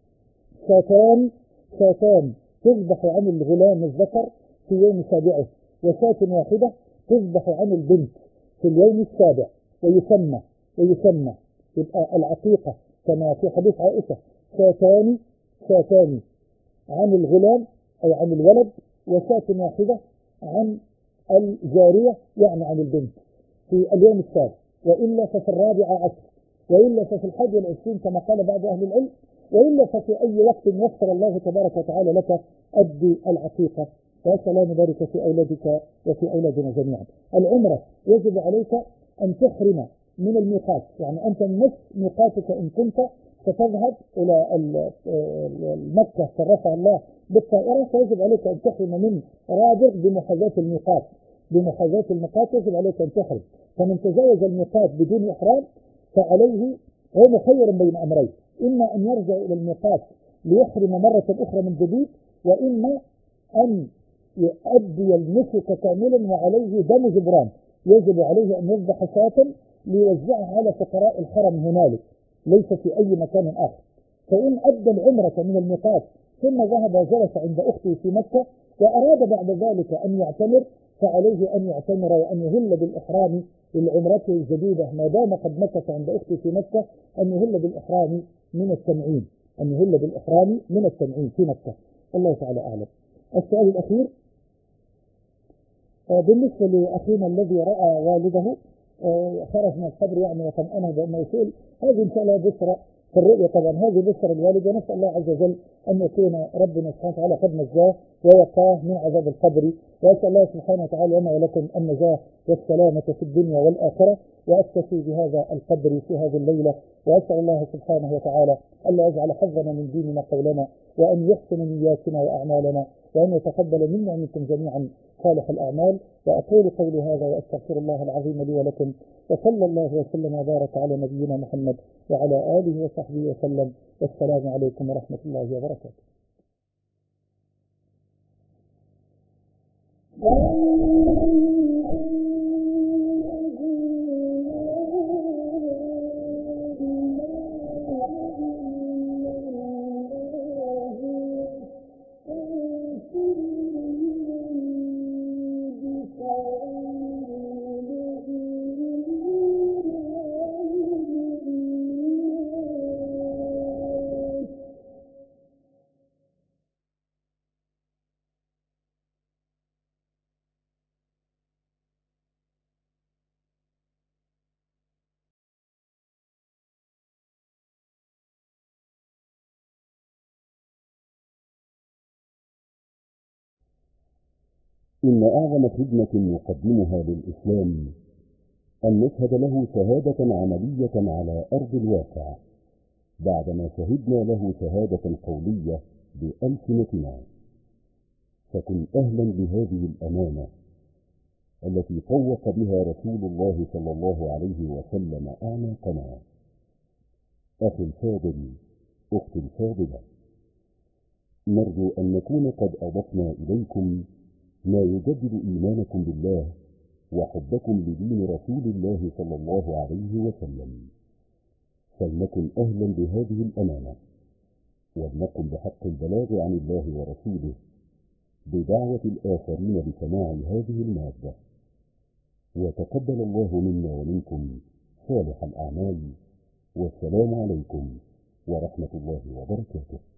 شاتان تذبح عن الغلام الذكر في يوم سابعه، وشاة واحدة تذبح عن البنت في اليوم السابع، ويسمى يبقى العقيقة كما في حديث عائشة شاتان عن الغلام أي عن الولد، وشاة واحدة عن الجارية يعني عن البنت في اليوم السابع، وإلا ففي 14، وإلا ففي 21 كما قال بعض أهل العلم، وإلا ففي أي وقت يسر الله تبارك وتعالى لك أدي العقيقة. وأسأل الله يبارك في أولادك وفي أولادنا جميعا. العمرة يجب عليك أن تحرم من الميقات، يعني أنت من نفس ميقاتك إن كنت ستذهب إلى مكة شرفها الله بالطائرة، فيجب عليك أن تحرم من رابغ بمحاذاة الميقات، يجب عليك أن تحرم. فمن تجاوز الميقات بدون إحرام فعليه هو مخير بين أمرين: إما أن يرجع إلى الميقات ليحرم مرة أخرى من جديد، وإما أن يؤدي النسك كاملا وعليه دم جبران، يجب عليه أن يذبح شاة ليوزعها على فقراء الحرم هنالك ليس في أي مكان آخر. فإن أدى العمرة من الميقات ثم ذهب وجلس عند أخته في مكة وأراد بعد ذلك أن يعتمر، فعليه أن يعتمر وأن يهل بالإحرام لعمرته الجديدة ما دام قد مكث عند أخته في مكة، أن يهل بالإحرام من التنعيم في مكة. الله تعالى أعلم. السؤال الأخير بالنسبة لأخينا الذي رأى والده خرج من القبر يعني وطمأنه بأنه يسئل، هذه إن شاء الله بشرى في الرؤية. طبعا هذه بشرى الوالد، ونسأل الله عز وجل أن يكون ربنا سبحانه وتعالى قد نجاه ووقاه من عذاب القبر. وأسأل الله سبحانه وتعالى لنا ولكم النجاة والسلامة في الدنيا والآخرة. وأكتفي بهذا القدر في هذه الليلة، وأسأل الله سبحانه وتعالى ألا يجعل حظنا من ديننا قولنا، وأن يحسن نياتنا وأعمالنا، وأن يتقبل منا ومنكم جميعا صالح الأعمال. وأقول قولي هذا وأستغفر الله العظيم لي ولكم، وصلى الله وسلم وبارك على نبينا محمد وعلى آله وصحبه وسلم، والسلام عليكم ورحمة الله وبركاته. إن أعظم خدمة نقدمها للإسلام أن نشهد له شهادة عملية على أرض الواقع، بعدما شهدنا له شهادة قولية بألسنتنا. فكن أهلا بهذه الأمانة التي طوق بها رسول الله صلى الله عليه وسلم أعناقنا. أخي الفاضل، أختي الفاضلة، نرجو أن نكون قد أضفنا إليكم ما يجدد إيمانكم بالله وحبكم لدين رسول الله صلى الله عليه وسلم. فلنكن أهلا بهذه الأمانة، ولنقم بحق البلاغ عن الله ورسوله بدعوة الآخرين بسماع هذه المادة. وتقبل الله منا ومنكم صالح الأعمال، والسلام عليكم ورحمة الله وبركاته.